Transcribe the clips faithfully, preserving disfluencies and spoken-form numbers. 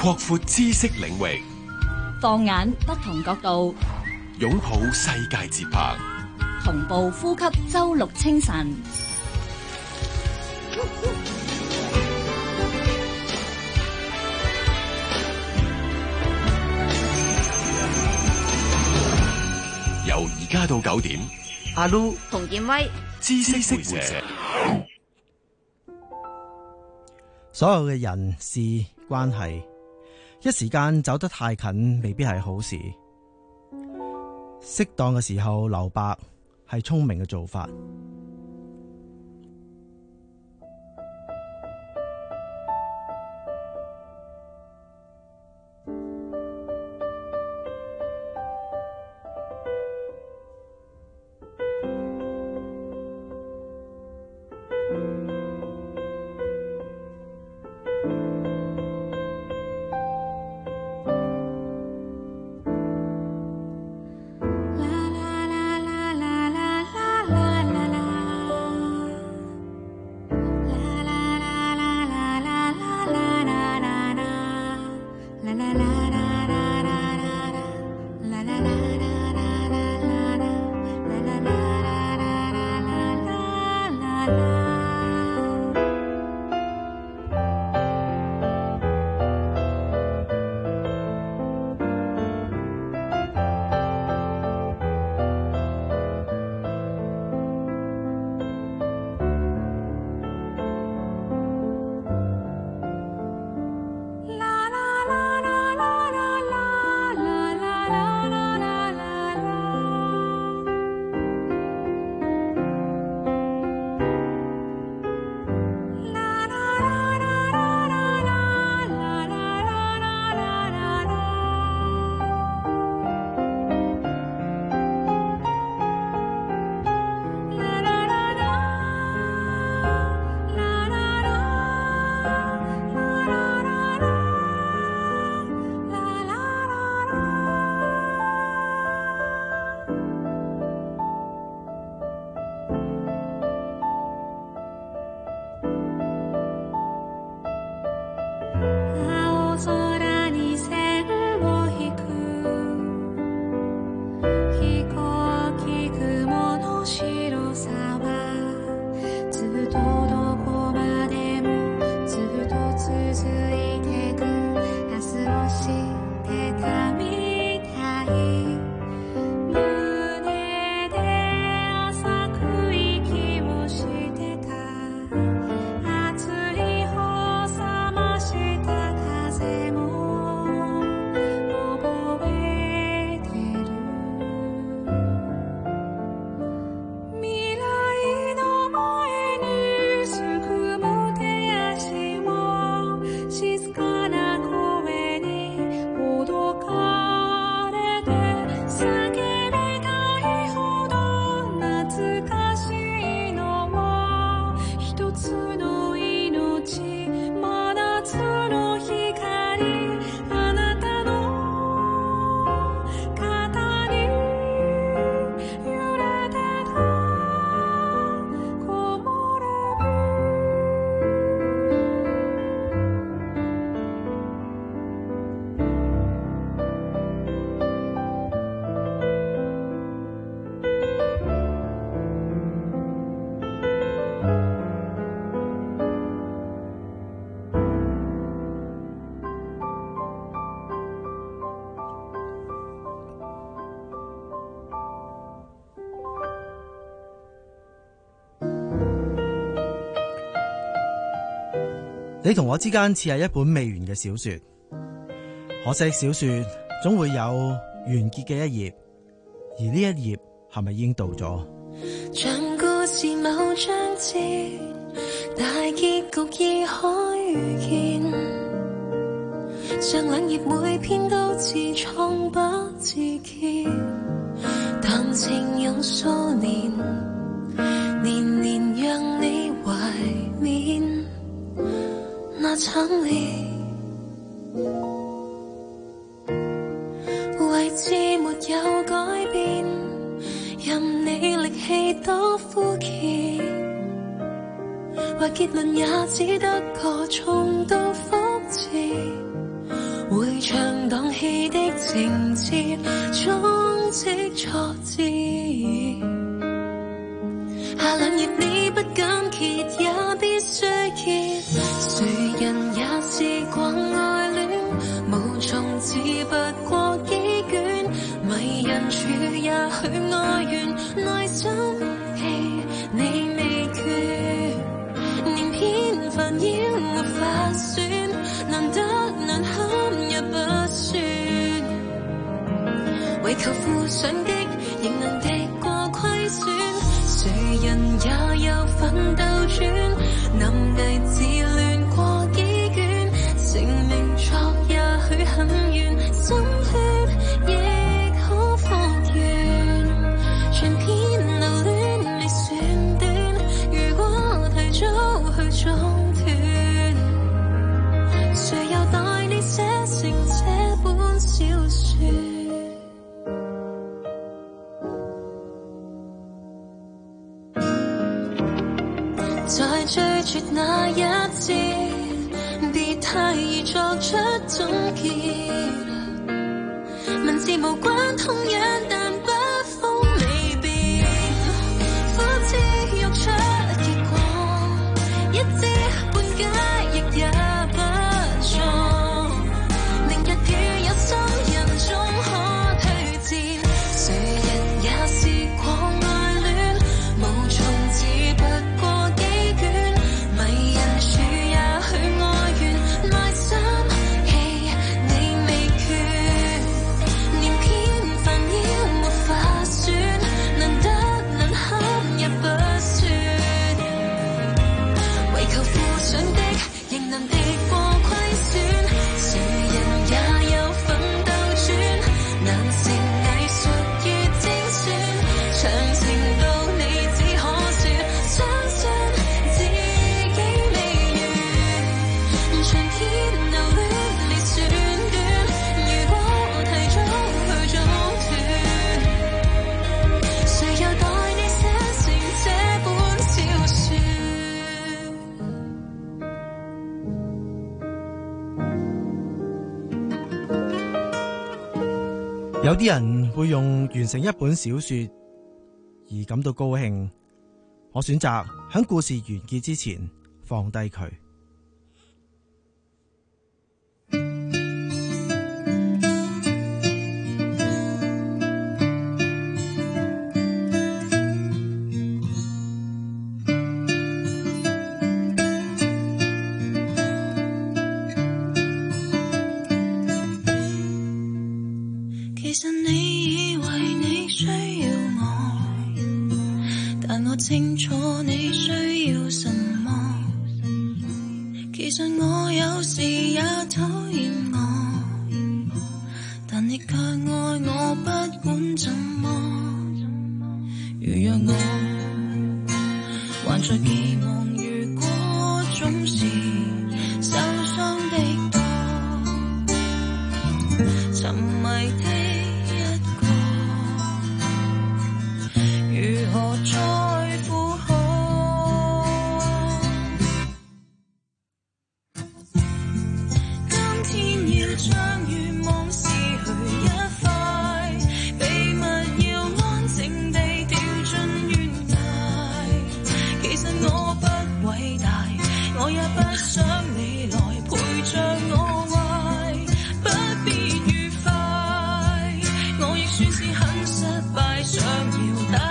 擴闊知識領域， 放眼不同角度， 擁抱世界節拍， 同步呼吸周六清晨。 由而家到九點， 阿 Lu 洪建威， 知識會社。 所有嘅人事關係，一時間走得太近，未必係好事。適當嘅時候留白，係聰明嘅做法。你同我之間似係一本未完嘅小說，可惜小說總會有完結嘅一頁，而呢一頁係咪已經到咗？ 像故事某章節，大結局已可預見，上兩頁每篇都自創不自結，談情用數年，年年讓你懷緬那慘烈，位置沒有改變，任你力氣多枯竭，或結論也只得個重蹈覆轍， 回腸蕩氣的情節，充斥挫折。下兩頁你不敢揭，也必須揭。誰人也試過愛戀，無從只不過幾卷。迷人處也許愛完，內心戲你未決，連片煩擾沒法算，難得難堪也不算。為求附上的，仍能敵過虧損。誰人也有奮鬥轉，臨危自亂過幾卷。成名作也許很遠，心血亦可復原。全篇留戀未算短，如果提早去中斷，誰又待你寫成這本小說？在追絕那一節，別太易作出總結。文字無關痛癢，但不風未變。苦知欲出結果，一知半解亦也不錯。明日與有心人終可推薦。誰人也試過愛戀，無從只不過幾卷。迷人處也許愛完，內心戲你未決，連片煩擾沒法算，難得難堪也不算。為求附上的，仍能敵過虧損。誰人也有奮鬥轉，難成藝術越精選。長情到你只可說，相信自己未完。長天留戀未算短，如果提早去中斷，誰又待你寫成這本小說？ 有啲人會用完成一本小說而感到高興，我選擇喺故事完結之前放低佢。 其實你以為你需要我，但我清楚你需要什麼。其實我有時也討厭我，但你卻愛我不管怎麼。如若我還在期望，如果總是受傷的多，沉迷的如何再負荷？今天要將願望撕去一塊，秘密要安靜地掉進懸崖。其實我不偉大，我也不想你來陪着我壞，不必愉快。我亦算是很失敗，想要大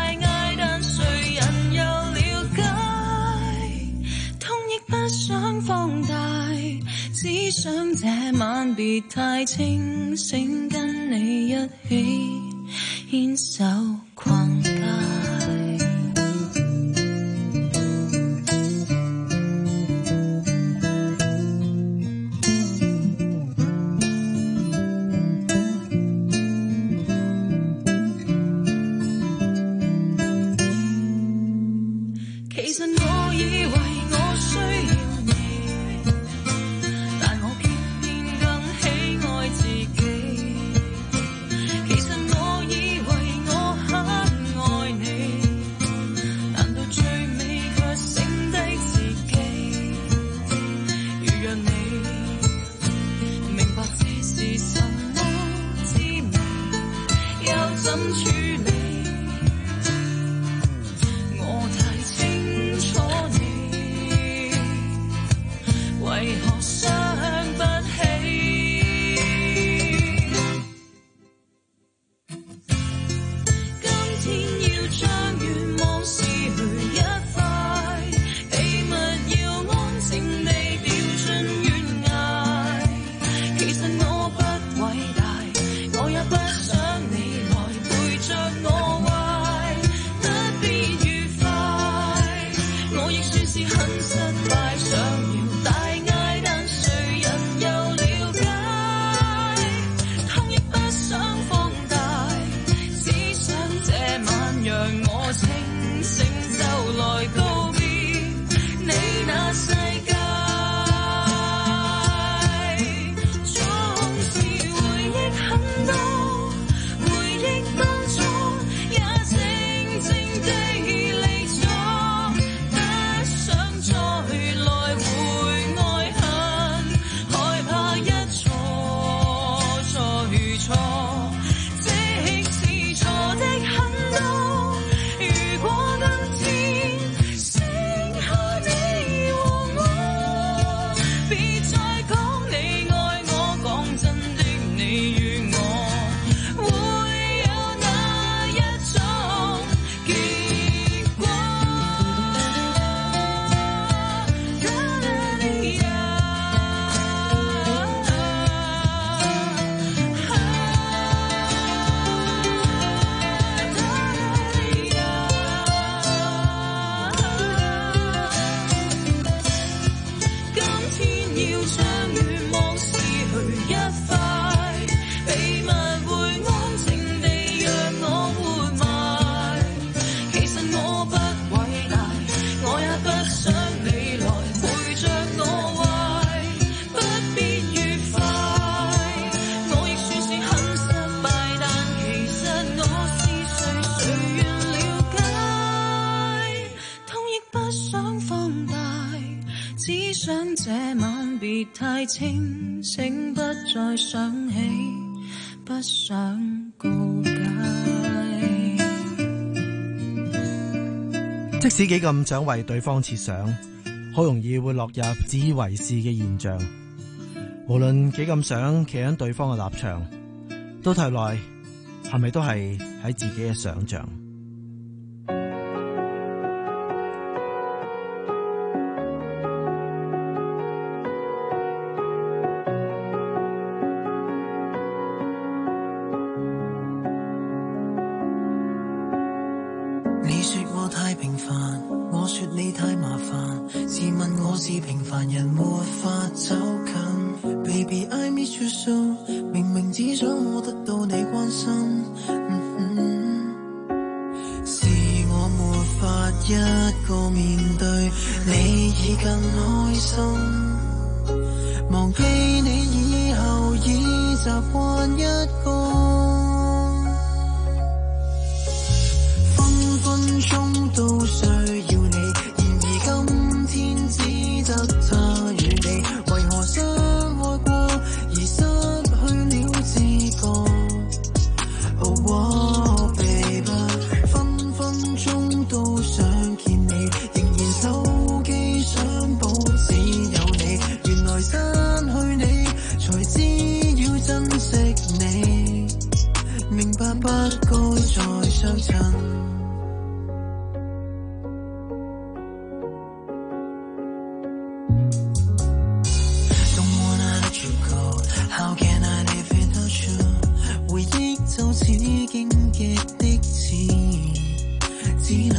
只想這晚別太清醒，跟你一起牽手逛街。其實我以為我需要我亦算是很失敗，想要大嗌，但誰人又了解？痛亦不想放大，只想這晚讓我清醒，就來告別你那世界。總是回憶很多，回憶當初也靜靜地離座，不想再來回愛恨，害怕一錯再錯，即使錯的很多。如果今天剩下你和我，別再講你愛我，講真的你與我會有哪一種結果？今天要將願望撕去一塊，秘密會安靜地讓我活埋。其實我不偉大，我也不想你來陪着我壞，不必愉快。我亦算是很失敗，但其實我是誰，誰願了解？痛亦不想放大，只想這晚別太清醒，不再想起，不想告解。 即使幾咁想為對方設想，好容易會落入自以為是嘅現象。無論幾咁想企喺對方嘅立場，到頭來係咪都係喺自己嘅想象？ 你說我太平凡，我說你太麻煩，自問我是平凡人，沒法走近。Baby I miss you so， 明明只想我得到你關心，嗯、是我沒法一個面對你已更開心，忘記你以後已習慣一個。分分鐘都需要你，然而今天只得他與你，為何相愛過而失去了知覺？Oh, oh baby， 分分鐘都想見你，仍然手機相簿只有你，原來失去你才知要珍惜你，明白不該再相襯。就似荊棘的刺，只能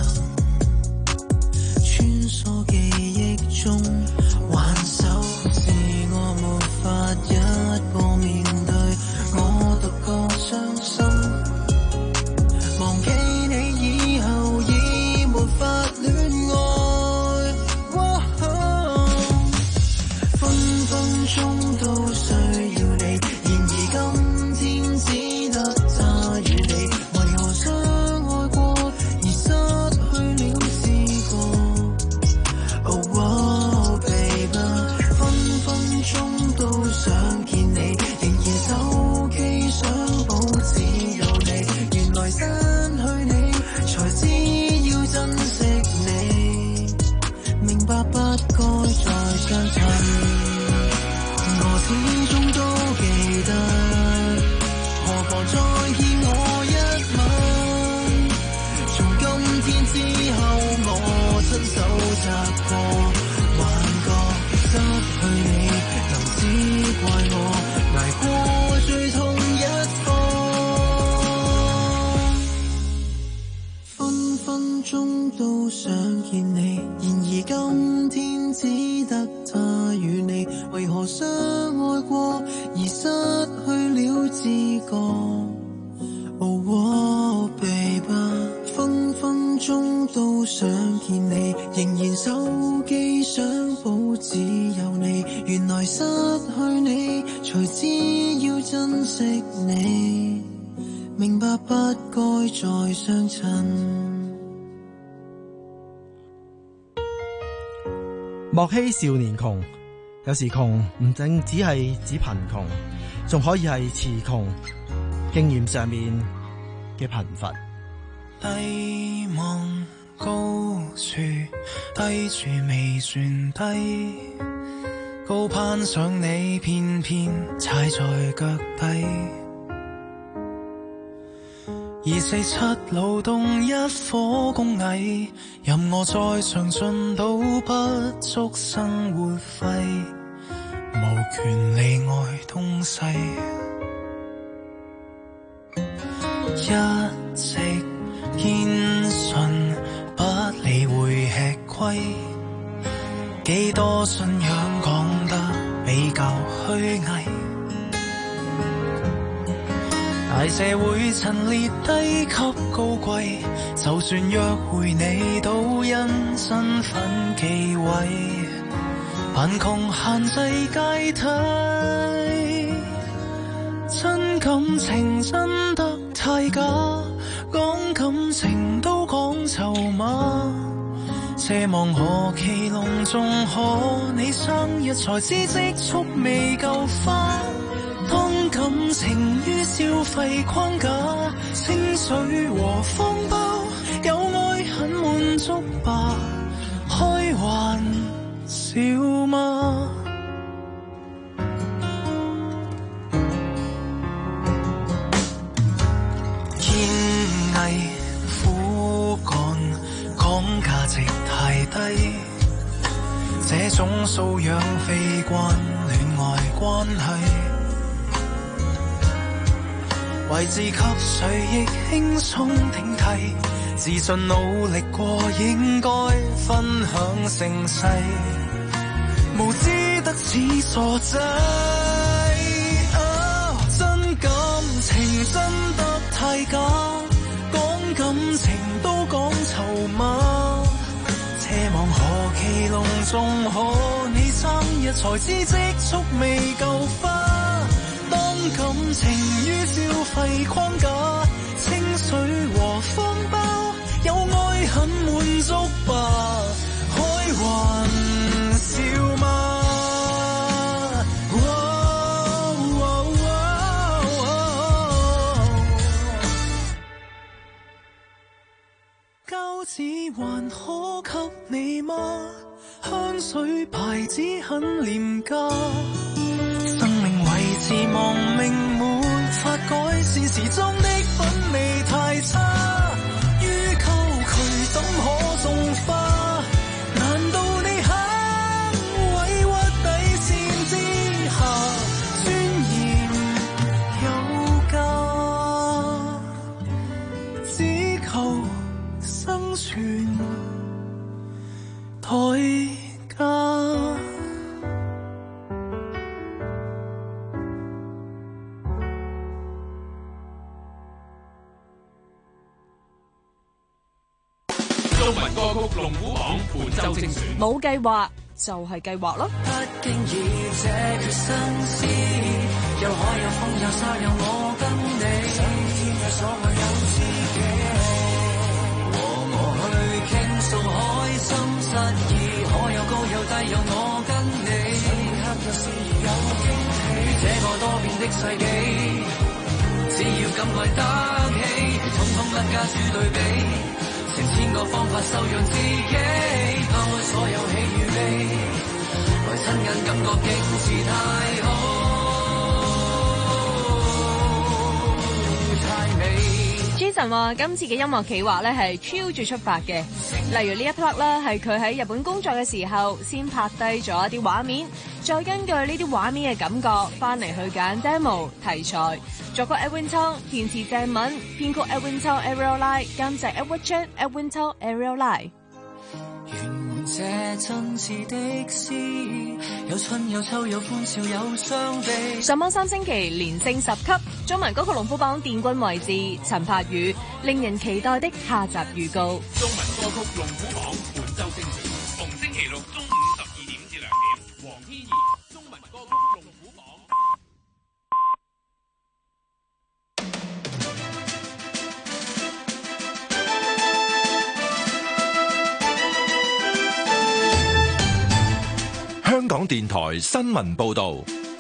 穿梭記憶中挽手，是我沒法一個面對，我獨個傷心，忘記你以後已沒法戀愛，哦哦、分分鐘都需要你，然而今天只得他與你，為何相愛過而失去了知覺？Oh, oh baby， 分分鐘都想見你，仍然手機相簿只有你，原來失去你才知要珍惜你，明白不該再相襯。我始終都記得，何妨再欠我一吻，從今天之後我親手摘過，幻覺失去你，能只怪我捱過最痛一方，分分鐘都想見你，然而然手機相簿只有你，原來失去你才知要珍惜你，明白不該再相襯。 莫欺少年窮，有時窮唔淨只係指貧窮，仲可以係詞窮，經驗上面嘅貧乏。 低望高處，低處未算低，高攀上你偏偏踩在腳底。二四七勞動一顆工藝，任我再上進都不足生活費，無權利愛東西。一直堅信不理會吃虧，幾多信仰講得比較虛偽，大社會陳列低級高貴，就算約會你都因身份忌諱，貧窮限制階梯，真感情真得太假，講感情都講籌碼，奢望何其隆重，可你生日才知積蓄未夠花，當感情於消費框架，清水和方包，有愛很滿足吧，開玩笑嗎？堅毅苦幹，講價值太低，這種素養非關戀愛關係，為自給水亦輕鬆挺替，自信努力過應該分享盛世，無知得似傻仔。哦，真感情真得太假，講感情都講籌碼，奢望何其隆重，可你生日才知積蓄未夠花，當感情於消費框架，清水和方包，有愛很滿足吧，開玩笑嗎？膠紙還可給你嗎？香水牌子很廉價，生命維持亡命沒法改善，時裝的品味太差，於溝渠怎可種花？難道你肯委屈底線之下，尊嚴有價，只求生存代價。 中文歌曲龍虎榜本周精選， 冇計劃就係計劃咯。 不經意這決生死，有海有風有沙有我跟你，天有所愛有知己，和我去傾訴開心失意，可有高有低有我跟你，此刻若是有驚喜，這個多變的世紀，只要敢為得起，統統不加諸對比，成千個方法修養自己，拋開所有喜與悲，來親近感覺竟是太好，太美。 Jason 話今次嘅音樂企劃咧係超住出發嘅，例如呢一 part 啦，係佢喺日本工作嘅時候先拍低咗一啲畫面，再根據呢啲畫面嘅感覺翻嚟去揀 demo 題材。作曲 Edwin Tong， 填詞鄭敏，編曲 Edwin Tong Ariel Lai， 監製 Edward Chen Edwin Tong Ariel Lai。 原來這真摯的詩，有春有秋有歡笑有傷悲。 上網三星期連升十級，中文歌曲龍虎榜殿軍位置，陳柏宇令人期待的下集預告。 中文歌曲龍虎榜本周精選。 港電台新聞報道。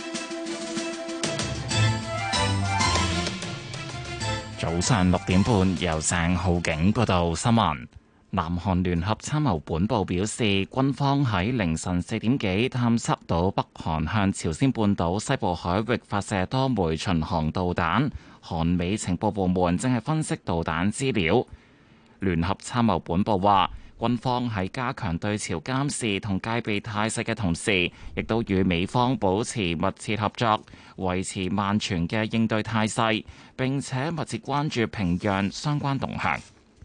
早上六點半，由鄭浩景報道新聞。南韓聯合參謀本部表示，軍方喺凌晨四點幾探測到北韓向朝鮮半島西部海域發射多枚巡航導彈。韓美情報部門正係分析導彈資料。聯合參謀本部話，軍方喺加強對朝監視同戒備態勢嘅同時，亦都與美方保持密切合作，維持萬全嘅應對態勢，並且密切關注平壤相關動向。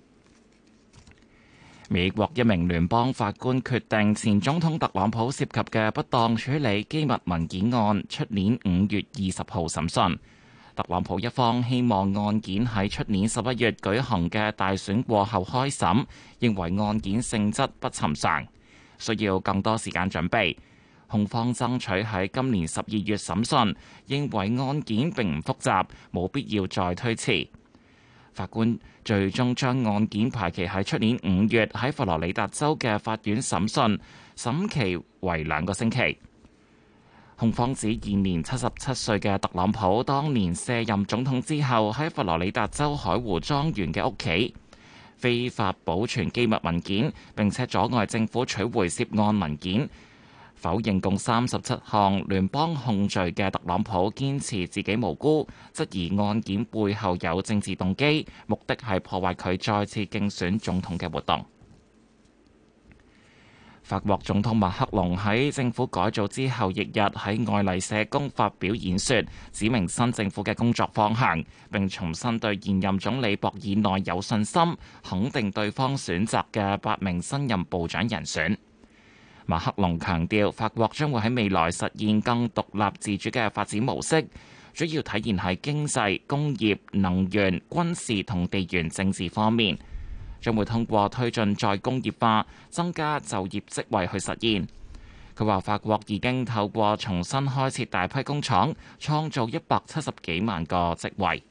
美國一名聯邦法官決定前總統特朗普涉及嘅不當處理機密文件案，出年五月二十號審訊。特朗普一方希望案件喺出年十一月舉行嘅大選過後開審，認為案件性質不尋常，需要更多時間準備。控方爭取喺今年十二月審訊，認為案件並唔複雜，冇必要再推遲。法官最終將案件排期喺出年五月喺佛羅里達州嘅法院審訊，審期為兩個星期。控方指現年七十七歲嘅特朗普當年卸任總統之後，喺佛羅里達州海湖莊園嘅屋企非法保存機密文件，並且阻礙政府取回涉案文件。否認共三十七項聯邦控罪嘅特朗普堅持自己無辜，質疑案件背後有政治動機，目的係破壞佢再次競選總統嘅活動。法國總統馬克龍喺政府改造之後，翌日喺愛麗舍宮發表演說，指明新政府嘅工作方向，並重申對現任總理博爾內有信心，肯定對方選擇嘅八名新任部長人選。馬克龍強調，法國將會喺未來實現更獨立自主嘅發展模式，主要體現喺經濟、工業、能源、軍事同地緣政治方面，將會通過推進再工業化、增加就業職位去實現。佢話法國已經透過重新開設大批工廠，創造一百七十幾萬個職位。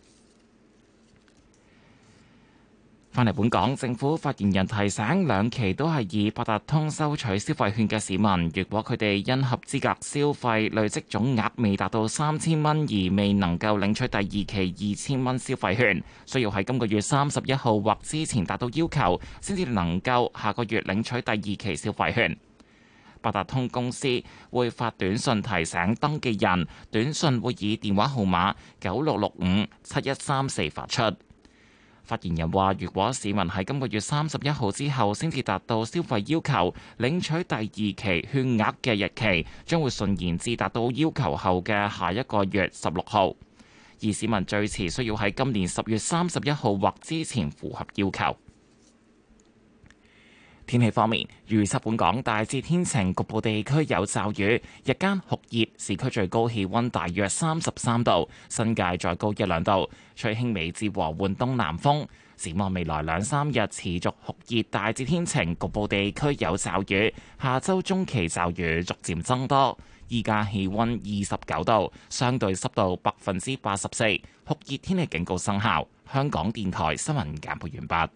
返嚟本港，政府發言人提醒，兩期都係以八達通收取消費券嘅市民，如果佢哋因合資格消費累積總額未達到三千蚊而未能夠領取第二期二千蚊消費券，需要喺今個月三十一號或之前達到要求，先至能夠下個月領取第二期消費券。八達通公司會發短信提醒登記人，短信會以電話號碼九六六五七一三四發出。發言人話，如果市民喺今個月三十一號之後先至達到消費要求，領取第二期券額嘅日期將會順延至達到要求後嘅下一個月十六號，而市民最遲需要喺今年十月三十一號或之前符合要求。天氣方面，預測本港大致天晴，局部地區有驟雨，日間酷熱，市區最高氣溫大約三十三度，新界再高一兩度，吹輕微至和緩東南風。展望未來兩三日持續酷熱，大致天晴，局部地區有驟雨，下周中期驟雨逐漸增多。依家氣溫二十九度，相對濕度百分之八十四，酷熱天氣警告生效。香港電台新聞簡報完畢。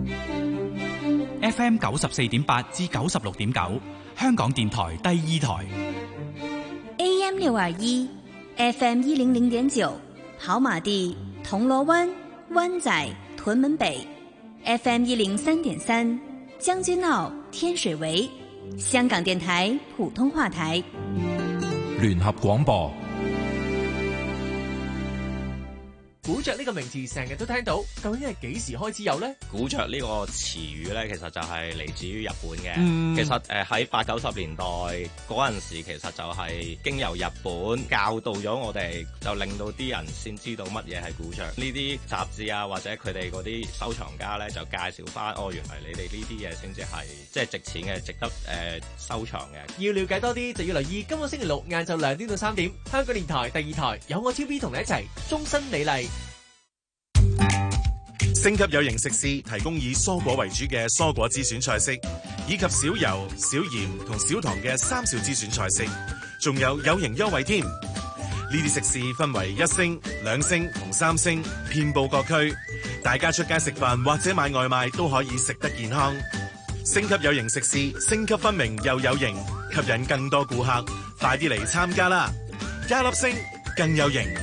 F M 九十四點八至九十六點九，香港電台第二台。 A M 六二一 ，F M 一零零點九，跑馬地、銅鑼灣、灣仔、屯門北 ，F M 一零三點三，將軍澳、天水圍，香港電台普通話台。 聯合廣播。 古着呢個名詞成日都聽到，究竟係幾時開始有呢？ 古着呢個詞語呢，其實就係嚟自於日本嘅。 嗯、 其實誒喺八九十年代嗰陣時，其實就係經由日本教導咗我哋，就令到啲人先知道乜嘢係古着。呢啲雜誌啊，或者佢哋嗰啲收藏家呢，就介紹翻，哦，原來你哋呢啲嘢先至係即係值錢嘅，值得誒、呃、收藏嘅。 要了解多啲，就要留意今個星期六晏晝兩點到三點，香港電台第二台有我 T V 同你一齊終身美麗。 星級有型食肆提供以蔬果為主嘅蔬果之選菜式，以及少油、少鹽同少糖嘅三少之選菜式，仲有有型優惠添。呢啲食肆分為一星、兩星同三星，遍佈各區。大家出街食飯或者買外賣都可以食得健康。 星級有型食肆，星級分明又有型，吸引更多顧客，快啲嚟參加啦！一粒星更有型。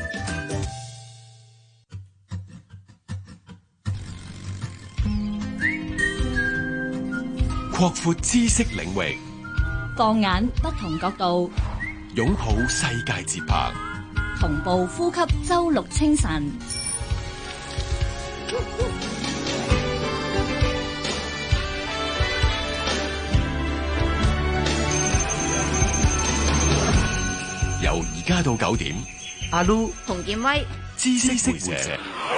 擴闊知識領域， 放眼不同角度， 擁抱世界節拍， 同步呼吸周六清晨。 由而家到九點， 阿 Lu、洪建威、 知識識者。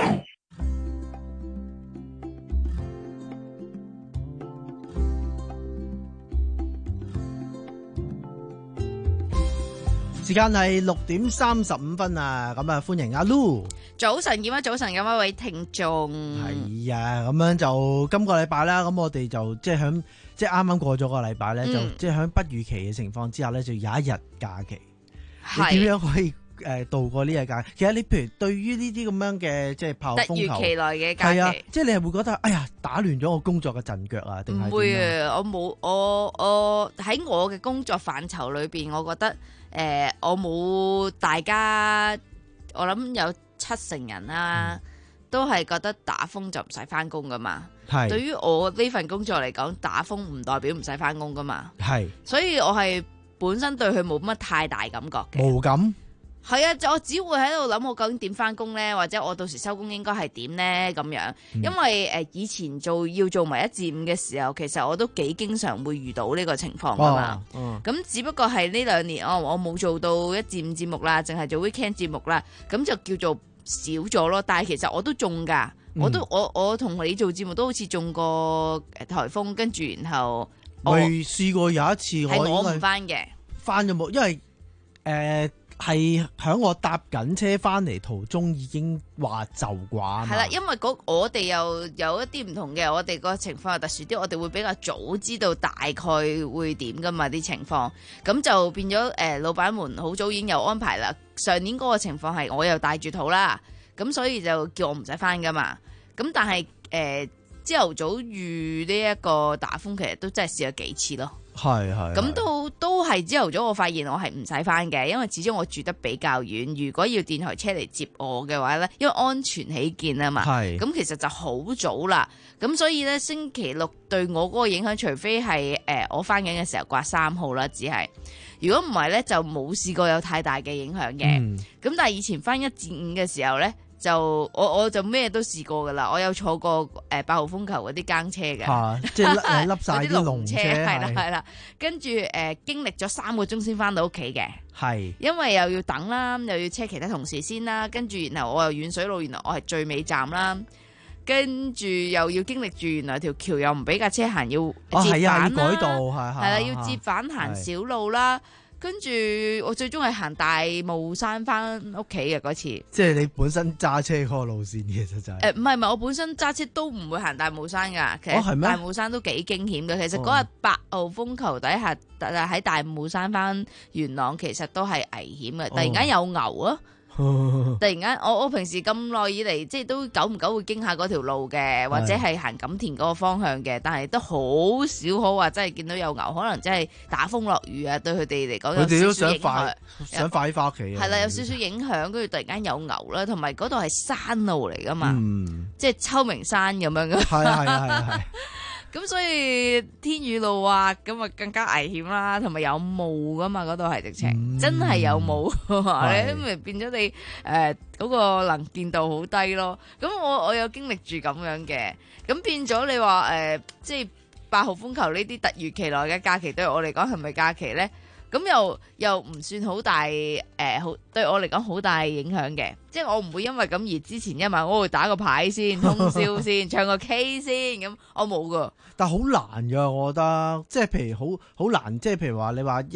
時間係六點三十五分啊！咁啊，歡迎阿 Lu。 早晨，點啊？早晨，咁一位聽眾。 係啊，咁樣就今個禮拜啦。咁我哋就即係響即係啱啱過咗個禮拜咧，就即係響不預期嘅情況之下咧，就有一日假期。你點樣可以誒度過呢日假期？其實你譬如對於呢啲咁樣嘅即係炮風球， 突如其來嘅假期， 係啊，即係你係會覺得哎呀打亂咗我工作嘅陣腳啊？定係唔會啊？我冇我我喺我嘅工作範疇裏邊，我覺得。誒、呃，我冇大家，我諗有七成人啦、啊，嗯、都係覺得打風就唔使翻工噶嘛。係對於我呢份工作嚟講，打風唔代表唔使翻工噶嘛。係，所以我係本身對佢冇乜太大感覺嘅。冇感。係啊，我只會喺度諗我究竟點翻工呢？或者我到時收工應該係點呢？咁樣，因為誒以前做要做埋一至五嘅時候，其實我都幾經常會遇到呢個情況噶嘛。咁、哦嗯、只不過係呢兩年，我我冇做到一至五節目啦，淨係做 weekend 節目啦，咁就叫做少咗咯。但係其實我都中噶，我都我我同你做節目都好似中過颱風，跟住然後我試過有一次係我唔翻嘅， 翻咗冇，因為誒。呃係喺我搭緊車翻嚟途中已經話就啩。 係啦，因為我哋又有一啲唔同嘅，我哋個情況又特殊啲，我哋會比較早知道大概會點噶嘛啲情況，咁就變咗誒、呃，老闆們好早已經有安排啦。上年嗰個情況係我又帶住肚啦，咁所以就叫我唔使翻噶嘛。咁但係誒朝頭早遇呢一個打風，其實都真係試咗幾次咯。係係，咁都都係朝頭早，我發現我係唔使翻嘅，因為始終我住得比較遠。如果要電台車嚟接我嘅話呢，因為安全起見啊嘛，咁其實就好早啦。咁所以呢，星期六對我嗰個影響，除非係誒、呃、我翻緊嘅時候掛三號啦，只係如果唔係呢，就冇試過有太大嘅影響嘅。咁、嗯、但係以前翻一至五嘅時候呢。就我我就咩都試過噶啦，我有坐過誒八號風球嗰啲更車嘅、啊，即係笠笠曬啲龍車，係啦係啦，跟住誒、呃、經歷咗三個鐘先翻到屋企嘅，係因為又要等啦，又要車其他同事先啦，跟住然後我又遠水路，原來我係最尾站啦，跟住又要經歷住原來條橋又唔俾架車行，要折返啦，係啦，要折返行小路啦。跟住我最終係行大霧山翻屋企嘅嗰次， 即係你本身揸車嗰個路線其實就係誒唔係唔係，我本身揸車都唔會行大霧山噶，其實大霧山都幾驚險嘅。其實嗰日八號風球底下，喺大霧山翻元朗，其實都係危險嘅。突然間有牛啊！突然間，我我平時咁耐以嚟，即係都久唔久會經下嗰條路嘅，或者係行錦田嗰個方向嘅，但係都好少可話真係見到有牛，可能真係打風落雨啊，對佢哋嚟講有少少影響。佢哋都想快，想快啲翻屋企。係啦，有少少影響，跟住突然間有牛啦，同埋嗰度係山路嚟噶嘛，嗯、即係秋名山咁樣噶。係係係係。咁所以天雨路滑，咁啊更加危險啦，同埋有霧噶嘛，嗰度係直情、嗯、真係有霧，你咪變咗你誒嗰、呃嗰個能見度好低咯。咁我我有經歷住咁樣嘅，咁變咗你話誒、呃，即係八號風球呢啲突如其來嘅假期對我嚟講係咪假期咧？咁又又唔算好大誒，好、呃、對我嚟講好大影響嘅，即係我唔會因為咁而之前一晚我會打個牌先，通宵先，唱個 K 先，咁我冇噶。 但係好難噶，我覺得，即係譬如好好難，即係譬如話你話一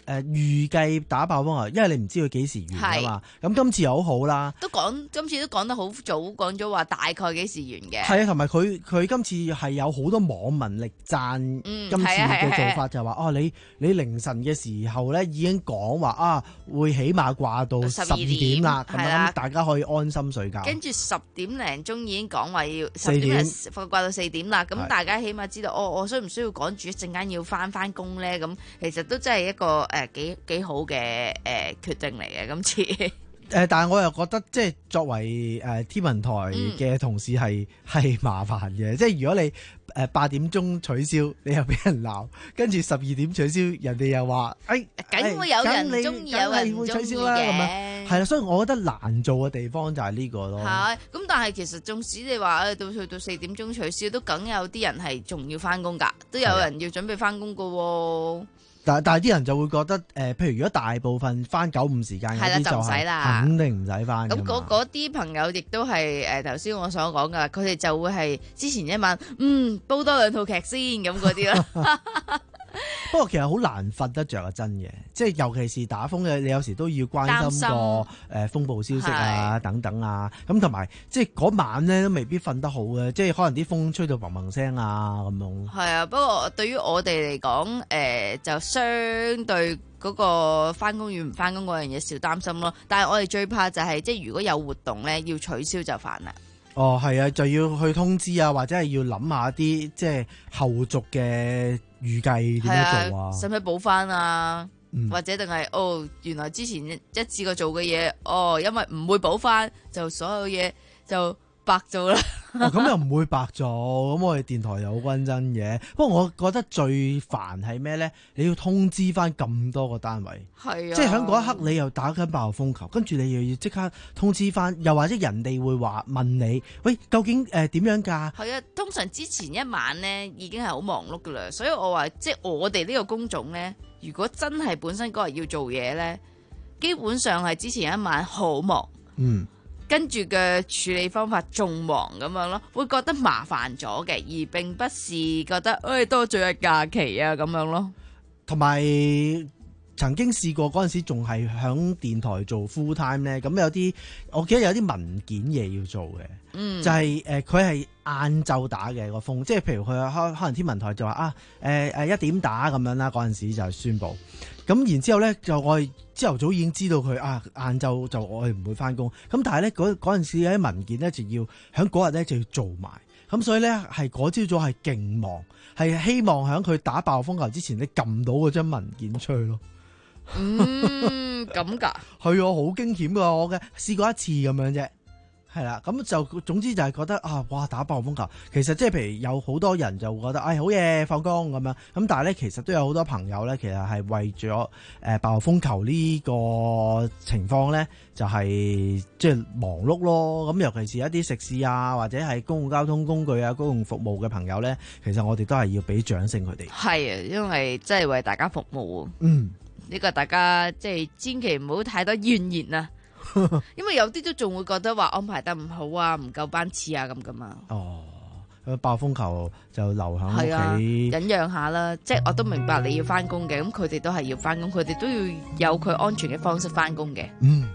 誒預計打爆風球，因為你唔知佢幾時完啊嘛。咁今次又好好啦， 都講今次都講得好早，講咗話大概幾時完嘅。 係啊，同埋佢佢今次係有好多網民力讚今次嘅做法，就話哦，你你凌晨嘅時候咧已經講話啊，會起碼掛到十二點啦，咁樣大家可以安心睡覺。 跟住十點零鐘已經講話要十點零掛到四點啦，咁大家起碼知道哦，我需唔需要趕住一陣間要翻翻工咧？咁其實都真係一個誒幾幾好嘅誒、呃、決定嚟嘅今次。誒、 呃，但係我又覺得即係作為誒、呃、天文台嘅同事係係、嗯、麻煩嘅，即係如果你誒八、呃、點鐘取消，你又俾人鬧，跟住十二點取消，人哋又話誒，梗、哎、會有人中意，有人會取消啦，咁樣係啦，所以我覺得難做嘅地方就係呢個咯。係，咁但係其實縱使你話誒到去到四點鐘取消，都梗有啲人係仲要翻工㗎，都有人要準備翻工㗎喎。但但係啲人就會覺得誒、呃，譬如如果大部分翻九五時間嗰啲就係肯定唔使翻。咁嗰啲朋友亦都係誒頭先我所講噶，佢哋就會係之前一晚嗯煲多兩套劇先咁嗰啲咯。不過其實好難瞓得着啊，真嘅，即係尤其是打風嘅，你有時都要關心個誒風暴消息啊等等啊，咁同埋即係嗰晚咧都未必瞓得好嘅，即係可能啲風吹到嘭嘭聲啊咁樣。係啊，不過對於我哋嚟講，誒、呃、就相對嗰個翻工與唔翻工嗰樣嘢少擔心咯。但係我哋最怕就係、是、即係如果有活動咧要取消就煩啦。哦，係啊，就要去通知啊，或者係要諗下啲即係後續嘅預計點樣做啊？使唔使補翻啊？嗯、或者定係哦，原來之前一次過做嘅嘢，哦，因為唔會補翻，就所有嘢就白做啦。咁、哦、又唔會白做，咁我哋電台又好均真嘅。不過我覺得最煩係咩咧？你要通知翻咁多個單位，係啊，即係喺嗰一刻你又打緊爆風球，跟住你又要即刻通知翻，又或者人哋會話問你，喂，究竟誒點樣㗎？係啊，通常之前一晚咧已經係好忙碌㗎啦，所以我話即係我哋呢個工種咧，如果真係本身嗰日要做嘢咧，基本上係之前一晚好忙，嗯。跟住嘅處理方法仲忙咁樣咯，會覺得麻煩咗嘅，而並不是覺得誒、哎、多咗日假期啊咁樣咯。同埋曾經試過嗰陣時仲係響電台做 full time 咧，咁有啲我記得有啲文件嘢要做嘅，嗯，就係誒佢係晏晝打嘅個風，即係譬如佢可可能天文台就話啊誒誒一點打咁樣啦，嗰陣時就係宣佈。咁然之後咧，就我哋朝頭早已經知道佢啊，晏晝就我哋唔會翻工。咁但係咧嗰嗰陣時有啲文件咧就要喺嗰日咧就要做埋。咁所以咧係嗰朝早係勁忙，係希望喺佢打爆風球之前咧撳到嗰張文件出去咯。嗯，咁㗎？係啊，好驚險㗎，我嘅試過一次咁樣啫。係啦，咁就總之就係覺得啊，哇！打爆風球，其實即係譬如有好多人就覺得，哎，好嘢，放工咁樣。咁但係咧，其實都有好多朋友咧，其實係為咗誒爆風球呢個情況咧，就係即係忙碌咯。咁尤其是一啲食肆啊，或者係公共交通工具啊、公共服務嘅朋友咧，其實我哋都係要俾掌聲佢哋。係啊，因為真係為大家服務。嗯，呢個大家即係千祈唔好太多怨言啊！因為有啲都仲會覺得話安排得唔好啊，唔夠班次啊咁噶嘛。哦，爆風球就留喺屋企，啊，忍讓下啦。即係我都明白你要翻工嘅，咁佢哋都係要翻工，佢哋都要有佢安全嘅方式翻工嘅。嗯。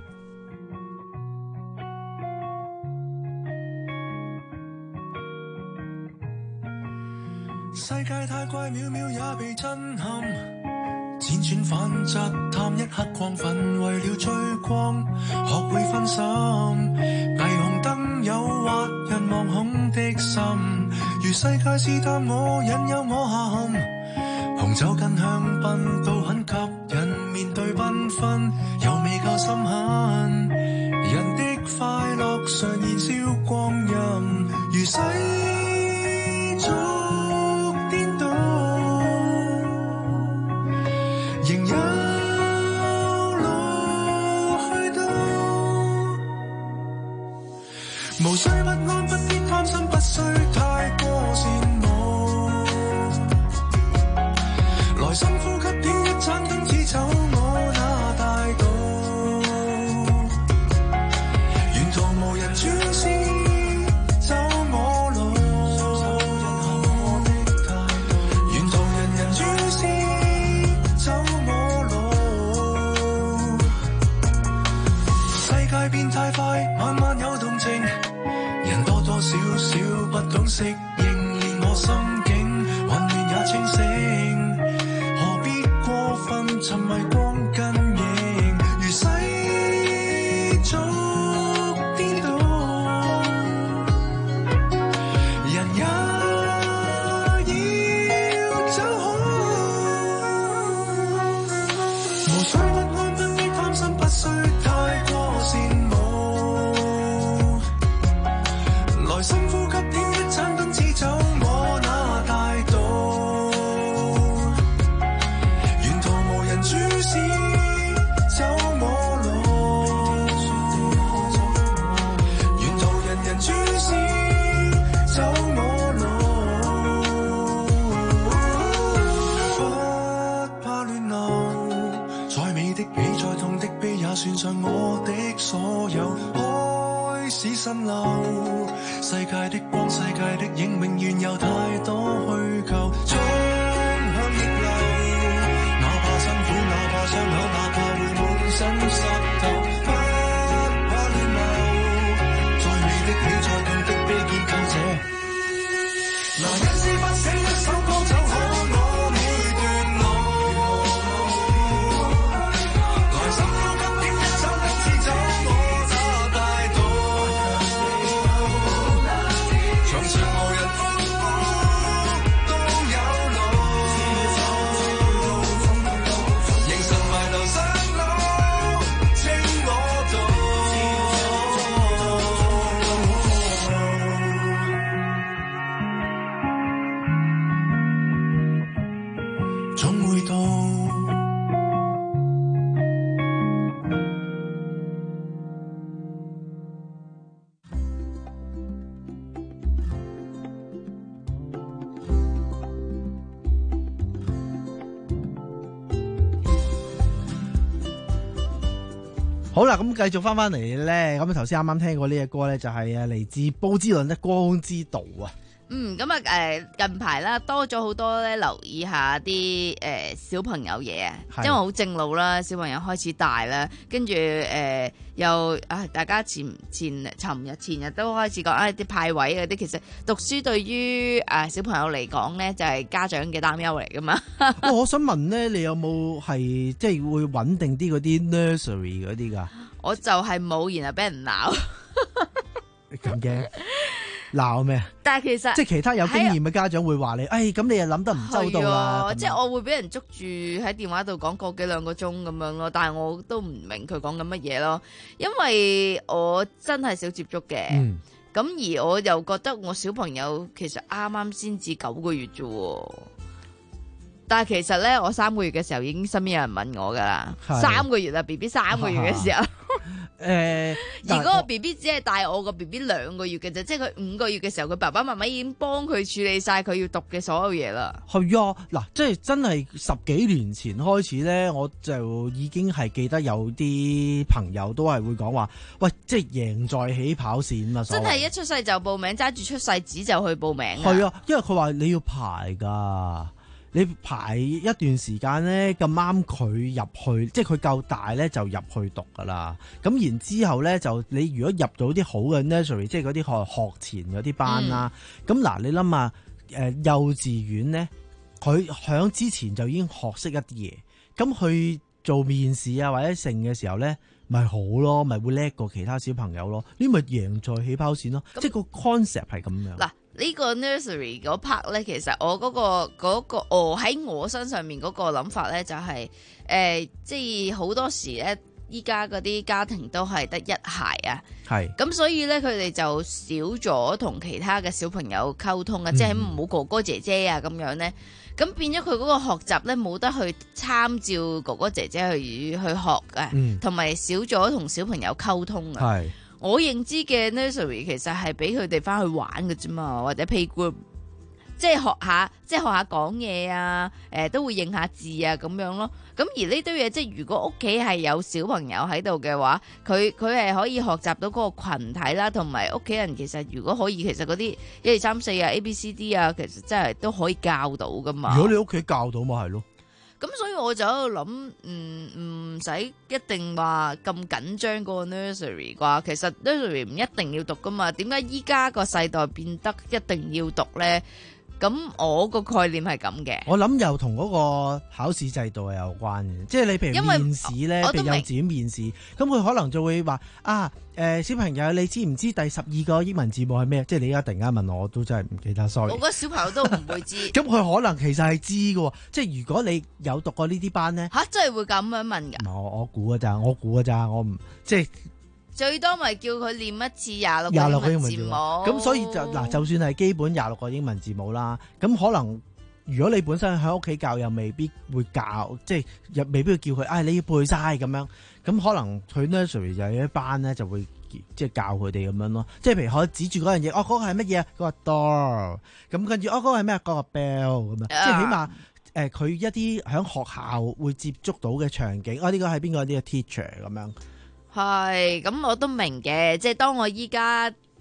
世界太怪，渺渺也被震撼。輾轉反側，探一刻亢奮，為了追光，學會分心。霓虹燈誘惑人惶恐的心，如世界試探我，引誘我下陷。紅酒跟香檳都很吸引，面對繽紛又未夠深刻。人的快樂常燃燒光陰，如世俗顛倒。仍有路去到，無需不安不必貪心，不需太過羨慕，來深呼吸點一盞燈，只走我那大道，沿途無人注視，走我路，沿途人人注視，走我路。 有太多虛構，衝向逆流，哪怕辛苦，哪怕傷口，哪怕會滿身濕透，不怕亂流，再美的喜，再痛的悲，結構這拿一支筆寫一首歌，走可我每段路，來深呼吸點一走一次走我這大道，長長無人歡呼都有路，凝神埋頭上路，清我道。總會到。 好啦，咁繼續翻翻嚟咧，咁頭先啱啱聽過呢隻歌咧，就係誒嚟自煲之倫的《光之道》啊。 嗯，咁啊，誒近排啦，多咗好多咧，留意下啲誒、呃、小朋友嘢啊，因為好正路啦，小朋友開始大啦，跟住誒又啊，大家前前尋日前日都開始講啊啲派位嗰啲，其實讀書對於誒、呃、小朋友嚟講咧，就係、是、家長嘅擔憂嚟噶嘛。 哦、我想問咧，你有冇係即係會穩定啲嗰啲 nursery 嗰啲噶？ 我就係冇，然後俾人鬧。 咁嘅。鬧咩？ 但係其實即係其他有經驗嘅家長會話你，誒咁你又諗得唔周到啦。 即係我會俾人捉住喺電話度講個幾兩個鐘咁樣咯，但係我都唔明佢講緊乜嘢咯，因為我真係少接觸嘅。嗯，咁而我又覺得我小朋友其實啱啱先至九個月啫，但係其實咧我三個月嘅時候已經身邊有人問我噶啦，三個月啦 B B 三個月嘅時候。誒、呃，而嗰個 B B 只係大我個 B B 兩個月嘅啫，即係佢五個月嘅時候，佢爸爸媽媽已經幫佢處理晒佢要讀嘅所有嘢啦。 係啊，嗱，即係真係十幾年前開始咧，我就已經係記得有啲朋友都係會講話，喂，即係贏在起跑線啊！ 真係一出世就報名，揸住出世紙就去報名。 係啊，因為佢話你要排噶。你排一段時間咧，咁啱佢入去，即係佢夠大咧就入去讀噶啦。咁然之後咧，就你如果入到啲好嘅 nursery，即係嗰啲學學前嗰啲班啦。咁嗱、嗯，你諗下，誒幼稚園咧，佢響之前就已經學識一啲嘢，咁去做面試啊或者成嘅時候咧，咪好咯，咪會叻過其他小朋友咯。呢咪贏在起跑線咯，即係個 concept 係咁樣。嗱。 呢個 nursery 嗰 part 咧，其實我嗰、嗰個嗰、嗰個我喺我身上面嗰個諗法咧，就係、係、誒、呃，即係好多時咧，依家嗰啲家庭都係得一孩啊，係咁，所以咧佢哋就少咗同其他嘅小朋友溝通啊，嗯、即係冇哥哥姐姐啊咁樣咧，咁變咗佢嗰個學習咧冇得去參照哥哥姐姐去去學嘅，同埋、嗯、少咗同小朋友溝通啊。係。我認知嘅 nursery 其實係俾佢哋翻去玩嘅啫嘛，或者 playgroup，即係學下，即係學下講嘢啊，誒、呃、都會認下字啊咁樣咯。咁而呢堆嘢，即係如果屋企係有小朋友喺度嘅話，佢佢係可以學習到嗰個群體啦，同埋屋企人其實如果可以，其實嗰啲一二三四啊 A B C D 啊，其實真係都可以教到噶嘛。 如果你屋企教到咪係咯。 咁所以我就喺度諗，唔唔使一定話咁緊張個 nursery 啩，其實 nursery 唔一定要讀噶嘛，點解依家個世代變得一定要讀咧？咁我個概念係咁嘅， 我諗又同嗰個考試制度係有關嘅，即係你譬如面試咧，譬如幼稚園面試，咁佢可能就會話啊，誒、呃、小朋友你知唔知第十二個英文字母係咩？即係你而家突然間問我，我都真係唔記得 sorry。 我覺得小朋友都唔會知。 咁佢可能其實係知嘅，即係如果你有讀過呢啲班咧， 吓真係會咁樣問㗎？ 我我估㗎咋，我估㗎咋，我唔即係。 最多咪叫佢念一次廿六個英文字母， 咁所以就嗱，就算係基本廿六個英文字母啦，咁可能如果你本身喺屋企教，又未必會教，即係又未必會叫佢，唉、哎，你要背晒咁樣，咁可能佢 nursery 就有一班咧就會即係教佢哋咁樣咯，即係譬如可以指住嗰樣嘢，哦，嗰、那個係乜嘢？嗰、那個 door，咁跟住哦，嗰、那個係咩？嗰、那個 bell 咁樣，即係起碼誒，佢、呃、一啲喺學校會接觸到嘅場景，哦，呢、這個係邊個？呢、這個 teacher 咁樣。 係，咁我都明嘅，即係當我依家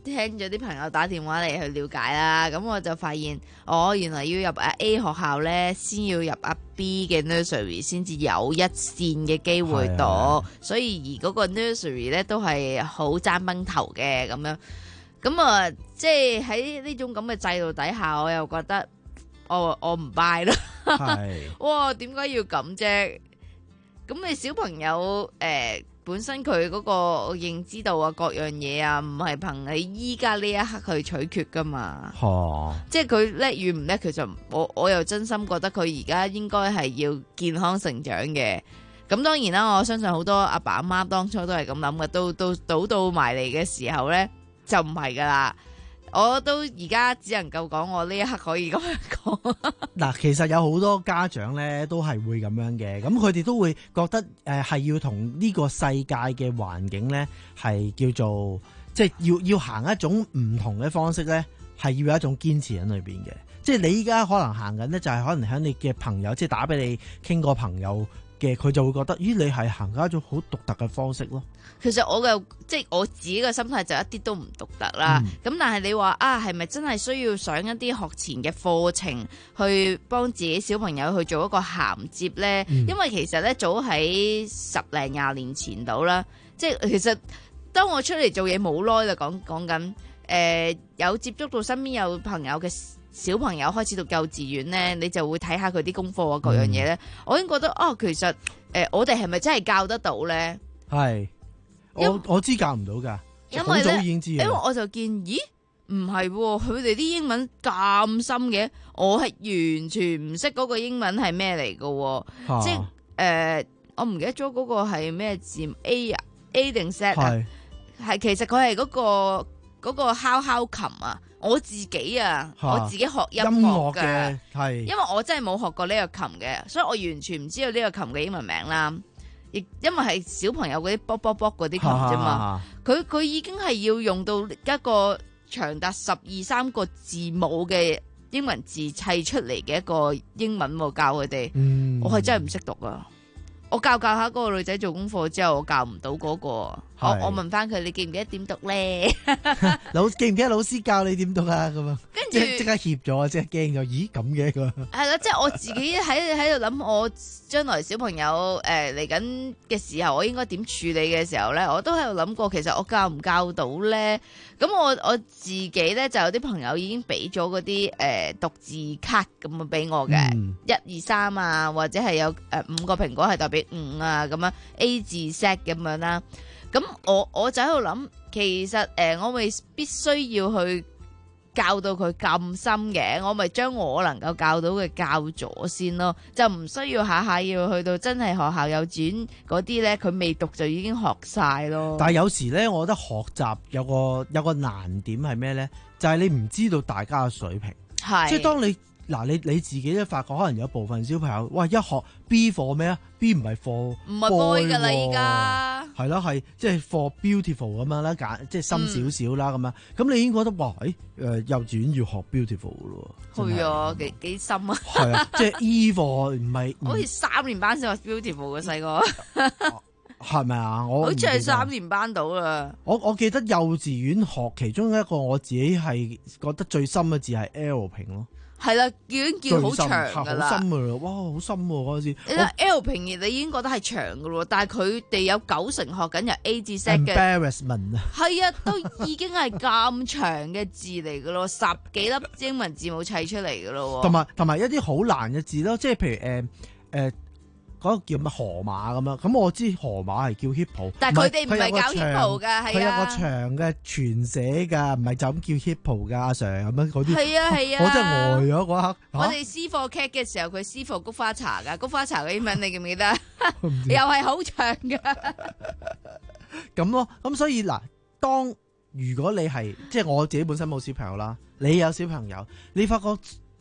聽咗啲朋友打電話嚟去了解啦，咁我就發現，哦，原來要入啊 A 學校呢，先要入啊 B 嘅 nursery 先至有一線嘅機會讀，所以而嗰個 nursery 呢，都係好爭崩頭嘅咁樣。咁啊，即係喺呢種咁嘅制度底下，我又覺得我我唔 buy 啦。係，哇，點解要咁啫？咁你小朋友誒、呃、本身佢嗰個認知度啊，各樣嘢啊，唔係憑你依家呢一刻去取決噶嘛。哦，即係佢叻與唔叻，其實我我又真心覺得佢而家應該係要健康成長嘅。咁當然啦，我相信好多阿爸阿媽當初都係咁諗嘅，到到倒到埋嚟嘅時候咧，就唔係噶啦。我都而家只能夠講，我呢一刻可以咁樣講。嗱， 其實有好多家長咧都係會咁樣嘅，咁佢哋都會覺得誒係、呃、要同呢個世界嘅環境咧係叫做即係要要行一種唔同嘅方式咧，係要有一種堅持喺裏邊嘅。即係你依家可能行緊咧，就係可能喺你嘅朋友即係打俾你傾個朋友嘅，佢就會覺得咦，你係行緊一種好獨特嘅方式咯。 其實我嘅即係我自己嘅心態就一啲都唔獨特啦。咁、嗯、但係你話啊，係咪真係需要上一啲學前嘅課程去幫自己小朋友去做一個銜接呢？嗯、因為其實呢，早喺十零廿年前度啦，即係其實當我出嚟做嘢冇耐就講講緊誒，有接觸到身邊有朋友嘅小朋友開始讀幼稚園呢，你就會睇下佢啲功課啊各樣嘢呢。嗯、我已經覺得哦，其實誒、呃，我哋係咪真係教得到呢？係。我我知教唔到噶，好早已經知。因為我就見，咦，唔係，佢哋啲英文咁深嘅，我係完全唔識嗰個英文係咩嚟噶，即係誒、呃，我唔記得咗嗰個係咩字 A 啊 A 定 Z 啊，係其實佢係嗰個嗰、嗰個敲敲琴啊，我自己啊，我自己學音樂嘅，係，因為我真係冇學過呢個琴嘅，所以我完全唔知道呢個琴嘅英文名啦。亦因為係小朋友嗰啲卜卜卜嗰啲琴啫嘛，佢佢已經係要用到一個長達十二三個字母嘅英文字砌出嚟嘅一個英文教佢哋，嗯、我係真係唔識讀啊！我教教下嗰個女仔做功課之後，我教唔到嗰個，我我問翻佢，你記唔記得點讀咧？老記唔記得老師教你點讀啊？咁啊，跟住即刻怯咗，即係驚咗，咦咁嘅個？係啦，即係我自己喺喺度諗，我將來小朋友誒嚟緊嘅時候，我應該點處理嘅時候咧，我都喺度諗過，其實我教唔教到咧？咁我我自己咧就有啲朋友已經俾咗嗰啲誒讀字卡咁啊俾我嘅，一二三啊，或者係有誒、呃、五個蘋果係代表五啊咁樣 A 字 set 咁樣啦。咁我我就喺度諗，其實誒、呃、我咪必須要去教到佢咁深嘅，我咪將我能夠教到嘅教咗先咯，就唔需要下下要去到真係學校幼稚園嗰啲咧，佢未讀就已經學晒咯。但係有時咧，我覺得學習有個有個難點係咩咧？就係、是、你唔知道大家嘅水平，係即係當你嗱你你自己都發覺，可能有部分小朋友，哇一學 B 課咩啊 ？B 唔係課唔係 boy 噶啦，依家係咯，係即係 for beautiful 咁樣啦，揀即係深少少啦咁樣。咁、嗯、你已經覺得哇，誒、欸、誒幼稚園要學 beautiful 噶咯？係啊，幾幾深啊！係啊，即係 E 課唔係好似三年班先學 beautiful 嘅細個，係咪啊？我好似係三年班到啦。我我記得幼稚園學其中一個我自己係覺得最深嘅字係 L 平咯。係啦，已經叫好長噶啦，好深噶啦，哇，好深嗰陣時。你睇 L 平你已經覺得係長噶咯，但係佢哋有九成學緊由 A 至 Z 嘅 embarrassment 啊，係啊，都已經係咁長嘅字嚟噶咯，十幾粒英文字母砌出嚟噶咯。同埋同埋一啲好難嘅字咯，即係譬如誒誒。呃呃嗰個叫咩河馬咁樣，咁我知河馬係叫 hippo，但係佢哋唔係教 hippo 噶，係啊，佢有個長嘅全寫噶，唔係就咁叫 hippo 噶，阿 Sir 咁樣嗰啲，係啊係啊，我真係呆咗嗰刻。我哋 C 課 cat 嘅時候，佢 C 課菊花茶噶，菊花茶嘅英文你記唔記得？又係好長噶。咁咯，咁所以嗱，當如果你係即係我自己本身冇小朋友啦，你有小朋友，你發覺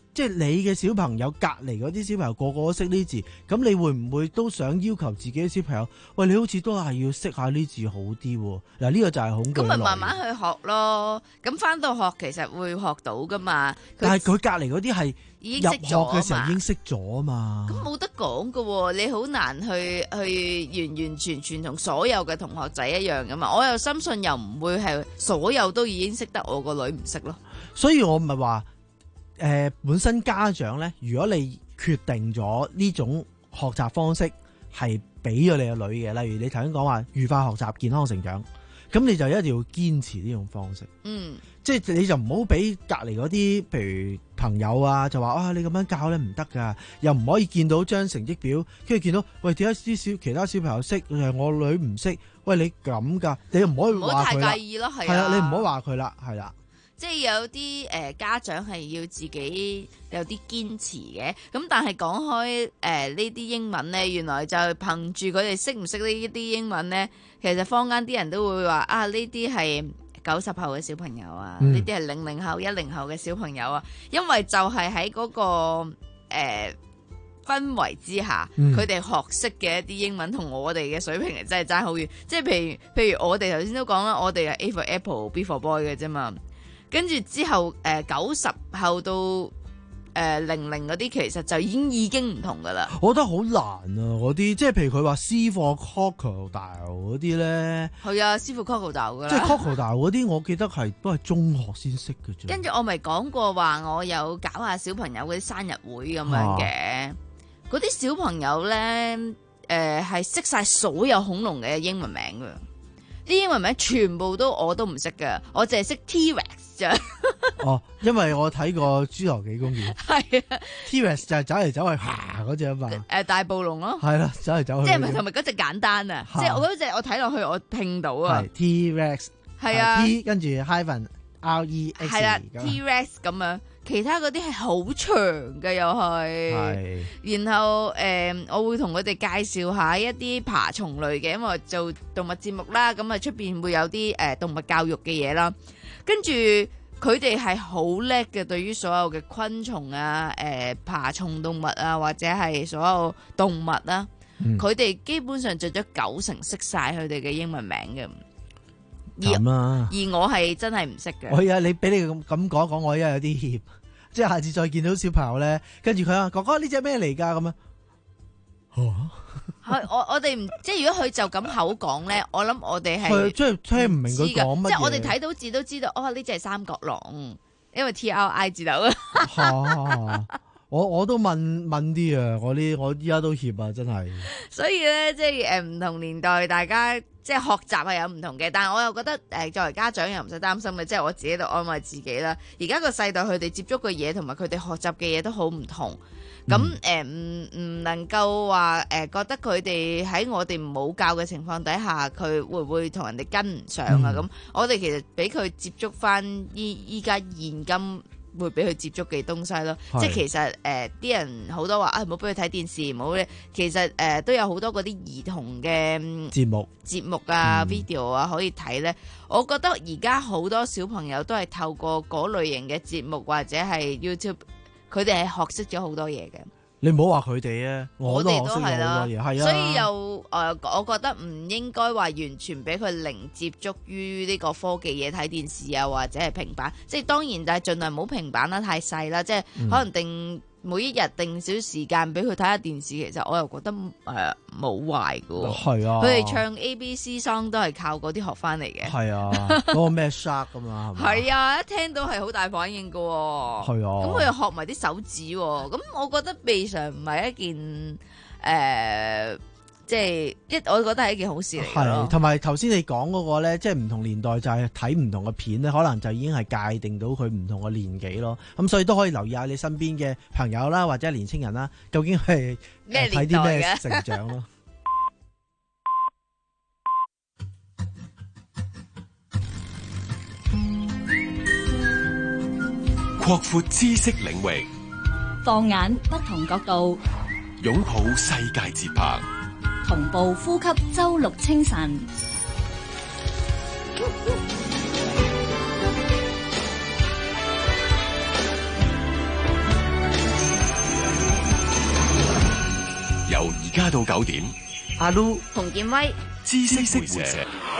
即係你嘅小朋友隔離嗰啲小朋友個個都識呢字，咁你會唔會都想要求自己嘅小朋友？喂，你好似都係要識下呢字好啲喎。嗱，呢個就係恐懼。 咁咪慢慢去學咯。咁翻到學其實會學到噶嘛。 但係佢隔離嗰啲係已經識入學嘅時候已經識咗啊嘛。 咁冇得講噶喎，你好難去去完完全全同所有嘅同學仔一樣噶嘛。我又深信又唔會係所有都已經識得，我個女唔識咯。所以我唔係話。誒、呃、本身家長咧，如果你決定咗呢種學習方式係俾咗你個女嘅，例如你頭先講話愉快學習、健康成長，咁你就一定要堅持呢種方式。嗯，即係你就唔好俾隔離嗰啲，譬如朋友啊，就話啊你咁樣教咧唔得㗎，又唔可以見到張成績表，跟住見到喂點解啲小其他小朋友識，我女唔識，喂你咁㗎，你又唔可以話佢啦。唔好太介意咯，係啊，係啊，你唔好話佢啦，係啦。即係有啲誒、呃、家長係要自己有啲堅持嘅，咁但係講開誒呢啲英文咧，原來就憑住佢哋識唔識呢啲英文咧，其實坊間啲人都會話啊呢啲係九十後嘅小朋友啊，呢啲係零零後、一零後嘅小朋友啊，因為就係喺嗰個誒、呃、氛圍之下，佢哋、嗯、學識嘅一啲英文同我哋嘅水平係真係爭好遠。即係譬如譬如我哋頭先都講啦，我哋係 A for Apple、B for Boy 嘅啫嘛。跟住之後，誒九十後到誒零零嗰啲，其實就已經已經唔同噶啦。我覺得好難啊！嗰啲即係譬如佢話 C for crocodile 嗰啲咧，係啊，C for crocodile噶啦。即係 crocodile 嗰啲，我記得係都係中學先識嘅啫。跟住我咪講過話，我有搞下小朋友嗰啲生日會咁樣嘅，嗰啲、啊、小朋友咧，誒、呃、係識晒所有恐龍嘅英文名㗎。啲英文名全部都我都唔識㗎，我淨係識 T-Rex 咋。哦，因為我睇過侏羅紀公園。係啊 ，T-Rex 就係走嚟走去爬嗰隻啊嘛。誒，大暴龍咯。係啦，走嚟走去。即係咪同埋嗰隻簡單啊？即係我嗰隻我睇落去我拼到啊。係 T-Rex。係啊。T 跟住 hyphen R E X。係啦 ，T-Rex 咁樣。其他嗰啲係好長嘅又係，是然後誒、呃，我會同佢哋介紹下一啲爬蟲類嘅，因為做動物節目啦，咁啊出邊會有啲誒、呃、動物教育嘅嘢啦，跟住佢哋係好叻嘅，對於所有嘅昆蟲啊、誒、呃、爬蟲動物啊，或者係所有動物啦，佢哋、嗯、基本上做咗九成識晒佢哋嘅英文名嘅。而而我係真係唔識嘅。我而家你俾你咁咁講講，我而家有啲怯，即係下次再見到小朋友咧，跟住佢話哥哥呢隻咩嚟㗎咁樣。係我我哋唔即係如果佢就咁口講咧，我諗我哋係即係聽唔明佢講乜嘢。即係我哋睇到字都知道，哦呢隻係三角龍，因為 T R I 字頭啊。我我都問問啲啊，我呢我依家都怯啊，真係。所以咧，即係誒唔同年代，大家即係學習係有唔同嘅，但係我又覺得誒作為家長又唔使擔心嘅，即係我自己都安慰自己啦。而家個世代佢哋接觸嘅嘢同埋佢哋學習嘅嘢都好唔同，咁誒唔唔能夠話誒、呃、覺得佢哋喺我哋冇教嘅情況底下，佢會唔會同人哋跟唔上啊？咁、嗯、我哋其實俾佢接觸翻依依家現今。會俾佢接觸嘅東西咯，是即係其實誒啲、呃、人好多話啊，唔好俾佢睇電視，唔好咧。其實誒、呃、都有好多嗰啲兒童嘅節目節目啊、嗯、video 啊可以睇咧。我覺得而家好多小朋友都係透過嗰類型嘅節目或者係 YouTube，佢哋係學識咗好多嘢嘅。你唔好話佢哋啊，我都學識咗好多嘢，係啊。所以又誒、呃，我覺得唔應該話完全俾佢零接觸於呢個科技嘢，睇電視啊，或者係平板。即係當然就係盡量唔好平板啦，太細啦。即係可能定。嗯每一日定少時間俾佢睇下電視，其實我又覺得誒冇壞㗎。係啊，佢哋唱 A B C song 都係靠嗰啲學翻嚟嘅。係啊，嗰個咩 shark 㗎嘛，係咪？係啊，一聽到係好大反應㗎。係啊，咁佢又學埋啲手指喎，咁我覺得未嘗唔係一件誒。呃即係一，我覺得係一件好事嚟嘅。係，同埋頭先你講嗰個咧，即係唔同年代就係睇唔同嘅片咧，可能就已經係界定到佢唔同嘅年紀咯。咁所以都可以留意下你身邊嘅朋友啦，或者年青人啦，究竟係睇啲咩成長咯。 擴闊知識領域， 放眼不同角度， 擁抱世界節拍。 同步呼吸周六清晨， 由而家到九點， 阿 Lu、 洪建威、 知識會社。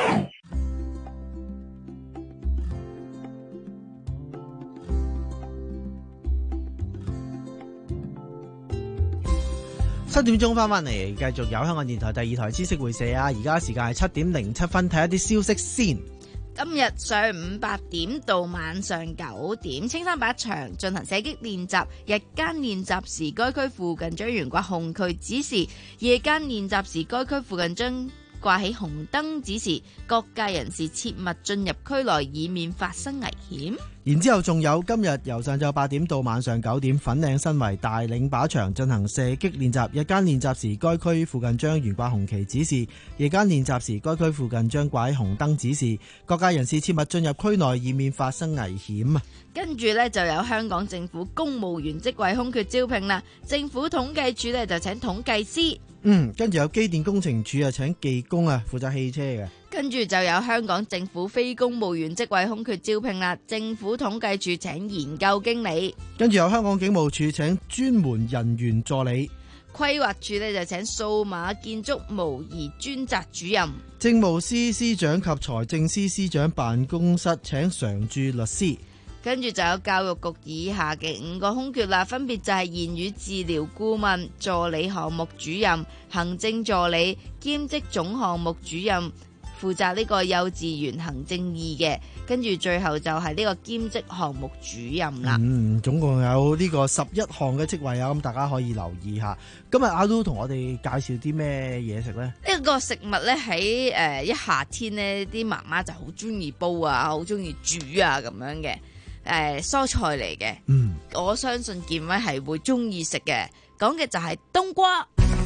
七點鐘翻返嚟，繼續有香港電台第二台知識會社啊！而家時間係七點零七分，睇一啲消息先。 今日上午八點到晚上九點，青山靶場進行射擊練習。日間練習時，該區附近將懸掛紅旗指示；夜間練習時，該區附近將掛起紅燈指示，各界人士切勿進入區內，以免發生危險。 然之後仲有今日由上晝八點到晚上九點，粉嶺新圍大嶺靶場進行射擊練習。日間練習時，該區附近將懸掛紅旗指示；夜間練習時，該區附近將掛起紅燈指示，各界人士切勿進入區內，以免發生危險啊！ 跟住呢，就有香港政府公務員職位空缺招聘啦，政府統計處呢，就請統計師。 嗯，跟住有機電工程處啊，請技工啊，負責汽車嘅。 跟住就有香港政府非公務員職位空缺招聘啦，政府統計處請研究經理。 跟住有香港警務處請專門人員助理。 規劃處呢，就請數碼建築模擬專責主任。 政務司司長及財政司司長辦公室請常駐律師。 跟住就有教育局以下嘅五個空缺啦，分別就係言語治療顧問、助理項目主任、行政助理、兼職總項目主任，負責呢個幼稚園行政二嘅。跟住最後就係呢個兼職項目主任啦。 嗯，總共有呢個十一項嘅職位啊，咁大家可以留意下。今日阿 Lu 同我哋介紹啲咩嘢食呢？ 呢個食物呢，喺誒一夏天呢，啲媽媽就好中意煲啊，好中意煮啊咁樣嘅。誒、呃，蔬菜嚟嘅，嗯，我相信健威係會中意食嘅。講嘅就係冬瓜。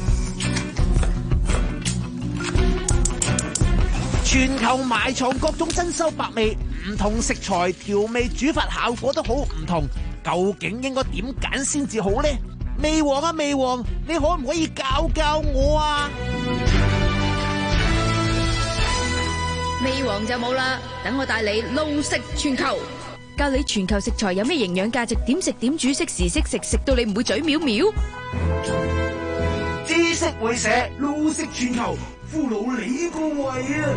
全球埋藏各種珍饈百味，唔同食材調味煮法效果都好唔同，究竟應該點揀先至好呢？味王啊味王，你可唔可以教教我啊？ 味王就冇啦，等我帶你路食全球。教你全球食材有咩營養價值，點食點煮，適時適食，食到你唔會嘴藐藐。 知識會社，路食全球，俘虜你個胃啊！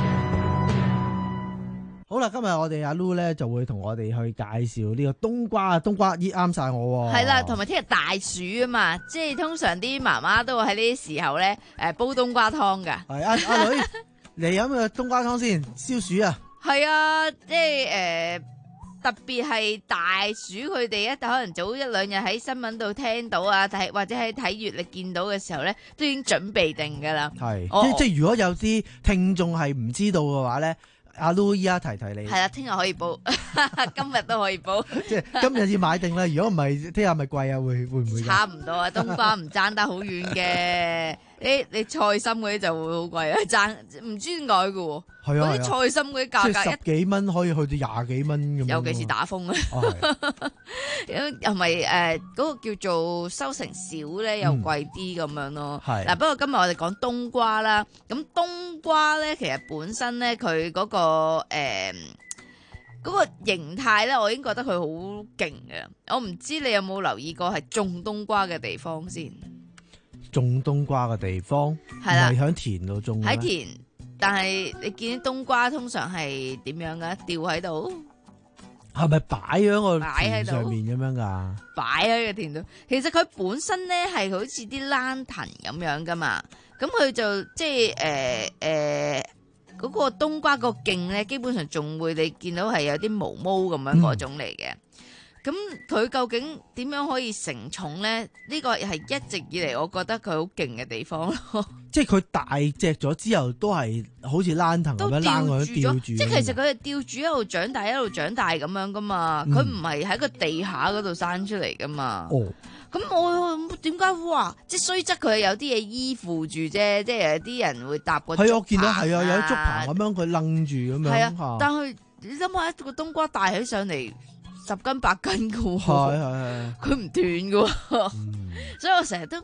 好啦，今日我哋阿 Lu 咧就會同我哋去介紹呢個冬瓜啊，冬瓜咦啱晒我。 係啦，同埋聽日大暑啊嘛，即係通常啲媽媽都會喺呢啲時候咧，誒煲冬瓜湯噶。 係阿阿女嚟飲個冬瓜湯先，消暑啊！ 係啊，即係誒。呃特別係大暑，佢哋咧可能早一兩日喺新聞度聽到啊，睇或者喺睇月曆見到嘅時候咧，都已經準備定噶啦。 係，即即係如果有啲聽眾係唔知道嘅話咧，阿 Lu 依家提提你。係啦，聽日可以煲，今日都可以煲。 即係今日要買定啦，如果唔係聽日咪貴啊？會會唔會？ 差唔多啊，冬瓜唔爭得好遠嘅。你你菜心嗰啲就會好貴啊，爭唔知點解嘅喎。係啊，嗰啲菜心嗰啲價格即係十幾蚊可以去到廿幾蚊咁樣。 尤其是打風啊，又咪誒嗰個叫做收成少咧，又貴啲咁樣咯。係嗱，不過今日我哋講冬瓜啦，咁冬瓜咧其實本身咧佢嗰個誒嗰個形態咧，我已經覺得佢好勁嘅。我唔知你有冇留意過係種冬瓜嘅地方先。 種冬瓜嘅地方係啦，喺田度種。喺田，但係你見啲冬瓜通常係點樣噶？吊喺度， 係咪擺喺個田上面咁樣噶？ 擺喺個田度，其實佢本身咧係好似啲蘭藤咁樣噶嘛。咁佢就即係誒誒嗰個冬瓜個莖咧，基本上仲會你見到係有啲毛毛咁樣嗰種嚟嘅。咁佢究竟點樣可以成蟲咧？呢個係一直以嚟我覺得佢好勁嘅地方咯。即係佢大隻咗之後，都係好似蘭藤咁樣躝佢吊住。即係其實佢係吊住一路長大，一路長大咁樣噶嘛。佢唔係喺個地下嗰度生出嚟噶嘛。哦。咁我點解話即係雖則佢有啲嘢依附住啫？即係有啲人會搭個竹棚。係我見到係啊，有啲竹棚咁樣佢楞住咁樣。係啊，但係你諗下一個冬瓜大起上嚟。十斤八斤嘅喎，佢唔斷嘅喎，嗯、所以我成日都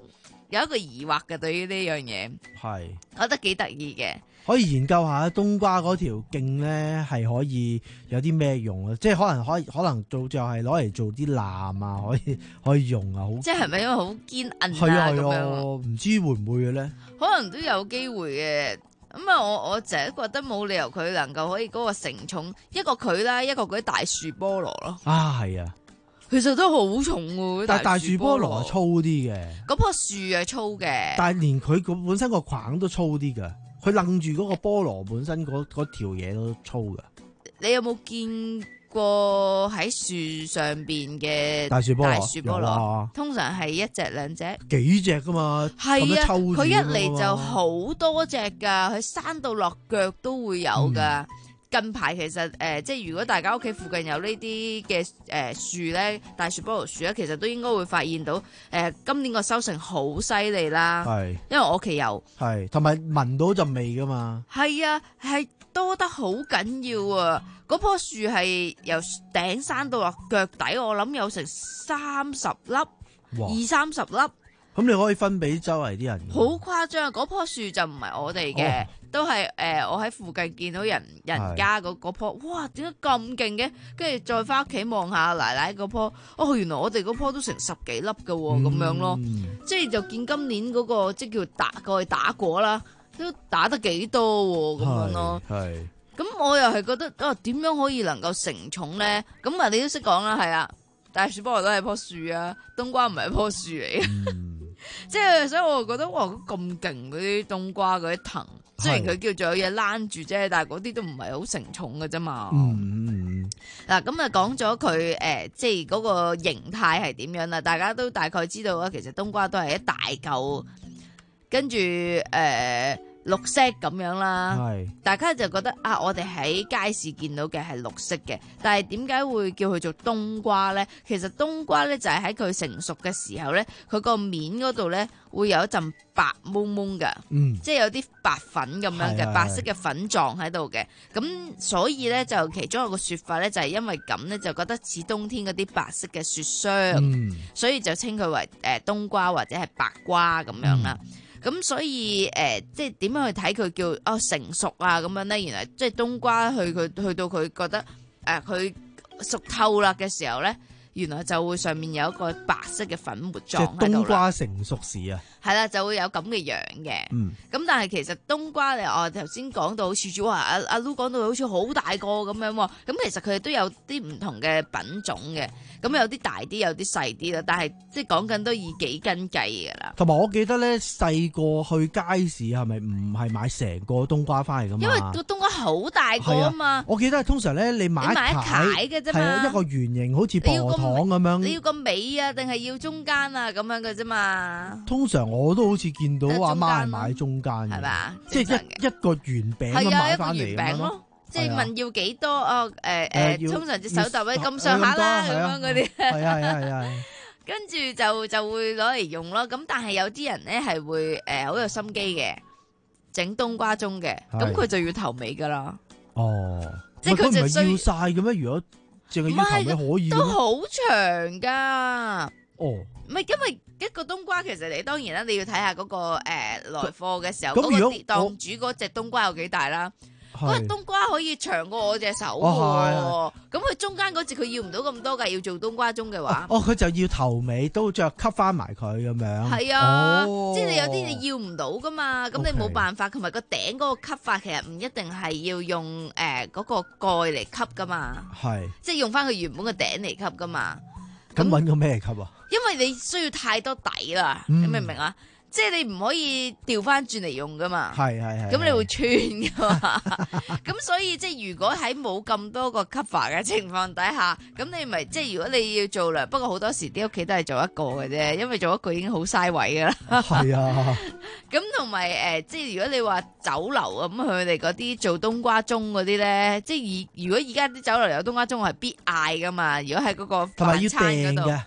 有一個疑惑嘅對於呢樣嘢， 係我覺得幾得意嘅。 可以研究下冬瓜嗰條莖咧，係可以有啲咩用啊？即係可能可以可能做就係攞嚟做啲籃啊，可以可以用啊，好即係係咪因為好堅韌啊係啊係咁啊， 樣？ 唔知會唔會嘅咧？ 可能都有機會嘅。咁啊，我我成日覺得冇理由佢能夠可以嗰個承重一個佢啦，一個嗰啲大樹菠蘿咯。 啊，係啊， 其實都好重喎。 但係大樹菠蘿係粗啲嘅， 嗰棵樹係粗嘅， 但係連佢個本身個框都粗啲㗎。佢楞住嗰個菠蘿本身嗰嗰條嘢都粗㗎。 你有冇見過喺樹上邊嘅大樹菠蘿？ 大樹菠蘿、 啊、 通常係一隻兩隻， 幾隻噶嘛？ 係啊，佢一嚟嘛就好多隻噶，佢生到落腳都會有噶。嗯、近排其實誒、呃，即係如果大家屋企附近有呢啲嘅誒樹咧，大樹菠蘿樹咧，其實都應該會發現到誒、呃，今年個收成好犀利啦。係，因為我屋企有，係同埋聞到陣味噶嘛。係啊，係多得好緊要啊！嗰棵樹係由頂生到落腳底，我諗有成三十粒，二三十粒。咁你可以分俾周圍啲人。好誇張！嗰棵樹就唔係我哋嘅，哦、都係誒、呃、我喺附近見到人人家嗰嗰棵，哇！點解咁勁嘅？跟住再翻屋企望下奶奶嗰棵，哦，原來我哋嗰棵都成十幾粒嘅喎，咁、嗯、樣咯。即係就見今年嗰、嗰個即叫打過去打果啦，都打得幾多喎，咁樣咯。係。咁我又係覺得啊，點樣可以能夠承重咧？咁啊，你都識講啦，係啊，大樹菠蘿都係棵樹啊，冬瓜唔係一棵樹嚟嘅，嗯、即係所以我就覺得哇，咁勁嗰啲冬瓜嗰啲藤，雖然佢叫做有嘢攔住啫，但係嗰啲都唔係好承重嘅啫嘛。嗯嗱，咁啊講咗佢誒，即係嗰個形態係點樣啦？大家都大概知道啊，其實冬瓜都係一大嚿，跟住誒。呃綠色咁樣啦，大家就覺得啊，我哋喺街市見到嘅係綠色嘅，但係點解會叫佢做冬瓜呢？其實冬瓜呢，就係喺佢成熟嘅時候呢，佢個面嗰度呢會有一陣白蒙蒙嘅，嗯、即係有啲白粉咁樣嘅白色嘅粉狀喺度嘅，咁所以呢，就其中一個說法呢，就係因為咁呢，就覺得似冬天嗰啲白色嘅雪霜，嗯、所以就稱佢為誒冬瓜或者係白瓜咁樣啦。嗯咁所以誒、呃，即係點樣去睇佢叫哦成熟啊咁樣咧？原來即係冬瓜去佢去到佢覺得誒佢、呃、熟透啦嘅時候咧，原來就會上面有一個白色嘅粉末狀喺度啦。即係冬瓜成熟時啊，係啦，就會有咁嘅樣嘅。嗯，咁但係其實冬瓜咧，我頭先講到好似主話阿阿 Lu 講到好似好大個咁樣喎。咁其實佢哋都有啲唔同嘅品種嘅。咁有啲大啲，有啲細啲啦，但係即係講緊都以幾斤計噶啦。同埋我記得咧，細個去街市係咪唔係買成個冬瓜翻嚟噶嘛？因為個冬瓜好大個啊嘛。我記得通常咧，你買一塊嘅啫嘛，係啊，一個圓形好似薄荷糖咁樣。你要個尾啊，定係要中間啊咁樣嘅啫嘛。通常我都好似見到阿媽係買中間嘅，係嘛？即係一一個圓餅咁買翻嚟咁咯。即係問要幾多哦？誒、呃、誒，呃、通常隻手就咧咁上下啦，咁樣嗰啲。係啊係啊係啊。跟住就就會攞嚟用咯。咁但係有啲人咧係會誒好、呃、有心機嘅，整冬瓜盅嘅，咁佢就要頭尾噶啦。哦，即係佢就需要晒嘅咩？如果淨係要頭尾可以都好長噶。哦，唔係因為一個冬瓜其實你當然啦，你要睇下嗰、嗰個誒、呃、來貨嘅時候，嗰個檔主嗰隻冬瓜有幾大啦。嗰個冬瓜可以長過我隻手喎，咁佢、哦、中間嗰隻佢要唔到咁多㗎，要做冬瓜盅嘅話，哦，佢就要頭尾都再吸翻埋佢咁樣，係啊，哦、即係你有啲你要唔到㗎嘛，咁你冇辦法，同埋個頂嗰個吸法其實唔一定係要用誒嗰、呃嗰個蓋嚟吸㗎嘛，係是，即係用翻佢原本嘅頂嚟吸㗎嘛，咁揾個咩吸啊？因為你需要太多底啦，嗯、你明唔明啊？即係你唔可以調翻轉嚟用噶嘛，係係係，咁你會穿噶嘛，咁所以即係如果喺冇咁多個 cover 嘅情況底下，咁你咪即係如果你要做啦，不過好多時啲屋企都係做一個嘅啫，因為做一個已經好嘥位噶啦。係啊，咁同埋誒，即係如果你話酒樓咁，佢哋嗰啲做冬瓜盅嗰啲咧，即係如果而家啲酒樓有冬瓜盅，我係必嗌噶嘛。如果喺嗰個飯餐嗰度。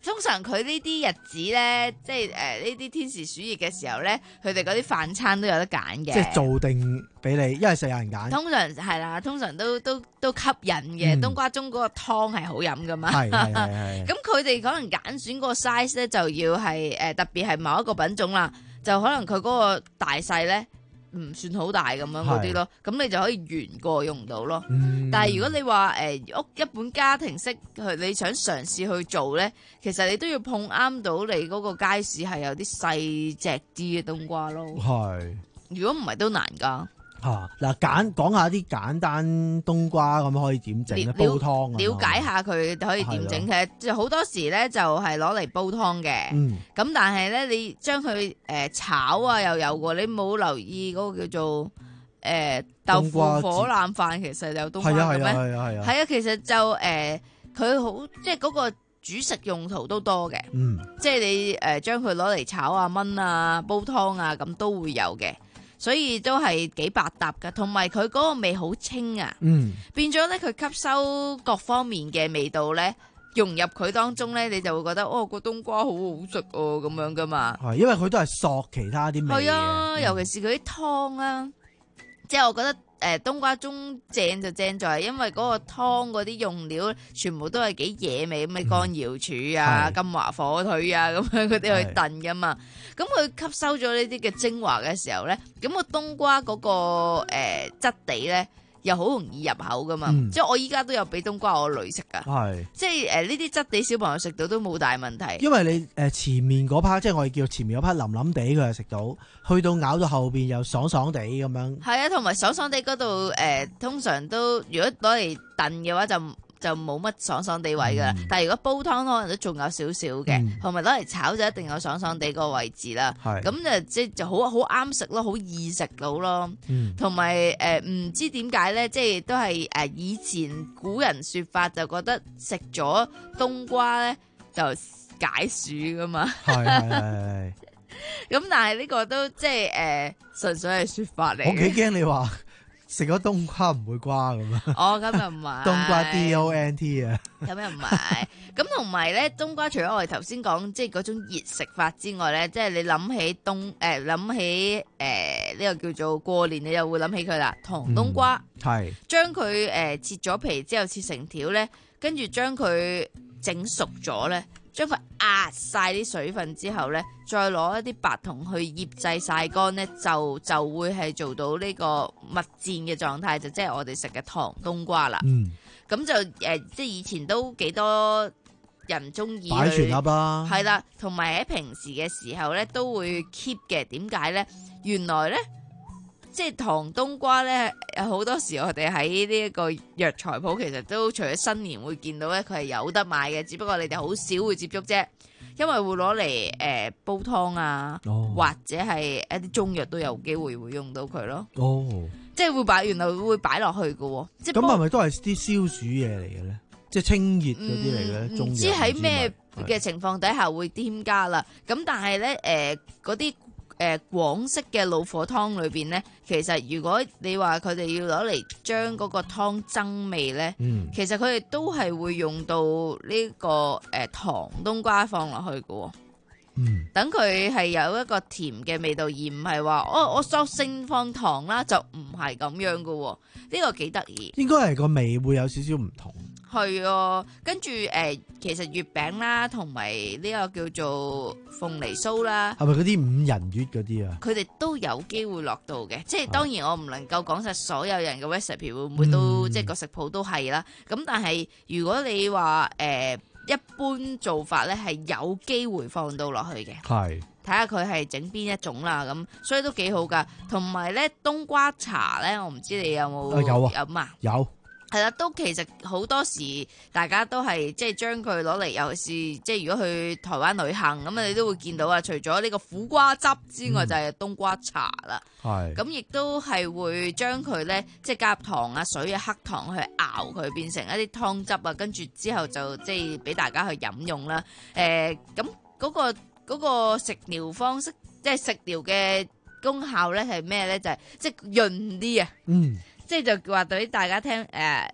通常佢呢啲日子咧，即係誒呢啲天時暑熱嘅時候咧，佢哋嗰啲飯餐都有得揀嘅。 即係做定俾你，因為成日有人揀。 通常係啦，通常都都都吸引嘅。嗯、冬瓜盅嗰個湯係好飲噶嘛。係係係。咁佢哋可能揀選個 size 咧，就要係誒、呃、特別係某一個品種啦，就可能佢嗰個大細咧。唔算好大咁樣嗰啲咯，咁你就可以原個用到咯。嗯、但係如果你話誒屋一本家庭式去，你想嘗試去做咧，其實你都要碰啱到你嗰個街市係有啲細隻啲嘅冬瓜咯。係，如果唔係都難噶。 嚇嗱，簡講下啲簡單冬瓜咁可以點整咧？煲湯啊， 了解下佢可以點整。其實就好多時咧就係攞嚟煲湯嘅。嗯，咁但係咧你將佢誒炒啊又有喎，你冇留意嗰個叫做誒、呃、豆腐火腩飯，其實有冬瓜嘅咩？係啊係啊係啊。係啊，其實就誒佢好即係嗰個煮食用途都多嘅。嗯，即係你誒將佢攞嚟炒啊、炆啊、煲湯啊，咁都會有嘅。所以都係幾百搭噶，同埋佢嗰個味好清啊，嗯、變咗咧佢吸收各方面嘅味道咧，融入佢當中咧，你就會覺得哦個冬瓜好好食哦咁樣噶嘛。 係，因為佢都係索其他啲味嘅。係啊，嗯、尤其是佢啲湯啊，即係我覺得。誒、呃、冬瓜盅正就正在，因為嗰個湯嗰啲用料全部都係幾野味咁嘅乾瑤柱啊、嗯、金華火腿啊咁樣嗰啲去燉噶嘛，咁佢吸收咗呢啲嘅精華嘅時候咧，咁個冬瓜嗰、嗰個誒、呃、質地咧又好容易入口噶嘛，嗯、即係我依家都有俾冬瓜我女食噶，係即係誒呢啲質地小朋友食到都冇大問題。 因為你誒、呃、前面嗰 part 即係我哋叫前面嗰 part 腍腍地佢係食到，去到咬到後邊又爽爽地咁樣。係啊，同埋爽爽地嗰度誒，通常都如果攞嚟燉嘅話就就冇乜爽爽地位噶啦。嗯、但係如果煲湯可能都仲有少少嘅，同埋攞嚟炒就一定有爽爽地個位置啦。咁就即係就好好啱食咯，好易食到咯。同埋誒唔知點解咧，即係都係誒以前古人說法就覺得食咗冬瓜咧就解暑噶嘛。係係係。咁但係呢個都即係誒純粹係說法嚟。 我幾驚你話食咗冬瓜唔會瓜咁啊！ 哦，咁又唔係冬瓜 D O N T 啊！ 咁又唔係，咁同埋咧，冬瓜除咗我哋頭先講即係嗰種熱食法之外咧，即係你諗起冬誒諗、呃、起誒呢、呃這個叫做過年，你又會諗起佢啦，糖冬瓜係將佢誒切咗皮之後切成條咧，跟住將佢整熟咗咧。將佢壓晒啲水分之後咧，再攞一啲白糖去醃製曬乾咧，就就會係做到呢個蜜餞嘅狀態，就即係我哋食嘅糖冬瓜啦。嗯，咁就誒、呃，即係以前都幾多人中意擺全盒啦， 係啦，同埋喺平時嘅時候咧都會 keep 嘅。點解咧？原來咧。即係糖冬瓜咧，好多時我哋喺呢一個藥材鋪，其實都除咗新年會見到咧，佢係有得買嘅，只不過你哋好少會接觸啫。因為會攞嚟誒煲湯啊，哦、或者係一啲中藥都有機會會用到佢咯。哦，即係會擺，原來會擺落去嘅喎。即係咁係咪都係啲消暑嘢嚟嘅咧？即係清熱嗰啲嚟嘅咧？唔知喺咩嘅情況底下會添加啦。咁但係咧誒嗰啲。誒、呃、廣式嘅老火湯裏邊咧，其實如果你話佢哋要攞嚟將嗰個湯增味咧，嗯、其實佢哋都係會用到呢、這個誒、呃、糖冬瓜放落去嘅喎。嗯，等佢係有一個甜嘅味道，而唔係話哦我索性放糖啦，就唔係咁樣嘅喎。呢、這個幾得意。應該係個味會有少少唔同。係啊，跟住誒、呃，其實月餅啦，同埋呢個叫做鳳梨酥啦，係咪嗰啲五仁月嗰啲啊？佢哋都有機會落到嘅，即係當然我唔能夠講晒所有人嘅 recipe 會唔會都、嗯、即係個食譜都係啦。咁但係如果你話誒、呃、一般做法咧，係有機會放到落去嘅，係睇下佢係整邊一種啦。咁所以都幾好噶。同埋咧冬瓜茶咧，我唔知你有冇、啊、有啊？有啊，有。係啦，都其實好多時大家都係即係將佢攞嚟，尤其是即係如果去台灣旅行咁啊，你都會見到啊。除咗呢個苦瓜汁之外，嗯、就係冬瓜茶啦。係咁，亦都係會將佢咧即係加入糖啊、水啊、黑糖去熬佢，變成一啲湯汁啊。跟住之後就即係俾大家去飲用啦。誒、呃，咁嗰、嗰個嗰、嗰個食療方式，即係食療嘅功效咧係咩咧？就係即係潤啲啊。嗯。即係就話對大家聽誒、呃，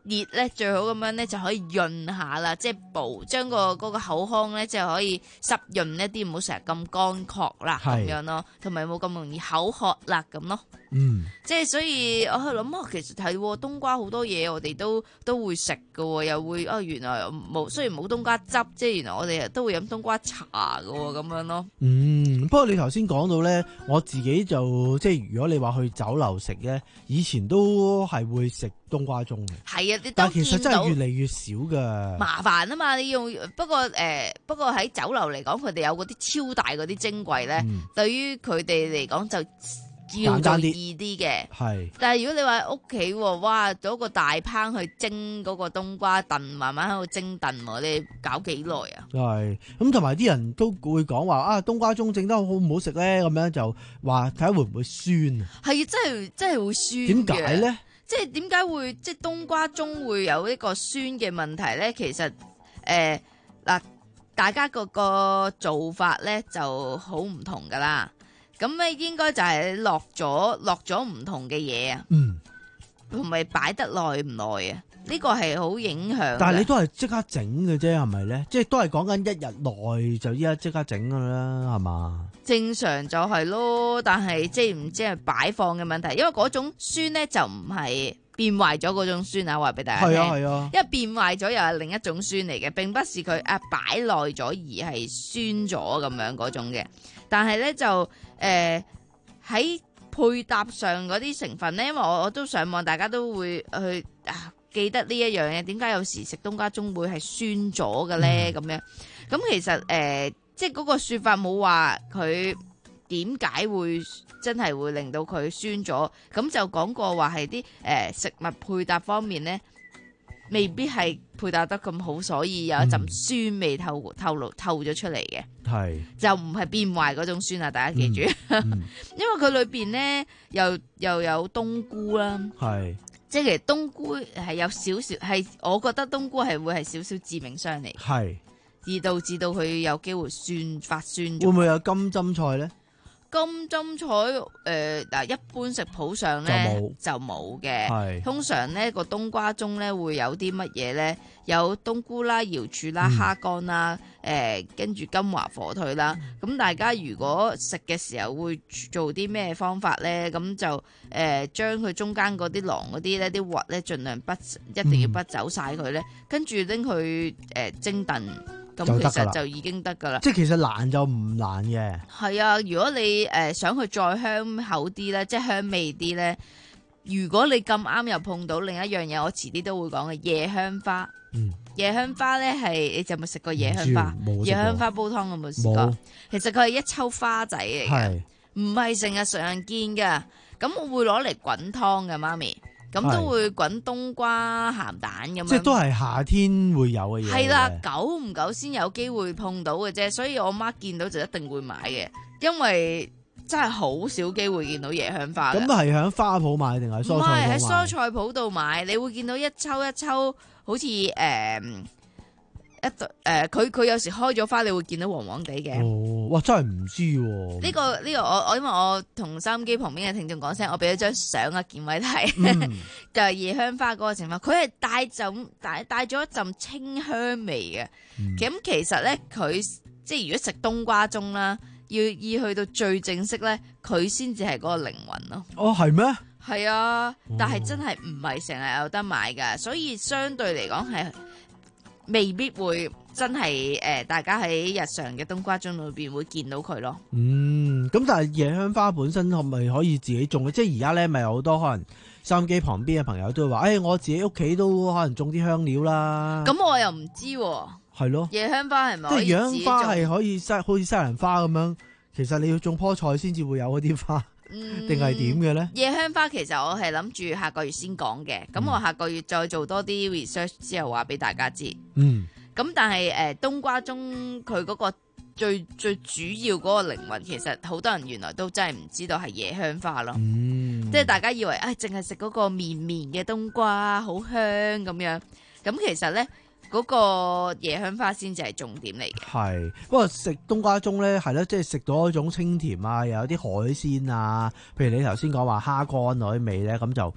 熱咧，最好咁樣咧就可以潤下啦，即係補將個嗰個口腔咧，即係可以濕潤一啲，唔好成日咁乾涸啦咁樣咯，同埋冇咁容易口渴啦咁咯。 嗯， 即係所以我去諗啊，其實係冬瓜好多嘢我哋都都會食㗎，又會啊原來冇，雖然冇冬瓜汁，即係原來我哋都會飲冬瓜茶㗎咁樣咯。 嗯，不過你頭先講到咧，我自己就即係如果你話去酒樓食咧，以前都係會食冬瓜盅嘅。 係啊，你都但係其實真係見到越嚟越少㗎。 麻煩啊嘛，你用不過誒、呃，不過喺酒樓嚟講，佢哋有嗰啲超大嗰啲蒸櫃咧，嗯、對於佢哋嚟講就叫做易啲嘅。係，但係如果你話屋企，哇，攞個大烹去蒸嗰個冬瓜燉，慢慢喺度蒸燉，你搞幾耐啊？係，咁同埋啲人都會講話啊，冬瓜盅整得好唔好食咧？咁樣就話睇下會唔會酸啊？係啊，真係真係會酸。點解咧？即係點解會即係冬瓜盅會有呢個酸嘅問題咧？其實誒嗱、呃，大家個個做法咧就好唔同噶啦。咁咧應該就係落咗落咗唔同嘅嘢啊，嗯，同埋擺得耐唔耐啊？呢個係好影響。但係你都係即刻整嘅啫，係咪咧？即係都係講緊一日內就依家即刻整噶啦，係嘛？正常就係咯，但係即係唔知係擺放嘅問題，因為嗰種酸咧就唔係變壞咗嗰種酸啊，話俾大家聽。係啊係啊，因為變壞咗又係另一種酸嚟嘅，並不是佢啊擺耐咗而係酸咗咁樣嗰種嘅。但係咧就誒喺、呃、配搭上嗰啲成分咧，因為我我都上網，大家都會去啊記得呢一樣嘢。點解有時食冬瓜盅會係酸咗嘅咧？咁、嗯、樣咁其實誒、呃，即係嗰個說法冇話佢點解會真係會令到佢酸咗。咁就講過話係啲誒食物配搭方面咧，未必係配搭得咁好，所以有一陣酸味透透露透咗出嚟嘅。係就唔係變壞嗰種酸啊！大家記住，嗯嗯、因為佢裏邊咧又又有冬菇啦，係即係其實冬菇係有少少係，我覺得冬菇係會係少少致命傷嚟，係而導致到佢有機會酸發酸咗。會唔會有金針菜咧？金針菜誒嗱，一般食譜上咧就冇嘅，通常咧個冬瓜盅咧會有啲乜嘢咧？有冬菇啦、瑤柱啦、蝦乾啦，誒跟住金華火腿啦。咁、嗯、大家如果食嘅時候會做啲咩方法咧？咁就誒將佢中間嗰啲囊嗰啲咧啲核咧，盡量剝，一定要剝走晒佢咧，跟住拎去誒蒸燉。咁其實就已經得噶啦，即係其實難就唔難嘅。係啊，如果你誒、呃、想去再香口啲咧，即係香味啲咧，如果你咁啱又碰到另一樣嘢，我遲啲都會講嘅夜香花。嗯，夜香花咧係，你有冇食過夜香花？夜香花煲湯有冇試過？其實佢係一抽花仔嚟嘅，唔係成日常見嘅。咁我會攞嚟滾湯嘅，媽咪。咁都會滾冬瓜鹹蛋咁樣，即係都係夏天會有嘅嘢。係啦，久唔久先有機會碰到嘅啫，所以我媽見到就一定會買嘅，因為真係好少機會見到夜香花。咁係喺花圃買定係蔬菜鋪買？唔係喺蔬菜鋪度買，你會見到一抽一抽，好似誒。呃一誒，佢、呃、佢有時開咗花，你會見到黃黃地嘅。哦，哇，真係唔知喎、啊。呢、這個呢、這個我我因為我同收音機旁邊嘅聽眾講聲，我俾咗張相啊，見位睇，嗯、就係夜香花嗰個情況。佢係帶陣帶帶咗一陣清香味嘅。咁、嗯、其實咧，佢即係如果食冬瓜盅啦，要要去到最正式咧，佢先至係嗰個靈魂咯。哦，係咩？係啊，但係真係唔係成日有得買噶，所以相對嚟講係。未必會真係誒、呃，大家喺日常嘅冬瓜盅裏邊會見到佢咯。嗯，咁但係夜香花本身可唔係可以自己種嘅？即係而家咧，咪有好多可能收音機旁邊嘅朋友都會話，誒、哎，我自己屋企都可能種啲香料啦。咁我又唔知喎、啊。係咯。夜香花係咪？即係夜香花係可以西，好似西蘭花咁樣。其實你要種棵菜先至會有嗰啲花。定係點嘅咧？夜香花其實我係諗住下個月先講嘅，咁、嗯、我下個月再做多啲 research 之後話俾大家知。嗯，咁但係誒、呃、冬瓜盅佢嗰個最最主要嗰個靈魂，其實好多人原來都真係唔知道係夜香花咯。嗯，即係大家以為誒淨係食嗰個綿綿嘅冬瓜好香咁樣，咁其實咧。嗰個夜香花先至係重點嚟嘅。係，不過食冬瓜盅咧，係咯，即係食到一種清甜啊，又有啲海鮮啊，譬如你頭先講話蝦乾嗰啲味咧，咁就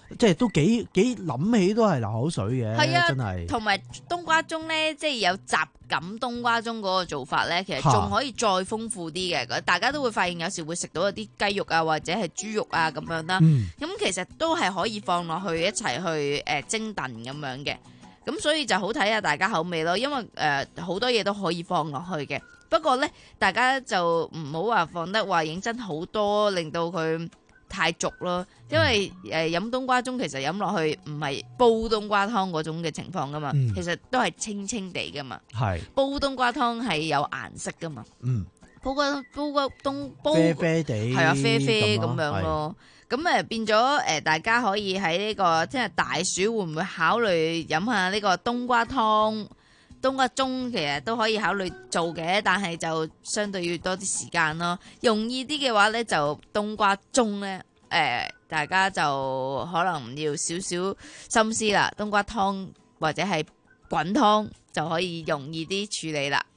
即係都幾幾諗起都係流口水嘅， 係啊， 真係。 同埋冬瓜盅咧，即係有雜錦冬瓜盅嗰個做法咧，其實仲可以再豐富啲嘅。大家都會發現有時會食到一啲雞肉啊，或者係豬肉啊咁樣啦。咁、嗯、其實都係可以放落去一齊去誒蒸燉咁樣嘅。咁所以就好睇下大家口味咯，因為誒好、呃、多嘢都可以放落去嘅。不過咧，大家就唔好話放得話認真好多，令到佢太俗咯。因為誒飲、呃、冬瓜盅其實飲落去唔係煲冬瓜湯嗰種嘅情況噶嘛，嗯、其實都係清清地噶嘛。係煲冬瓜湯係有顏色噶嘛。嗯，煲個煲個冬煲啡啡地係啊啡啡咁樣咯。咁誒變咗誒，大家可以喺呢、這個即係大暑會唔會考慮飲下呢個冬瓜湯？冬瓜盅其實都可以考慮做嘅，但係就相對要多啲時間咯。容易啲嘅話咧，就冬瓜盅咧，誒、呃、大家就可能要少少心思啦。冬瓜湯或者係滾湯就可以容易啲處理啦。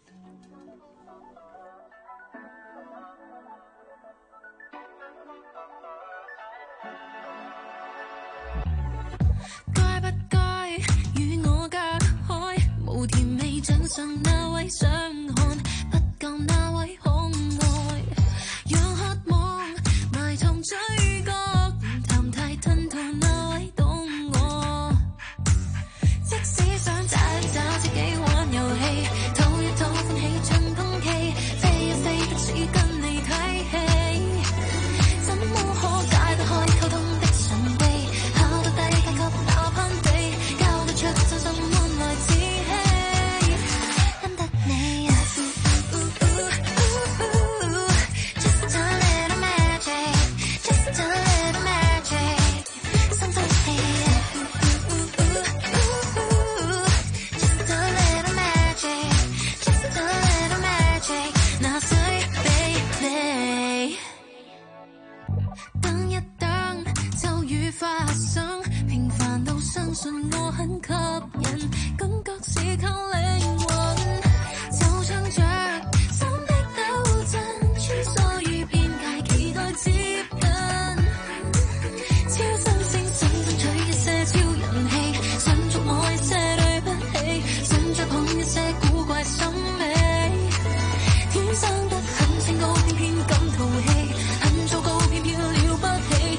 甜味枕上那位想看，不夠那位可愛，讓渴望埋藏嘴角，談太吞吐那位懂我。即使想找找自己玩遊戲，吐一吐歡喜像空氣，飛一飛不似跟你睇戲，怎麼可解得開溝通的神秘，跑到低階級那攀比，交得出真心換來自欺。發生平凡到相信我很吸引，感覺是靠靈魂，就唱着心的鬥陣，穿梭於邊界，期待接近。超新星想爭取一些超人氣，想觸摸一些對不起，想觸碰一些古怪審美，天生得很清高，偏偏咁淘氣，很糟糕，偏偏了不起。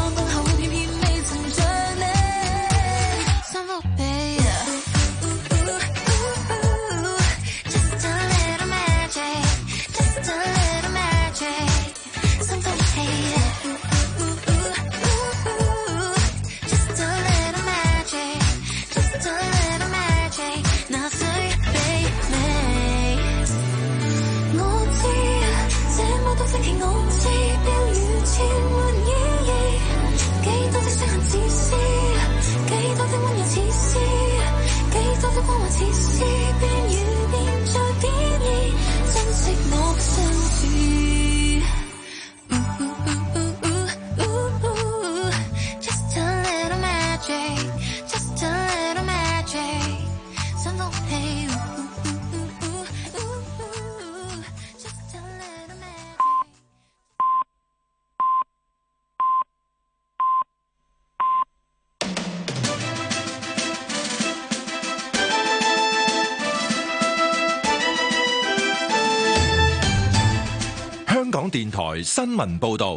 香港電台新聞報道，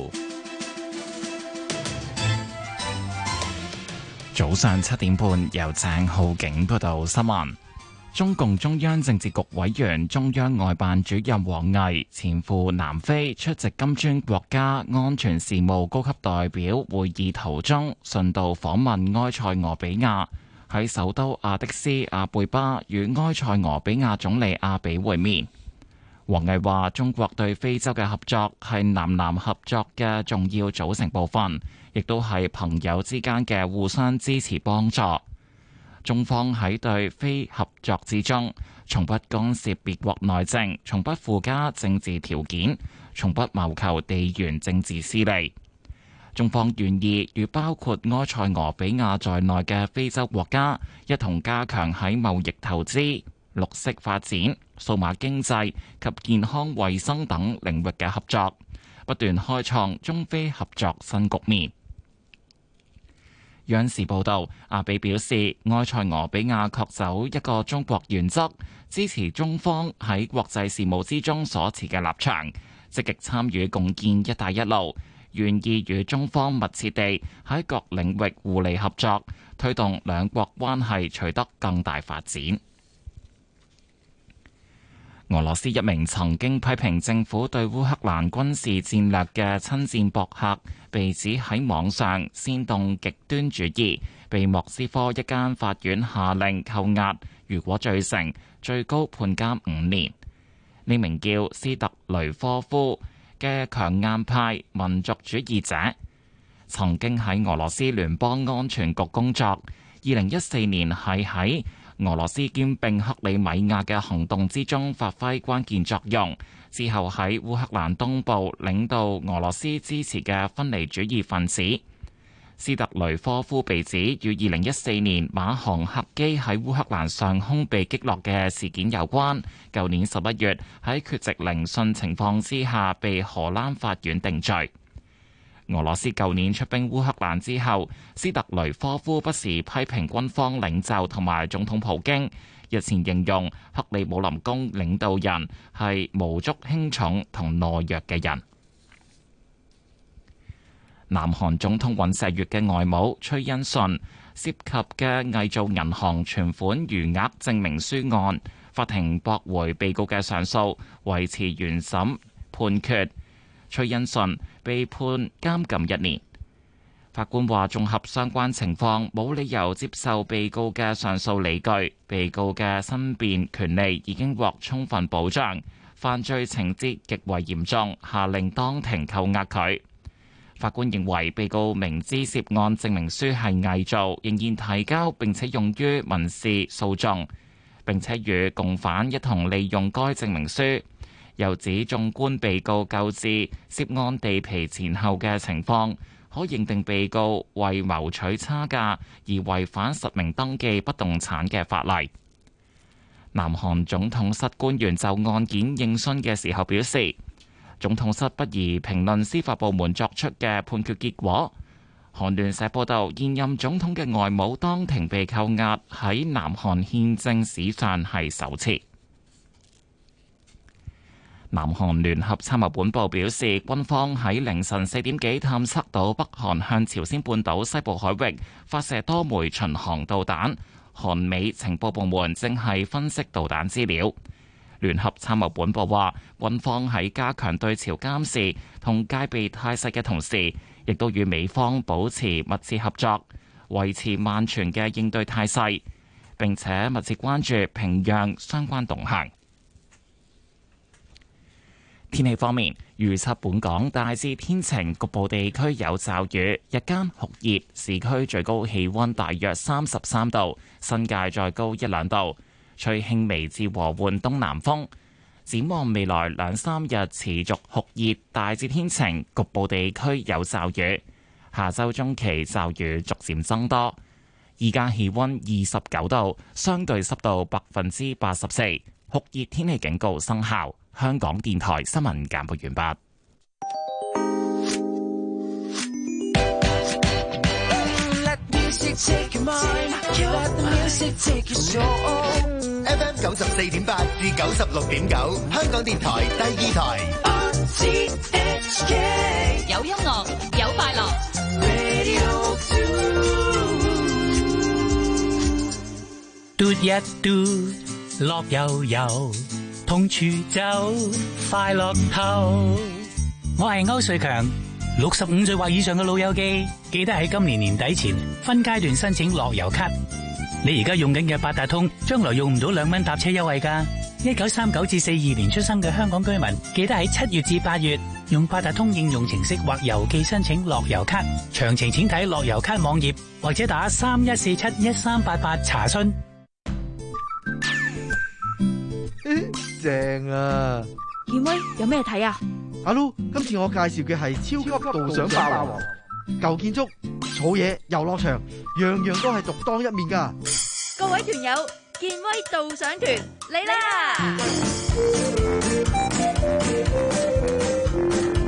早上七點半由鄭浩景報道新聞。中共中央政治局委員、中央外辦主任王毅前赴南非出席金磚國家安全事務高級代表會議途中，順道訪問埃塞俄比亞，喺首都亞的斯亞貝巴與埃塞俄比亞總理阿比會面。王毅話：中國對非洲嘅合作係南南合作嘅重要組成部分，亦都係朋友之間嘅互相支持幫助。中方喺對非合作之中，從不干涉別國內政，從不附加政治條件，從不謀求地緣政治私利。中方願意與包括埃塞俄比亞在內嘅非洲國家一同加強喺貿易投資、綠色發展、數碼經濟及健康衛生等領域嘅合作，不斷開創中非合作新局面。 央視報道，阿比表示，埃塞俄比亞恪守一個中國原則，支持中方喺國際事務之中所持嘅立場，積極參與共建「一帶一路」，願意與中方密切地喺各領域互利合作，推動兩國關係取得更大發展。俄羅斯一名曾經批評政府對烏克蘭軍事戰略嘅親戰博客，被指喺網上煽動極端主義，被莫斯科一間法院下令扣押，如果罪成，最高判監五年。呢名叫斯特雷科夫嘅強硬派民族主義者，曾經喺俄羅斯聯邦安全局工作，二零一四年係喺俄羅斯兼併克里米亞嘅行動之中發揮關鍵作用，之後喺烏克蘭東部領導俄羅斯支持嘅分離主義分子。斯特雷科夫被指與二零一四年馬航客機喺烏克蘭上空被擊落嘅事件有關。舊年十一月喺缺席聆訊情況之下被荷蘭法院定罪。俄羅斯舊年出兵烏克蘭之後，斯特雷科夫不時批評軍方領袖同埋總統普京，日前形容克里姆林宮領導人係無足輕重同懦弱嘅人。南韓總統尹錫悅嘅外母崔恩順涉及嘅偽造銀行存款餘額證明書案，法庭駁回被告嘅上訴，維持原審判決。崔恩順被判監禁一年。法官話，綜合相關情況，冇理由接受被告嘅上訴理據，被告嘅申辯權利已經獲充分保障，犯罪情節極為嚴重，下令當庭扣押佢。法官認為被告明知涉案證明書係偽造，仍然提交並且用於民事訴訟，並且與共犯一同利用該證明書。又指縱觀被告購置涉案地皮前後嘅情況，可認定被告為謀取差價而違反實名登記不動產嘅法例。南韓總統室官員就案件應訊嘅時候表示，總統室不宜評論司法部門作出嘅判決結果。韓聯社報道，現任總統嘅外母當庭被扣押，喺南韓憲政史上係首次。南韓聯合參謀本部表示，軍方喺凌晨四點幾探測到北韓向朝鮮半島西部海域發射多枚巡航導彈，韓美情報部門正係分析導彈資料。聯合參謀本部話，軍方喺加強對朝監視同戒備態勢嘅同時，亦都與美方保持密切合作，維持萬全嘅應對態勢，並且密切關注平壤相關動向。天氣方面，預測本港大致天晴，局部地區有驟雨，日間酷熱，市區最高氣溫大約三十三度，新界再高一兩度，吹輕微至和緩東南風。展望未來兩三日持續酷熱，大致天晴，局部地區有驟雨。下周中期驟雨逐漸增多。依家氣溫二十九度，相對濕度百分之八十四，酷熱天氣警告生效。香港電台新聞簡報完畢。 F M 九十四點八至九十六點九，香港電台第二台。 有音樂，有快樂。 嘟一嘟，樂悠悠。同處走，快樂透。我係歐瑞強，六十五歲或以上嘅老友記，記得喺今年年底前分階段申請樂悠咭。你而家用緊嘅八達通，將來用唔到兩蚊搭車優惠㗎。一九三九至四二年出生嘅香港居民，記得喺七月至八月用八達通應用程式或郵寄申請樂悠咭。詳情請睇樂悠咭網頁或者打三一四七一三八八查詢。 正啊！ 健威有咩睇啊？ 阿 Lu，今次我介紹嘅係超級導賞霸王，舊建築、草野、遊樂場，樣樣都係獨當一面噶。 各位團友，健威導賞團嚟啦！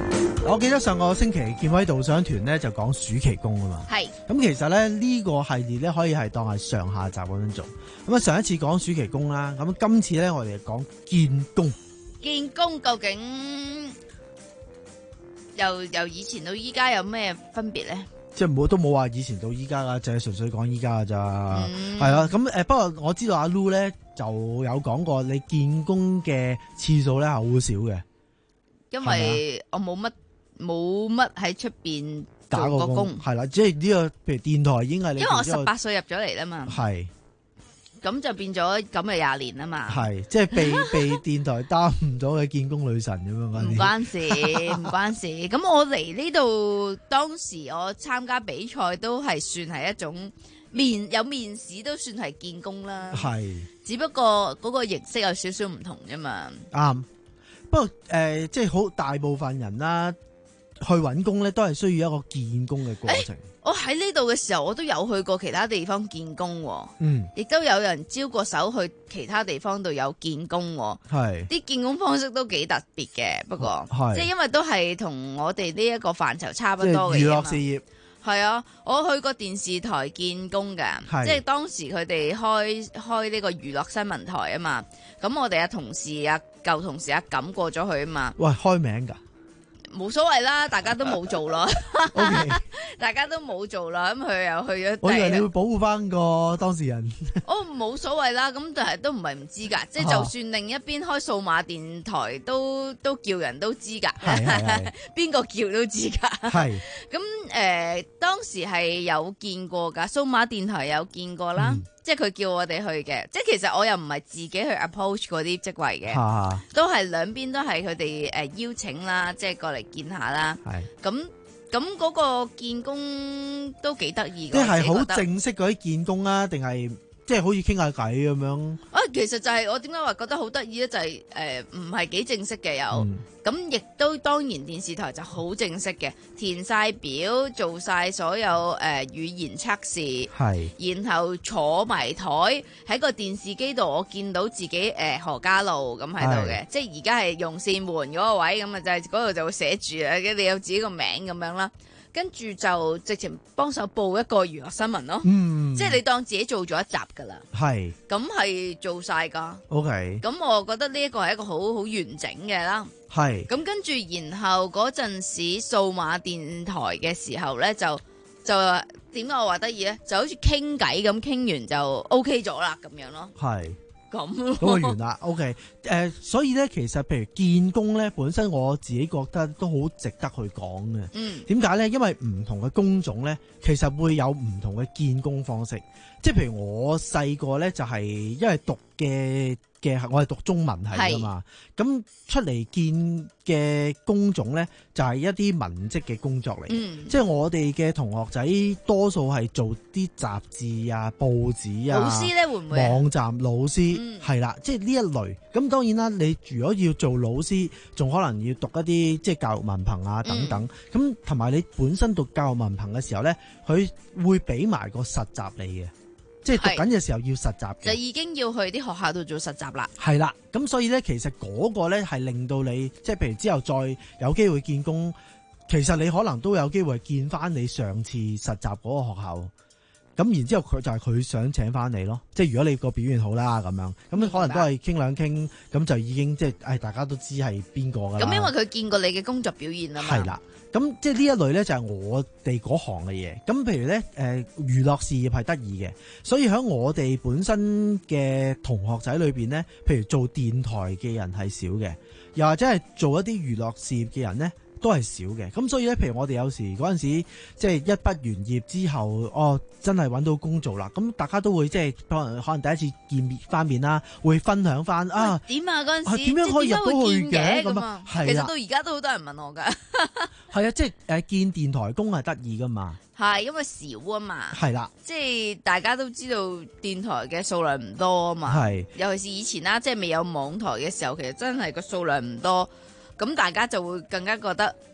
我記得上個星期健委導賞團咧就講暑期工啊嘛。 係。 咁其實咧呢個系列咧可以係當係上下集咁樣做。咁啊上一次講暑期工啦，咁今次咧我哋講見工。 見工究竟由由以前到依家有咩分別咧？ 即係冇都冇話以前到依家噶，就係純粹講依家噶咋。係啦、嗯，咁誒，不過我知道阿 Lu 咧就有講過，你見工嘅次數咧係好少嘅， 因為我冇乜冇乜喺出邊做過工。 係啦，即係呢個譬如電台已經係你。 因為我十八歲入咗嚟啦嘛。係。咁就變咗咁嘅廿年啊嘛， 係即係被被電台擔唔咗嘅見工女神咁樣。 唔關事，唔關事。咁我嚟呢度當時我參加比賽都係算係一種面有面試都算係見工啦。係，只不過嗰個形式有少少唔同啫嘛。 啱，不過誒、呃，即係好大部分人啦，去搵工咧都係需要一個見工嘅過程。欸我喺呢度嘅時候，我都有去過其他地方見工， 嗯， 亦都有人招過手去其他地方度有見工，係啲見工方式都幾特別嘅。不過，即係因為都係同我哋呢一個範疇差不多嘅娛樂事業。 係啊，我去過電視台見工嘅，即係當時佢哋開開呢個娛樂新聞台啊嘛。咁我哋阿同事啊，舊同事阿錦過咗去啊嘛。 喂，開名㗎？ 冇所謂啦，大家都冇做咯。 Okay. 大家都冇做啦，咁佢又去咗。 我以為你會保護翻個當事人。 哦，冇所謂啦，咁但係都唔係唔知噶，即係就算另一邊開數碼電台都都叫人都知噶，邊個叫都知噶。係咁誒，當時係有見過噶，數碼電台有見過啦。嗯，即係佢叫我哋去嘅，即係其實我又唔係自己去 approach 嗰啲職位嘅，啊，都係兩邊都係佢哋誒邀請啦，即係過嚟見下啦。係咁咁嗰個見工都幾得意嘅，即係好正式嗰啲見工啊，定係即係好似傾下偈咁樣？ 啊，其實就係、是、我點解話覺得好得意咧，就係誒唔係幾正式嘅有。嗯咁亦都當然電視台就好正式嘅，填晒表，做晒所有誒、呃、語言測試，係，然後坐埋台喺個電視機度，我見到自己誒、呃、何家路咁喺度嘅，即係而家係用線門嗰個位咁啊，就係嗰度就會寫住啊，你有自己個名咁樣啦。跟住就直情幫手報一個娛樂新聞咯，嗯，即係你當自己做咗一集噶啦，係，咁係做晒噶 ，OK，咁我覺得呢一個係一個好好完整嘅啦，係，咁跟住然後嗰陣時數碼電台嘅時候咧，就就點解我話得意咧？就好似傾偈咁，傾完就 OK 咗啦，咁樣咯，係。咁咁啊完啦 ，OK，誒、呃，所以咧，其實譬如見工咧，本身我自己覺得都好值得去講嘅。嗯，點解咧？因為唔同嘅工種咧，其實會有唔同嘅見工方式。即係譬如我細個咧，就係、是、因為讀嘅嘅，我係讀中文系㗎嘛。咁出嚟見嘅工種咧，就係、是、一啲文職嘅工作嚟。嗯，即係我哋嘅同學仔多數係做啲雜誌啊、報紙啊。 老師咧會唔會？ 網站老師係啦、嗯，即係呢一類。咁當然啦，你如果要做老師，仲可能要讀一啲即係教育文憑啊等等。咁同埋你本身讀教育文憑嘅時候咧，佢會俾埋個實習你嘅。即係讀緊嘅時候要實習嘅， 就已經要去啲學校度做實習啦。係啦，咁所以咧，其實嗰個咧係令到你，即係譬如之後再有機會見工，其實你可能都有機會見翻你上次實習嗰個學校。咁然之後佢就係佢想請翻你咯，即係如果你個表現好啦咁樣，咁可能都係傾兩傾，咁就已經即係誒大家都知係邊個噶啦。 咁因為佢見過你嘅工作表現啊嘛。係啦。 咁即係呢一類咧就係我哋嗰行嘅嘢。咁譬如咧誒娛樂事業係得意嘅，所以喺我哋本身嘅同學仔裏邊咧，譬如做電台嘅人係少嘅，又或者係做一啲娛樂事業嘅人咧，都係少嘅。咁所以咧，譬如我哋有時嗰陣時即係一畢完業之後，哦真係揾到工做啦，咁大家都會即係可能可能第一次見面翻面啦，會分享翻啊點啊嗰陣時點樣可以入到去嘅咁啊， 其實到而家都好多人問我噶。 係啊，即係誒見電台工係得意噶嘛， 係因為少啊嘛， 係啦， 即係大家都知道電台嘅數量唔多啊嘛，係尤其是以前啦，即係未有網台嘅時候，其實真係個數量唔多。咁大家就會更加覺得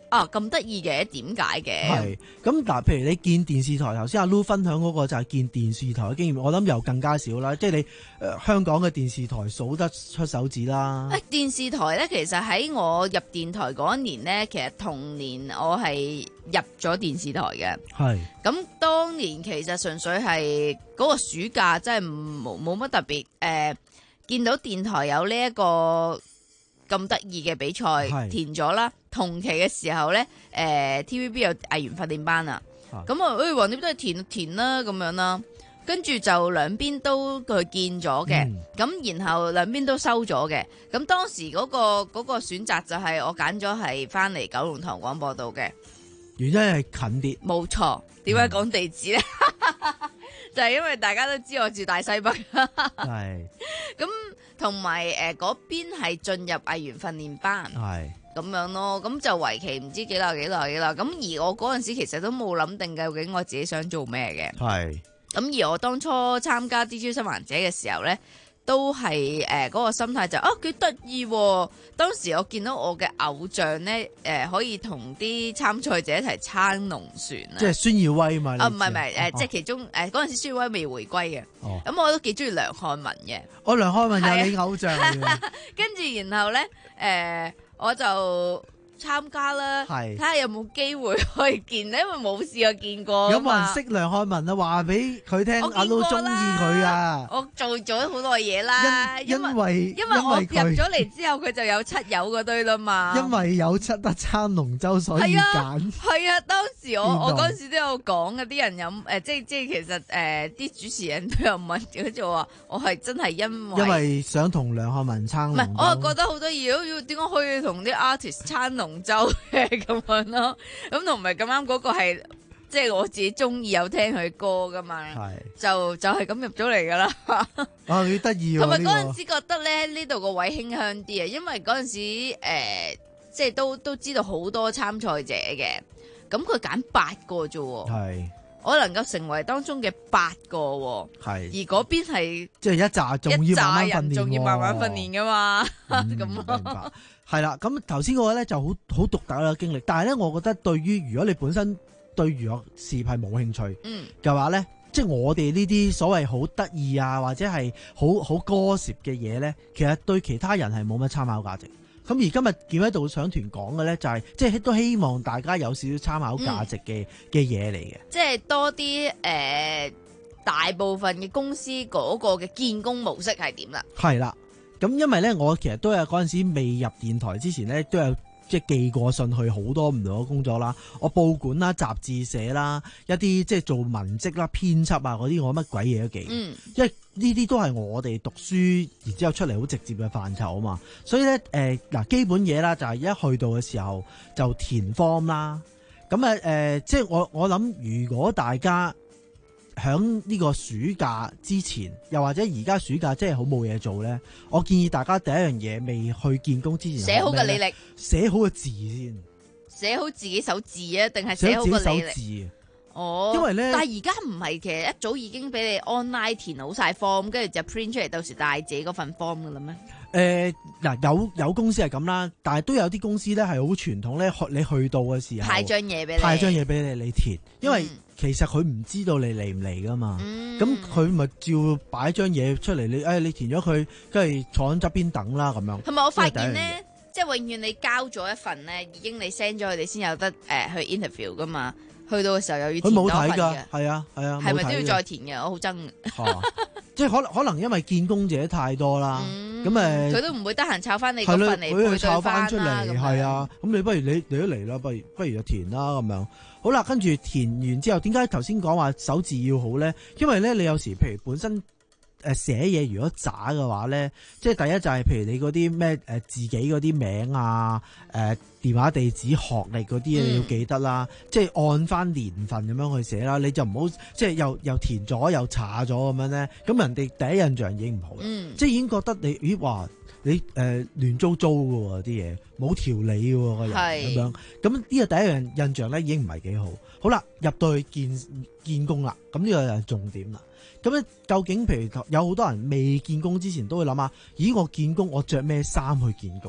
啊咁得意嘅，點解嘅？ 係咁嗱，譬如你見電視台，頭先阿 Lu 分享嗰個就係見電視台嘅經驗，我諗又更加少啦。即係你誒、呃、香港嘅電視台數得出手指啦。 誒電視台咧，其實喺我入電台嗰一年咧，其實同年我係入咗電視台嘅。係咁，當年其實純粹係嗰個暑假，真係冇冇乜特別誒、呃，見到電台有呢一個咁得意嘅比賽填咗啦。同期嘅時候咧，誒、呃、T V B 有藝員訓練班啊，咁啊，誒橫掂都係填填啦咁樣啦，跟住就兩邊都佢見咗嘅，咁、嗯、然後兩邊都收咗嘅，咁當時嗰、嗰個嗰、嗰個選擇就係我揀咗係翻嚟九龍塘廣播道嘅， 原因係近啲。冇錯，點解講地址咧？嗯、就係因為大家都知我住大西北，係咁同埋誒嗰邊係進入藝員訓練班，係。咁樣咯，咁就為期唔知幾耐幾耐幾耐，咁而我嗰陣時其實都冇諗定究竟我自己想做咩嘅。係。咁而我當初參加 D J 新環者嘅時候咧，都係誒嗰個心態就啊幾得意喎！當時我見到我嘅偶像咧，誒、呃、可以同啲參賽者一齊撐龍船啊！ 即係孫耀威嘛？ 啊唔係唔係誒，即係其中誒嗰陣時孫耀威未回歸嘅。哦。咁我都幾中意梁漢文嘅。我梁漢文有你偶像。 跟住然後咧誒。呃我就參加啦，睇下有冇機會可以見咧，因為冇試過見過。 有冇人識梁漢文啊？話俾佢聽，阿 Lu 中意佢啊！ 我做咗好多嘢啦， 因為因為我入咗嚟之後，佢就有七友嗰堆啦嘛。 因為有七得撐龍舟，所以揀。 係啊，當時我我嗰陣時都有講嘅，啲人有誒，即係即係其實誒，啲、呃、主持人都有問，佢就話我係真係因為因為想同梁漢文撐龍舟。 唔係，我係覺得好多嘢，要點解可以同啲 artist 撐龍舟嘅咁樣咯？咁同埋咁啱嗰個係即係我自己中意有聽佢歌噶嘛，就就係咁入咗嚟噶啦。 啊，幾得意！ 同埋嗰陣時覺得咧呢度個位輕香啲啊，因為嗰陣時誒、呃、即係都都知道好多參賽者嘅，咁佢揀八個啫，係我能夠成為當中嘅八個，係而嗰邊係即係一紮仲要慢慢訓練，仲要慢慢訓練噶嘛，咁、嗯、咯。 係啦，咁頭先嗰個咧就好好獨特嘅經歷，但係咧，我覺得對於如果你本身對娛樂事業係冇興趣嘅話咧，嗯、即係我哋呢啲所謂好得意啊，或者係好好歌舌嘅嘢咧，其實對其他人係冇乜參考價值。咁而今日見喺度上團講嘅咧，就係即係都希望大家有少少參考價值嘅嘅嘢嚟嘅， 即係多啲誒、呃，大部分嘅公司嗰個嘅建工模式係點啦？係啦。 咁因為咧，我其實都有嗰陣時未入電台之前咧，都有即係寄過信去好多唔同嘅工作啦。我報館啦、雜誌社啦、一啲即係做文職啦、編輯啊嗰啲，我乜鬼嘢都寄。嗯，因為呢啲都係我哋讀書然之後出嚟好直接嘅範疇啊嘛。所以咧，誒、呃、嗱基本嘢啦，就係一去到嘅時候就填 form 啦。咁啊誒，即係我我諗，如果大家響呢個暑假之前，又或者而家暑假真係好冇嘢做咧，我建議大家第一樣嘢未去見工之前， 寫好個履歷， 寫好個字先， 寫好自己手字啊，定係寫好個履歷？ 字哦， 因為咧， 但係而家唔係，其實一早已經俾你 online 填好晒 form， 跟住就 print 出嚟，到時帶自己嗰份 form 噶啦咩？ 誒，嗱，有有公司係咁啦，但係都有啲公司咧係好傳統咧，你去到嘅時候派張嘢俾你， 派張嘢俾你，你填，因為其實佢唔知道你嚟唔嚟噶嘛，咁佢咪照擺張嘢出嚟，你誒你填咗佢，跟住坐喺側邊等啦咁樣。 同埋我發現咧，即係永遠你交咗一份咧，已經你 send 咗佢哋先有得誒、呃、去 interview 噶嘛。去到嘅時候又要填多份嘅，佢冇睇㗎， 係啊係啊， 係咪都要再填嘅？我好憎。 即係可能可能因為見工者太多啦，咁誒佢都唔會得閒抄翻你嗰份嚟配對翻出嚟，係啊，咁你不如你你都嚟啦，不如不如就填啦咁樣。好啦，跟住填完之後，點解頭先講話手字要好咧？因為咧，你有時譬如本身。誒寫嘢如果渣嘅話咧，即係第一就係譬如你嗰啲咩誒自己嗰啲名啊、誒、呃、電話地址、學歷嗰啲嘢你要記得啦，嗯、即係按翻年份咁樣去寫啦，你就唔好即係又又填咗又查咗咁樣咧，咁人哋第一印象已經唔好，嗯、即係已經覺得你咦哇你誒、呃、亂糟糟嘅喎啲嘢，冇條理嘅喎個人咁樣，咁呢個第一樣印象咧已經唔係幾好。好啦，入到去見見工啦，咁呢個就係重點啦。咁咧，究竟譬如有好多人未見工之前都會諗下，咦？我見工我着咩衫去見工？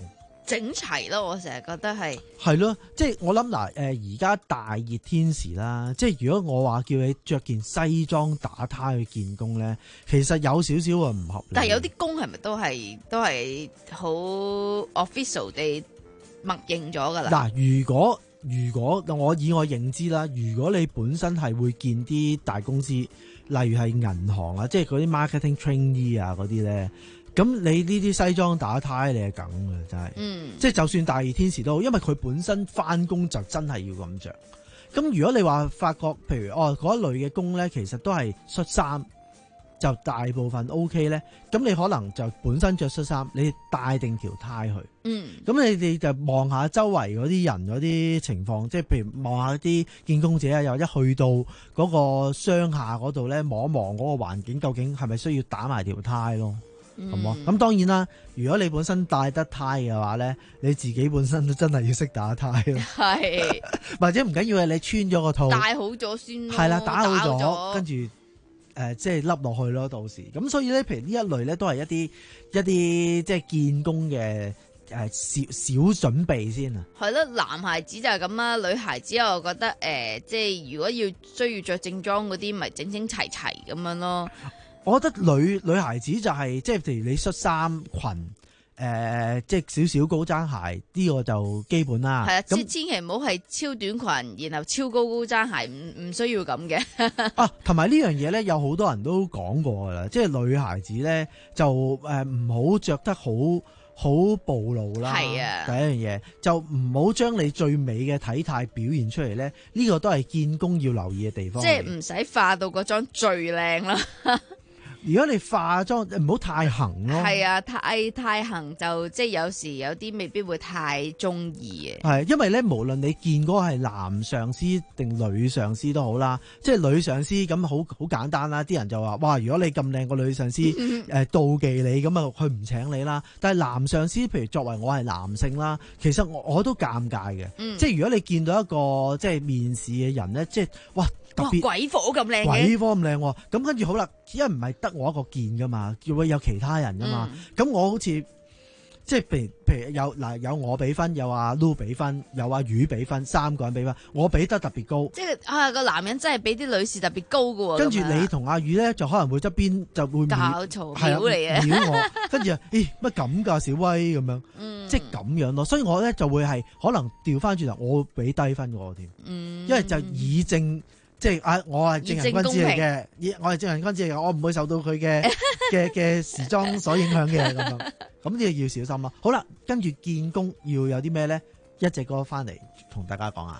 整齊咯。我成日覺得係係咯，即係我諗嗱，誒而家大熱天時啦，即係如果我話叫你着件西裝打呔去見工咧，其實有少少啊唔合理。 但係有啲工係咪都係都係好 official 地默認咗㗎啦？ 嗱，如果如果我以我認知啦，如果你本身係會見啲大公司，例如係銀行啊，即係嗰啲 marketing trainee 啊嗰啲咧。咁你呢啲西裝打呔你係梗嘅，真係，嗯、即係就算大熱天時都好，因為佢本身返工就真係要咁着。咁如果你話發覺，譬如哦嗰一類嘅工咧，其實都係恤衫，就大部分 OK 咧。咁你可能就本身着恤衫，你帶定條呔去。嗯。咁你哋就望下周圍嗰啲人嗰啲情況，即係譬如望下啲見工者啊，又一去到嗰個商廈嗰度咧，望一望嗰個環境，究竟係咪需要打埋條呔咯？係嘛？咁、嗯、當然啦，如果你本身戴得呔嘅話咧，你自己本身都真係要識打呔咯。係，或者唔緊要嘅，你穿咗個套，戴好咗先咯。係啦，打好咗，跟住誒即係笠落去咯。到時咁，所以咧，譬如呢一類咧，都係一啲一啲即係見工嘅誒少少準備先啊。係咯，男孩子就係咁啦，女孩子我覺得誒、呃，即係如果要需要着正裝嗰啲，咪整整齊齊咁樣咯。我覺得女女孩子就係、是、即係譬如你恤衫裙，誒、呃、即係少少高踭鞋，呢、這個就基本啦。係啊，千千祈唔好係超短裙，然後超高高踭鞋，唔唔需要咁嘅。啊，同埋呢樣嘢咧，有好多人都講過噶啦，即係女孩子咧就誒唔好着得好好暴露啦。係啊，第一樣嘢就唔好將你最美嘅體態表現出嚟咧，呢、這個都係見工要留意嘅地方。即係唔使化到嗰張最靚啦。如果你化妝唔好太行咯，係啊，太太行就即係有時有啲未必會太中意嘅。係，因為咧無論你見嗰個係男上司定女上司都好啦，即係女上司咁好好簡單啦。啲人就話哇，如果你咁靚個女上司誒、呃、妒忌你咁啊，佢唔請你啦。但係男上司，譬如作為我係男性啦，其實我我都尷尬嘅。嗯、即係如果你見到一個即係面試嘅人咧，即係哇。特別鬼火咁靚嘅，鬼火咁靚喎，咁跟住好啦，因為唔係得我一個見噶嘛，會有其他人噶嘛，咁、嗯、我好似即係譬如譬如有嗱有我俾分，有阿 Lu 俾分，有阿魚俾分，三個人俾分，我俾得特別高，即係啊個男人真係俾啲女士特別高噶喎，跟住你同阿魚咧就可能會側邊就會搞嘈秒嚟嘅，秒我，跟住啊，咦乜咁噶小威咁樣，嗯、即係咁樣咯，所以我咧就會係可能調翻轉頭，我會俾低分我添，嗯、因為就以正。即係啊！我係正人君子嚟嘅，我係正人君子嚟嘅，我唔會受到佢嘅嘅嘅時裝所影響嘅咁樣。咁呢個要小心咯。好啦，跟住見工要有啲咩咧？一隻歌翻嚟同大家講下。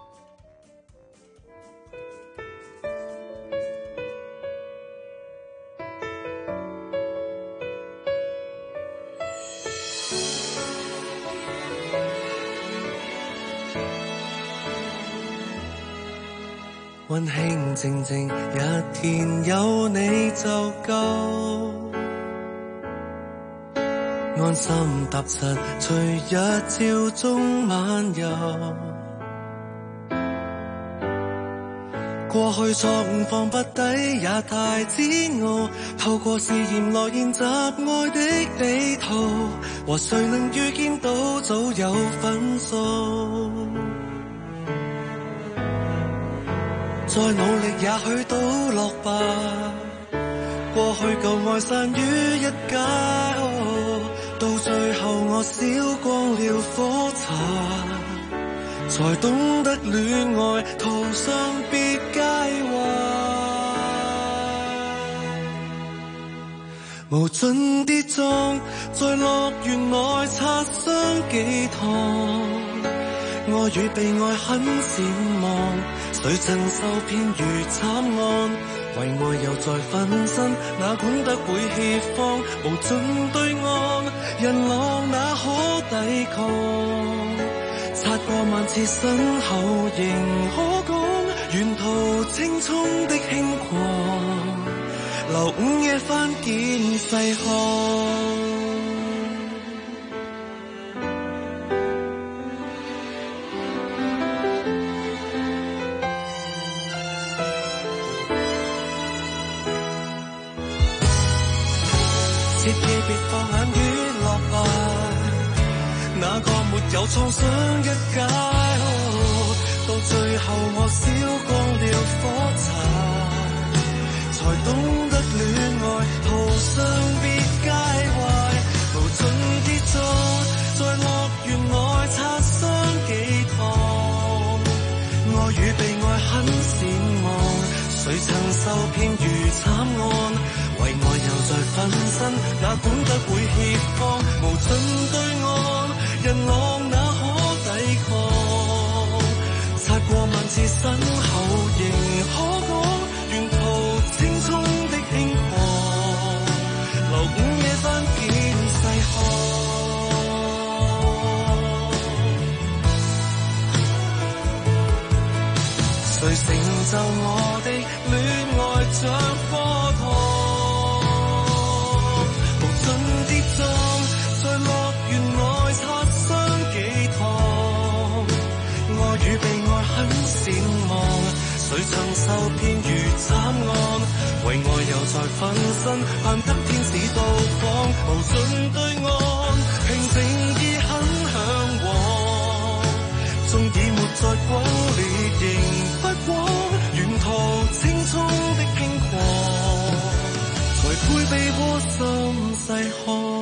溫馨靜靜，一天有你就夠，安心踏實，隨日朝中晚遊。過去錯誤放不低，也太煎熬。透過試驗來研習愛的地圖，和誰能預見到早有分數。再努力也許都落敗，過去舊愛散於一街，哦，到最後我燒光了火柴，才懂得戀愛途上別介懷。無盡跌撞，在樂園內擦傷幾趟，愛與被愛很善忘。誰曾受騙如慘案，為愛又再分身，哪管得會怯慌，無盡對岸，人浪哪可抵抗？擦過萬次身後仍可講，沿途青葱的輕狂，留午夜翻見細看。切記別放眼於落敗， 那個沒有創傷一解、哦，到最後我燒光了火柴，才懂得戀愛途上別介懷，無盡結束在樂園外擦傷幾趟，愛與被愛很善忘，誰曾受騙如慘案，為愛又再分身，哪管得會怯慌，無盡對岸，人浪哪可抵抗，擦過萬次身後仍可講，沿途青葱的輕狂，留午夜翻遍細項，誰成就我的戀愛像課堂，無盡跌撞，在樂園內擦傷幾趟，愛與被愛很善忘，誰曾受騙如慘案，為愛又再分身，盼得天使到訪，無盡對岸，平靜已很向往，縱已沒再轟烈，仍不枉沿途青葱的輕狂，才配被窩心細看。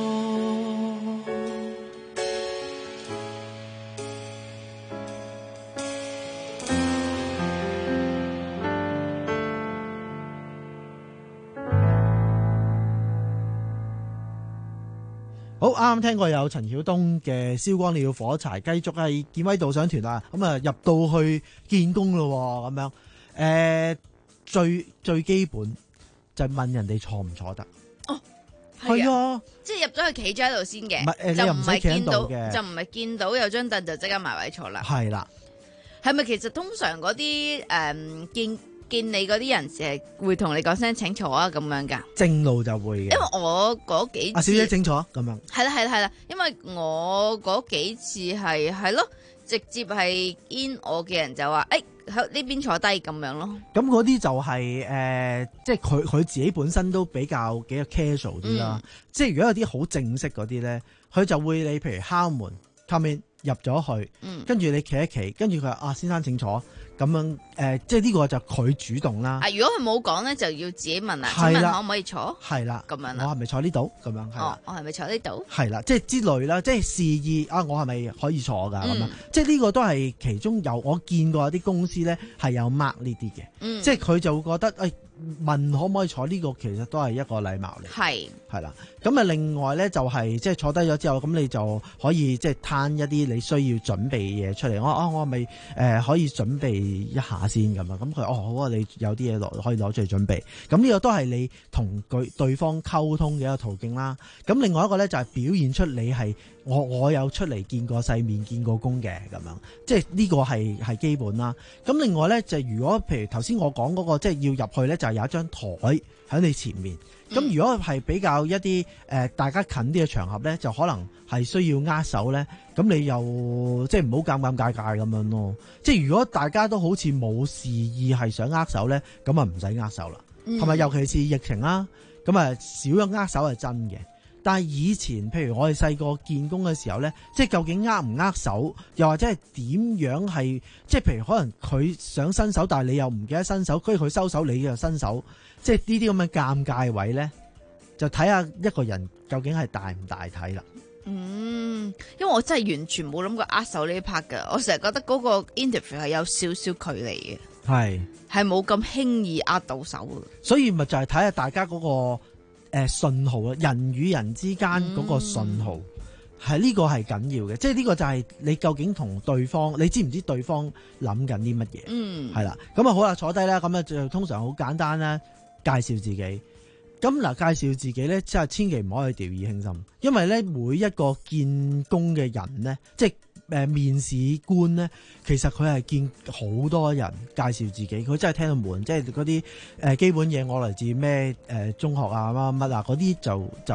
好，啱啱聽過有陳曉東嘅燒光了火柴，繼續係建威導賞團啊！咁啊入到去見工咯，咁樣誒、呃、最最基本就係問人哋坐唔坐得。 哦， 係啊， 即係入咗去企咗喺度先嘅， 唔係誒， 就你又唔使企喺見到度嘅， 就唔係見到有張凳就即刻埋位坐啦。 係啦， 係咪其實通常嗰啲誒見見你嗰啲人誒會同你講聲請坐啊咁樣㗎？ 正路就會嘅， 因為我嗰幾次阿小姐請坐咁樣。 係啦係啦係啦，因為我嗰幾次係係咯，直接係 in 我嘅人就話誒喺呢邊坐低咁樣咯。 咁嗰啲就係、是、誒、呃，即係佢佢自己本身都比較幾個 casual 啲啦。嗯、即係如果有啲好正式嗰啲咧，佢就會你譬如敲門 come in 入咗去， 嗯、 跟住你企一企，跟住佢話啊先生請坐。咁樣誒、呃，即係呢個就佢主動啦。 啊，如果佢冇講咧，就要自己問啦。 係啦， 請問可唔可以坐？ 係啦， 咁樣我係咪坐呢度？咁樣係啦、 哦。我係咪坐呢度？ 係啦，即係之類啦，即係示意啊！我係咪可以坐㗎？咁樣、嗯，即係呢個都係其中有我見過有啲公司咧係有 mark 呢啲嘅， 嗯、 即係佢就會覺得誒。哎問可唔可以坐呢個其實都係一個禮貌嚟， 係係啦。咁啊，另外咧就係即係坐低咗之後，咁你就可以即係攤一啲你需要準備嘅嘢出嚟。我啊，我係咪誒可以準備一下先咁啊？咁佢哦好啊，你有啲嘢攞可以攞出嚟準備。咁呢個都係你同佢對方溝通嘅一個途徑啦。咁另外一個咧就係表現出你係我我有出嚟見過世面見過工嘅咁樣，即係呢個係係基本啦。咁另外咧就如果譬如頭先我講嗰個即係要入去咧就。有一張台喺你前面，咁、嗯、如果係比較一啲誒、呃、大家近啲嘅場合咧，就可能係需要握手咧，咁你又即係唔好尷尷尬尬咁樣咯。即係如果大家都好似冇示意係想握手咧，咁啊唔使握手啦，係咪、嗯？尤其是疫情啦，咁啊少咗握手係真嘅。但係以前，譬如我哋細個見工嘅時候咧，即係究竟握唔握手，又或者係點樣係，即係譬如可能佢想伸手，但係你又唔記得伸手，跟住佢收手，你又伸手，即係呢啲咁嘅尷尬位咧，就睇下一個人究竟係大唔大體啦。 嗯，因為我真係完全冇諗過握手呢一 part 噶，我成日覺得嗰個 interview 係有少少距離嘅，係係冇咁輕易握到手嘅，所以咪就係睇下大家嗰、嗰個。誒，信號啊，人與人之間嗰個信號係呢個係緊要嘅，即係呢個就係你究竟同對方，你知唔知對方諗緊啲乜嘢？嗯，係啦，咁啊好啦，坐低啦，咁啊就通常好簡單啦，介紹自己。咁嗱，介紹自己咧，即係千祈唔可以掉以輕心，因為咧每一個見工嘅人咧，即係誒面試官咧，其實佢係見好多人介紹自己，佢真係聽到悶，即係嗰啲誒基本嘢，我嚟自咩誒中學啊乜乜啊嗰啲就就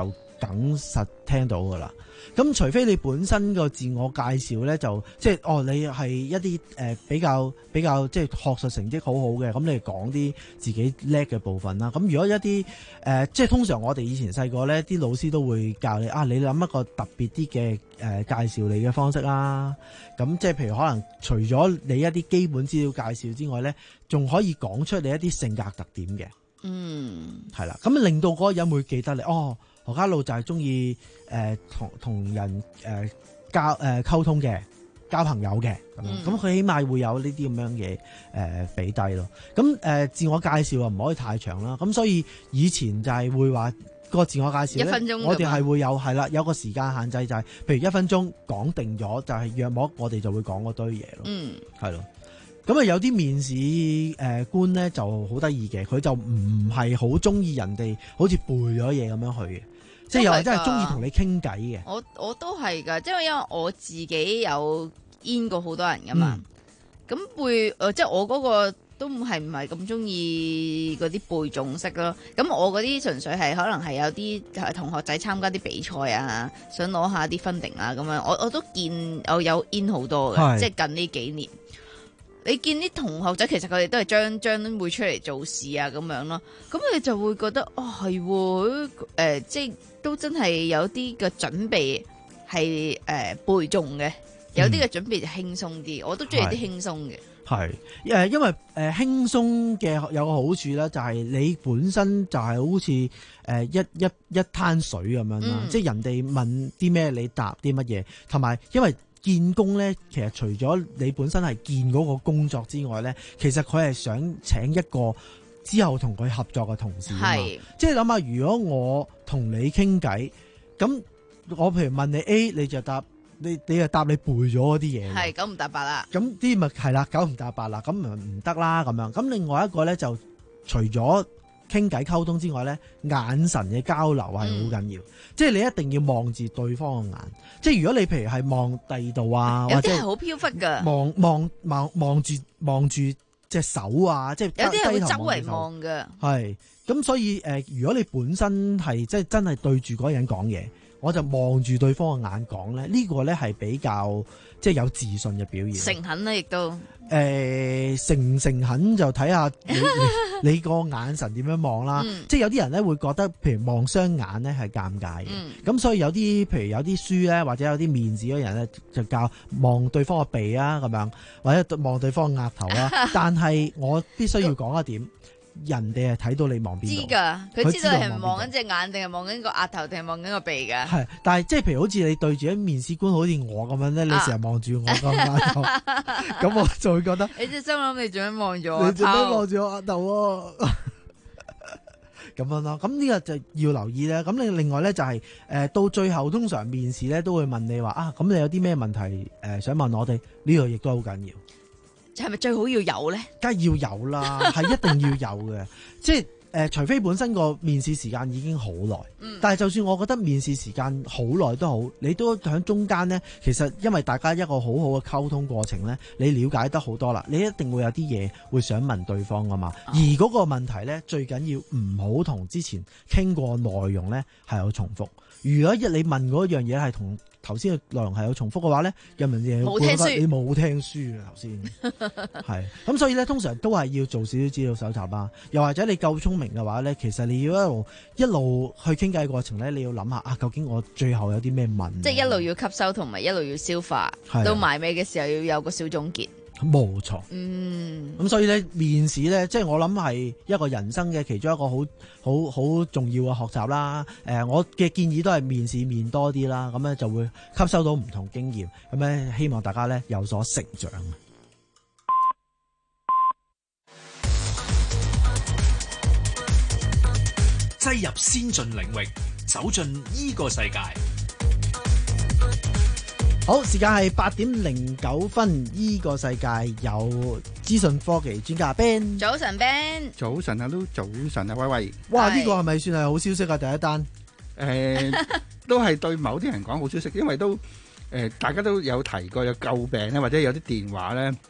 梗實聽到噶啦。咁除非你本身個自我介紹咧，就即係哦，你係一啲誒、呃、比較比較即係學術成績好好嘅，咁你講啲自己叻嘅部分啦。咁如果一啲誒、呃、即係通常我哋以前細個咧，啲老師都會教你啊，你諗一個特別啲嘅誒介紹你嘅方式啦。咁即係譬如可能除咗你一啲基本資料介紹之外咧，仲可以講出你一啲性格特點嘅。 嗯， 係啦，咁令到嗰個人會記得你哦。何家路就係中意誒同同人誒、呃、交誒溝、呃、通嘅，交朋友嘅咁樣，咁佢、嗯、起碼會有呢啲咁樣嘢誒俾低咯。咁誒、呃、自我介紹啊唔可以太長啦。咁所以以前就係會話個自我介紹咧，一分鐘我哋係會有係啦，有個時間限制就係、是，譬如一分鐘講定咗，就係約莫我哋就會講嗰堆嘢咯。嗯，係咯。咁啊有啲面試誒官咧就好得意嘅，佢就唔係好中意人哋好似背咗嘢咁樣去嘅。即係又係真係中意同你傾偈嘅。我我都係噶，即係因為我自己有 in 過好多人噶嘛，咁、嗯、背誒、呃、即係我嗰個都係唔係咁中意嗰啲背誦式咯。咁我嗰啲純粹係可能係有啲同學仔參加啲比賽啊，想攞下啲分定啊咁樣。我我都見我有 in 好多嘅，即係近呢幾年。你見啲同學仔其實佢哋都係將將會出嚟做事啊咁樣咯，咁你就會覺得哦係喎，誒、呃、即係都真係有啲嘅準備係誒、呃、背誦嘅，有啲嘅準備就輕鬆啲，嗯、我都中意啲輕鬆嘅。 係誒，因為誒、呃、輕鬆嘅有個好處咧，就係你本身就係好似誒、呃、一一一灘水咁樣啦，嗯、即係人哋問啲咩你答啲乜嘢，同埋因為。見工咧，其實除咗你本身係見嗰個工作之外咧，其實佢係想請一個之後同佢合作嘅同事啊嘛。係，即係諗下，如果我同你傾偈，咁我譬如問你 A， 你就答你，你就答你背咗嗰啲嘢。係九唔搭八啦。咁啲咪係啦，九唔搭八啦，咁咪唔得啦咁樣。咁另外一個咧，就除咗傾偈溝通之外咧，眼神嘅交流係好緊要，嗯、即係你一定要望住對方嘅眼。即係如果你譬如係望第二度啊， 有啲係好飄忽噶， 望望望望住望住隻手啊，即係有啲係會周圍望噶。係咁，所以誒、呃，如果你本身係即係真係對住嗰個人講嘢，我就望住對方嘅眼講咧，呢、這個咧係比較即係有自信嘅表現。 誠懇啦，亦都誒誠唔誠懇就睇下你你，你個眼神點樣望啦。嗯、即係有啲人咧會覺得，譬如望雙眼咧係尷尬嘅。咁、嗯、所以有啲譬如有啲書咧，或者有啲面子嗰人咧，就教望對方個鼻啊咁樣，或者望對方額頭啊。但係我必須要講一點。人哋係睇到你望邊度， 知噶，佢知道係望緊隻眼，定係望緊個額頭，定係望緊個鼻噶。 係，但係即係譬如好似你對住啲面試官，好似我咁樣咧，你成日望住我個額頭，咁我就會覺得， 你只心諗你做咩望住我？ 你做咩望住我額頭？咁樣咯，咁呢個就要留意咧。咁你另外咧就係、是、誒、呃、到最後通常面試咧都會問你話啊，咁你有啲咩問題誒、呃、想問我哋？呢、這個亦都好緊要。 係咪最好要有咧？ 梗係要有啦，係一定要有嘅。即係誒、呃，除非本身個面試時間已經好耐，嗯、但係就算我覺得面試時間好耐都好，你都喺中間呢。其實因為大家一個好好嘅溝通過程呢，你了解得好多啦，你一定會有啲嘢會想問對方噶嘛。哦、而嗰個問題呢，最緊要唔好同之前傾過內容呢係有重複。如果一你問嗰樣嘢係同頭先嘅內容係有重複嘅話咧，人民嘢會覺得你冇聽書啊頭先，係咁所以咧通常都係要做少少資料搜集啦，又或者你夠聰明嘅話咧，其實你要一路一路去傾偈過程咧，你要諗下啊，究竟我最後有啲咩問？ 即係一路要吸收同埋一路要消化，的到埋尾嘅時候要有個小總結。 冇錯， 嗯， 咁所以咧面試咧，即係我諗係一個人生嘅其中一個好好好重要嘅學習啦。誒、呃，我嘅建議都係面試面多啲啦，咁咧就會吸收到唔同經驗，咁咧希望大家咧有所成長。 擠入先進領域，走進依個世界。 好，時間係八點零九分，依個世界有資訊科技專家 Ben。 早晨 Ben。 早晨啊，都早晨啊，喂喂。 哇，呢、這個係咪算係好消息啊？第一單。誒、 呃，都係對某啲人講好消息，因為都誒、呃，大家都有提過有詬病咧，或者有啲電話咧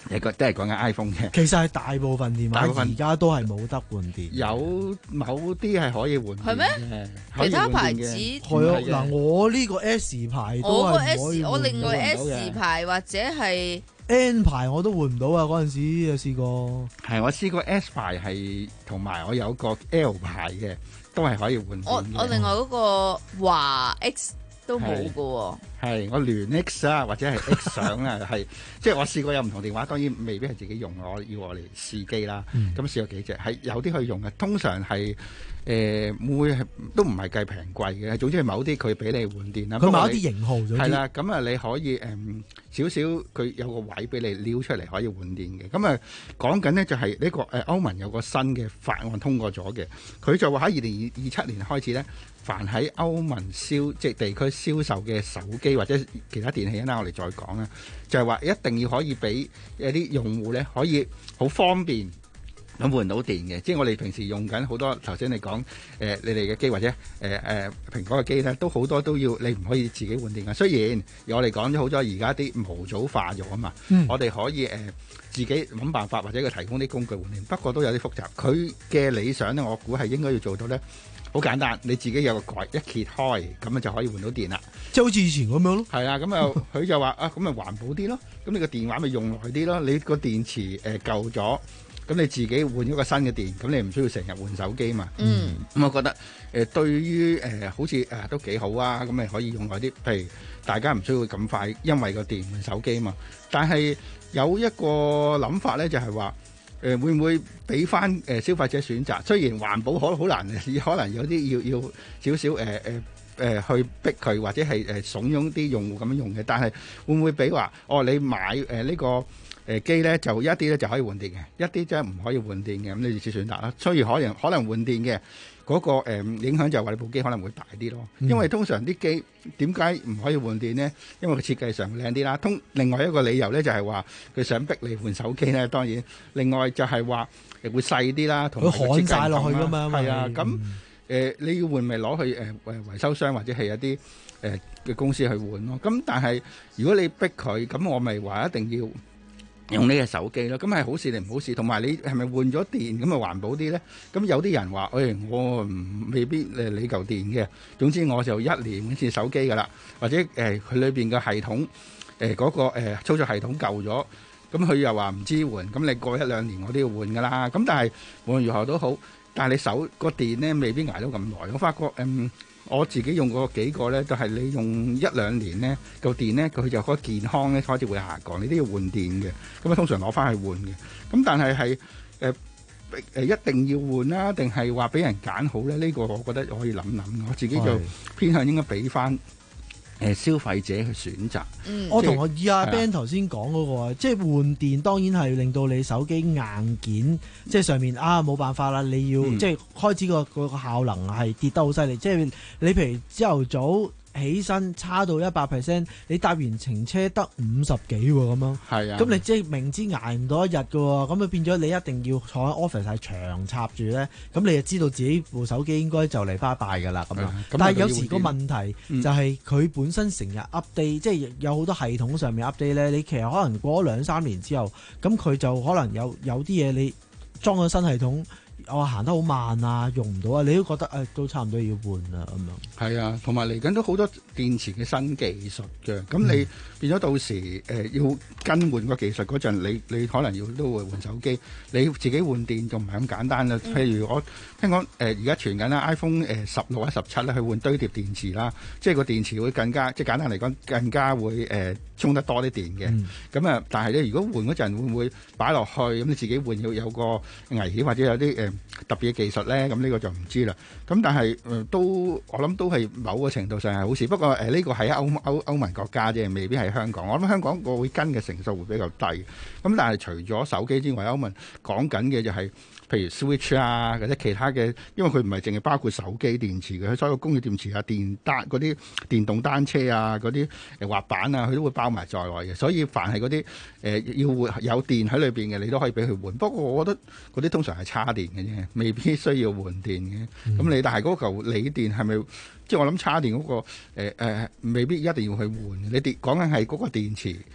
誒個都係講緊 iPhone 嘅。 其實係大部分電話而家都係冇得換電， 有某啲係可以換電嘅。 係咩？其他牌子係啊，嗱，我呢個 S 牌都我個係唔可以 S 換我另外到 S 牌或者係 N 牌我都換唔到啊！嗰陣時有試過。 係我試過 S 牌係同埋我有個 L 牌嘅，都係可以換電嘅。 我我另外嗰個華 X 都冇嘅喎。 係我聯 X 啊，或者係 X 相啊，係即係我試過有唔同電話，當然未必係自己用，我要我嚟試機啦。咁、嗯、試過幾隻，係有啲可以用嘅，通常係誒、呃、會係都唔係計平貴嘅，總之係某啲佢俾你換電啦。 佢某啲型號咗啲。係啦，咁啊你可以誒少少，佢、呃、有個位俾你撩出嚟可以換電嘅。咁啊講緊呢就係呢個誒歐盟有個新嘅法案通過咗嘅，佢就話喺二零二七年開始咧，凡喺歐盟銷即係地區銷售嘅手機或者其他電器啦，我哋再講啦，就係話一定要可以俾一啲用戶咧可以好方便咁換到電嘅。即係我哋平時用緊好多頭先你講誒、呃、你哋嘅機或者誒誒、呃、蘋果嘅機咧，都好多都要你唔可以自己換電嘅。雖然我哋講咗好多而家啲模組化咗啊嘛，嗯、我哋可以誒、呃、自己諗辦法或者佢提供啲工具換電，不過都有啲複雜。佢嘅理想咧，我估係應該要做到咧。好簡單，你自己有個蓋一揭開，咁樣就可以換到電啦。 即係好似以前咁樣咯。 係啊，咁啊佢就話啊，咁咪環保啲咯。咁你個電話咪用耐啲咯。你個電池誒、呃、舊咗，咁你自己換咗個新嘅電，咁你唔需要成日換手機嘛。嗯。咁我覺得誒、呃、對於誒、呃、好似誒、呃、都幾好啊。咁咪可以用耐啲。譬如大家唔需要咁快，因為個電換手機嘛。但係有一個諗法咧，就係話。誒、呃、會唔會俾翻誒消費者選擇？雖然環保可好難，可能有啲要要少少誒誒誒去逼佢，或者係誒慫恿啲用戶咁樣用嘅。但係會唔會俾話哦？你買誒、呃這個、呢個誒機咧，就一啲咧就可以換電嘅，一啲真係唔可以換電嘅。咁你自己選擇啦。雖然可能可能換電嘅嗰、那個、呃、影響就係話你部機可能會大啲咯。因為通常啲機點解唔可以換電呢？因為佢設計上靚啲啦。通另外一個理由咧就係話佢想逼你換手機咧。當然，另外就係話誒會細啲啦，同埋佢焊晒落去㗎嘛。係啊，咁誒、呃、你要換咪攞去誒誒維修商或者係一啲誒嘅公司去換咯。咁但係如果你逼佢，咁我咪話一定要用呢個手機咯。咁係好事定唔好事？同埋你係咪換咗電咁咪環保啲咧？咁有啲人話誒、哎、我唔未必誒你嚿電嘅，總之我就一年換次手機㗎啦，或者誒佢裏邊嘅系統誒嗰、呃那個、呃、操作系統舊咗。咁佢又話唔支援，咁你過一兩年我都要換㗎啦。咁但係無論如何都好，但係你手個電咧未必捱到咁耐。我發覺嗯，我自己用過幾個咧，就係、是、你用一兩年咧個電咧，佢就嗰個健康咧開始會下降，你都要換電嘅。咁啊通常攞翻去換嘅。咁但係係誒誒一定要換啦，定係話俾人揀好咧？呢、這個我覺得可以諗諗。我自己就偏向應該俾翻。誒消費者去選擇， 嗯、我同我意阿 Ben 頭先講嗰個，即係換電當然係令到你手機硬件即係上面啊冇辦法啦，你要、嗯、即係開始個個效能係跌得好犀利，即係你譬如朝頭早起身差到一百 percent， 你搭完程車得五十幾喎咁樣，係啊，咁你即係明知捱唔到一日㗎喎，咁啊變咗你一定要坐喺 office 係長插住咧，咁你就知道自己部手機應該就嚟拜拜㗎啦咁樣。但係有時個問題就係佢本身成日 update，、嗯、即係有好多系統上面 update 咧，你其實可能過咗兩三年之後，咁佢就可能有有啲嘢你裝咗新系統。我行得好慢啊，用唔到啊，你都覺得誒、哎、都差唔多要換啦咁樣。係啊，同埋嚟緊都好多電池嘅新技術嘅，咁你、嗯、變咗到時誒、呃、要更換個技術嗰陣，你你可能要都會換手機，你自己換電仲唔係咁簡單啦。嗯、譬如我聽講誒而家傳緊啦 iPhone 誒十六啊十七咧去換堆疊電池啦，即係個電池會更加即係簡單嚟講更加會誒、呃、充得多啲電嘅。咁啊、嗯，但係咧如果換嗰陣會唔會擺落去咁你自己換要有個危險或者有啲誒、呃特別嘅技術咧，咁呢個就唔知啦。咁但係誒、呃、都我諗都係某個程度上係好事。不過誒呢、呃這個係歐歐歐盟國家啫，未必係香港。我諗香港個會跟嘅成數會比較低。咁但係除咗手機之外，歐盟講緊嘅就係、是。譬如 Switch 啊，或者其他嘅，因為佢唔係淨係包括手機電池嘅，佢所有工業電池啊、電單嗰啲電動單車啊、嗰啲誒滑板啊，佢都會包埋在內嘅。所以凡係嗰啲誒要換有電喺裏邊嘅，你都可以俾佢換。不過我覺得嗰啲通常係叉電嘅啫，未必需要換電嘅。咁、嗯、你但係嗰嚿鋰電係咪？即係我諗叉電嗰、嗰個誒、呃呃、未必一定要去換。你電講緊係嗰個電池。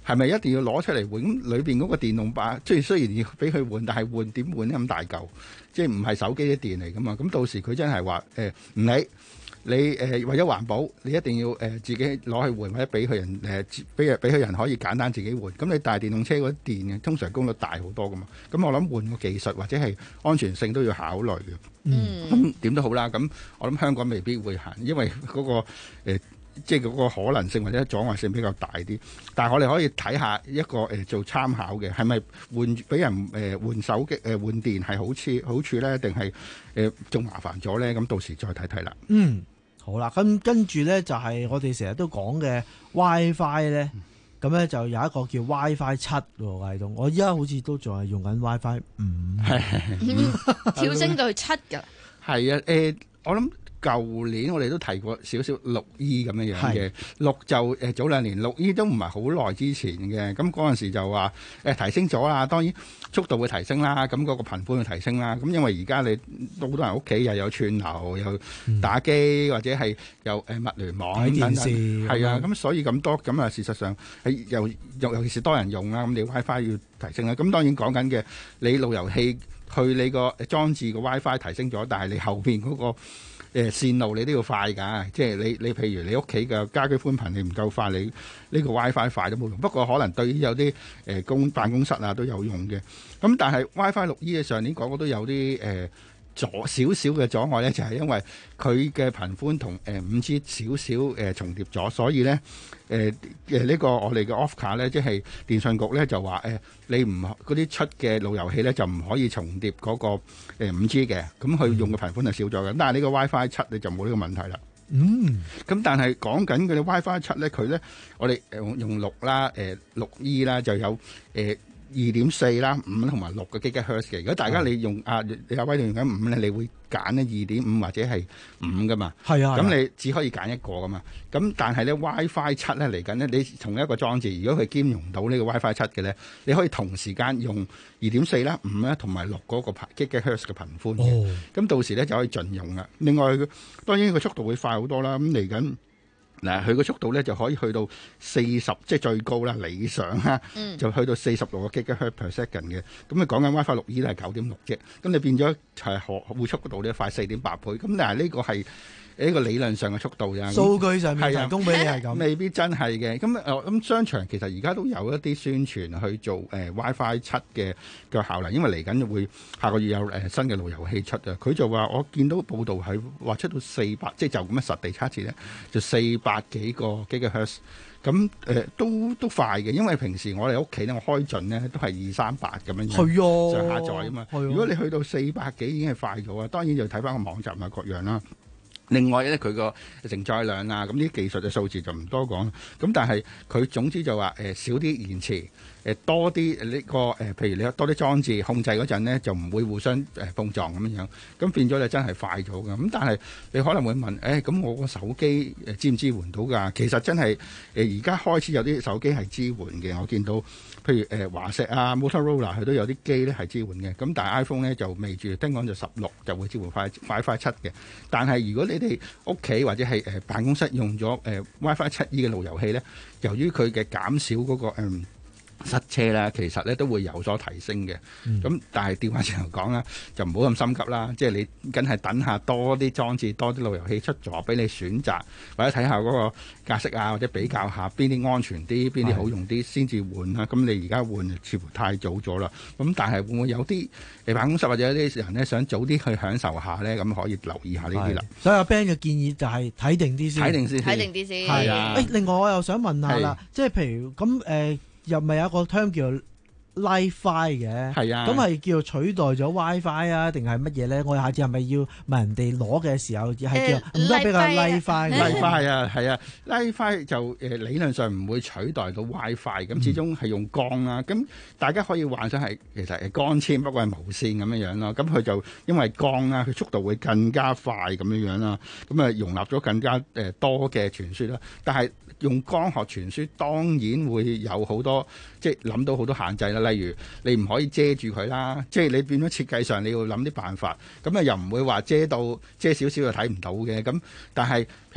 係咪一定要攞出嚟換？咁裏邊嗰個電動把，即係雖然要俾佢換，但係換點換咁大嚿？即係唔係手機啲電嚟噶嘛？咁到時佢真係話誒唔理。你誒、呃、為咗環保，你一定要誒、呃、自己攞去換，或者俾佢人誒俾俾佢人可以簡單自己換。咁你大電動車嗰啲電嘅通常功率大好多噶嘛。咁我諗換個技術或者係安全性都要考慮嘅。嗯，咁點都好啦。咁我諗香港未必會行，因為嗰、嗰個、呃、即係嗰個可能性或者阻礙性比較大啲。但係我哋可以睇下一個誒、呃、做參考嘅，係咪換俾人誒、呃、換手機誒、呃、換電係好處好處咧，定係誒仲麻煩咗咧？咁到時再睇睇啦。 嗯。好啦，咁跟住咧就係、是、我哋成日都講嘅 WiFi 咧，咁咧、嗯、就有一個叫 WiFi 七喎喺度。我依家好似都仲係用緊 WiFi 五， 跳升到去七㗎。 係啊，誒、呃，我諗舊年我哋都提過少少六 E 咁樣樣嘅，六就誒、呃、早兩年六 E 都唔係好耐之前嘅，咁嗰陣時就話誒、呃、提升咗啦，當然速度會提升啦，咁嗰個頻寬會提升啦，咁因為而家你好多人屋企又有串流，又打機、嗯、或者係有誒物聯網等等，係啊，咁所以咁多咁啊，事實上係又尤尤其是多人用啦，咁你 WiFi 要提升啦，咁當然講緊嘅你路由器去你個裝置個 WiFi 提升咗，但係你後邊嗰、嗰個誒線路你都要快㗎，即係你你譬如你屋企嘅家居寬頻你唔夠快，你呢個 WiFi 快都冇用。不過可能對於有啲誒公辦公室啊都有用嘅。咁但係 WiFi 六 E 嘅上年講過都有啲誒、呃、阻少少嘅阻礙咧，就係、是、因為佢嘅頻寬同誒五 G 少少誒重疊咗，所以咧誒誒呢個我哋嘅 O F C A 咧，即係電信局咧就話誒、呃、你唔嗰啲出嘅路由器咧就唔可以重疊嗰、那個五 G 嘅，咁佢用嘅頻寬係少咗嘅。但係呢個 WiFi 七你就冇呢個問題啦。嗯，咁但係講緊嘅 WiFi 七咧，佢咧我哋誒用六啦，誒六 E 啦就有誒。呃二點四啦，五同埋六個 gigahertz 嘅。如果大家你用啊，你阿威你用緊五咧，你會揀咧二點五或者係五噶嘛？係啊。咁你只可以揀一個噶嘛？咁但係咧 WiFi 七咧嚟緊咧，你同一個裝置，如果佢兼容到呢個 WiFi 七嘅咧，你可以同時間用二點四啦、五咧同埋六嗰個 gigahertz 嘅頻寬嘅。哦。咁到時咧就可以盡用啦。另外，當然個速度會快好多啦。咁嚟緊。嗱，佢個速度咧就可以去到四十，即係最高啦，理想啦，嗯、就去到四十六個 gigahertz per second 嘅。咁你講緊 WiFi 六 E 咧係九點六啫，咁你變咗係可互速嗰度咧快四點八倍。咁但係呢個係呢個理論上嘅速度咋， 數據上面提供俾你係咁， 未必真係嘅。咁誒咁商場其實而家都有一啲宣傳去做誒、呃、WiFi 七嘅嘅效能，因為嚟緊會下個月有誒、呃、新嘅路由器出啊。佢就話我見到報道係話出到四百，即係就咁樣實地測試咧，就四百幾個 gigahertz。咁誒、呃、都都快嘅，因為平時我哋屋企咧，我開盡咧都係二三百咁樣樣上下載啊嘛。如果你去到四百幾已經係快咗啊，當然就睇翻個網站啊各樣啦。另外咧，佢個承載量啊，咁啲技術嘅數字就唔多講。咁但係佢總之就話誒、呃、少啲延遲，誒、呃、多啲呢、這個誒、呃，譬如你有多啲裝置控制嗰陣咧，就唔會互相誒、呃、碰撞咁樣樣。咁變咗你真係快咗㗎。咁但係你可能會問，誒咁我個手機誒支唔支援到㗎？其實真係誒而家開始有啲手機係支援嘅。我見到譬如誒、呃、華碩啊、Motorola 佢都有啲機咧係支援嘅。咁但係 iPhone 咧就未住，聽講就十六就會支援快快快七嘅。但係如果你你哋屋企或者係誒辦公室用咗誒 WiFi 七 E 嘅路由器咧，由於佢嘅減少嗰、那個、嗯、塞車啦，其實咧都會有所提升嘅。咁、嗯、但係調翻轉頭講啦，就唔好咁心急啦。即係你梗係等下多啲裝置、多啲路由器出咗俾你選擇，或者睇下嗰個格式啊，或者比較下邊啲安全啲、邊啲好用啲先至換啦。咁你而家換似乎太早咗啦。咁但係會唔會有啲誒辦公室或者有啲人咧想早啲去享受下咧？咁可以留意下呢啲啦。所以阿 Ben 嘅建議就係睇定啲先，睇定先，睇定啲先。係啊。誒，另外我又想問下啦，即係譬如咁誒。呃又咪有一個 term 叫 Li-Fi 嘅，係啊，咁係叫取代咗 WiFi 啊，定係乜嘢咧？我下次係咪要問人哋攞嘅時候，係叫唔該俾個 Li-Fi？Li-Fi 啊，係啊 ，Li-Fi 就誒理論上唔會取代到 WiFi，咁始終係用光啦。咁、嗯、大家可以幻想係其實係光纖，不過係無線咁樣樣咯。咁佢就因為光啦，佢速度會更加快咁樣樣啦。咁啊容納咗更加誒多嘅傳輸啦。但係用光學傳輸當然會有好多，即係諗到好多限制啦。例如你唔可以遮住佢啦，即係你變咗設計上你要諗啲辦法。咁啊又唔會話遮到遮少少就睇唔到嘅。咁但係其實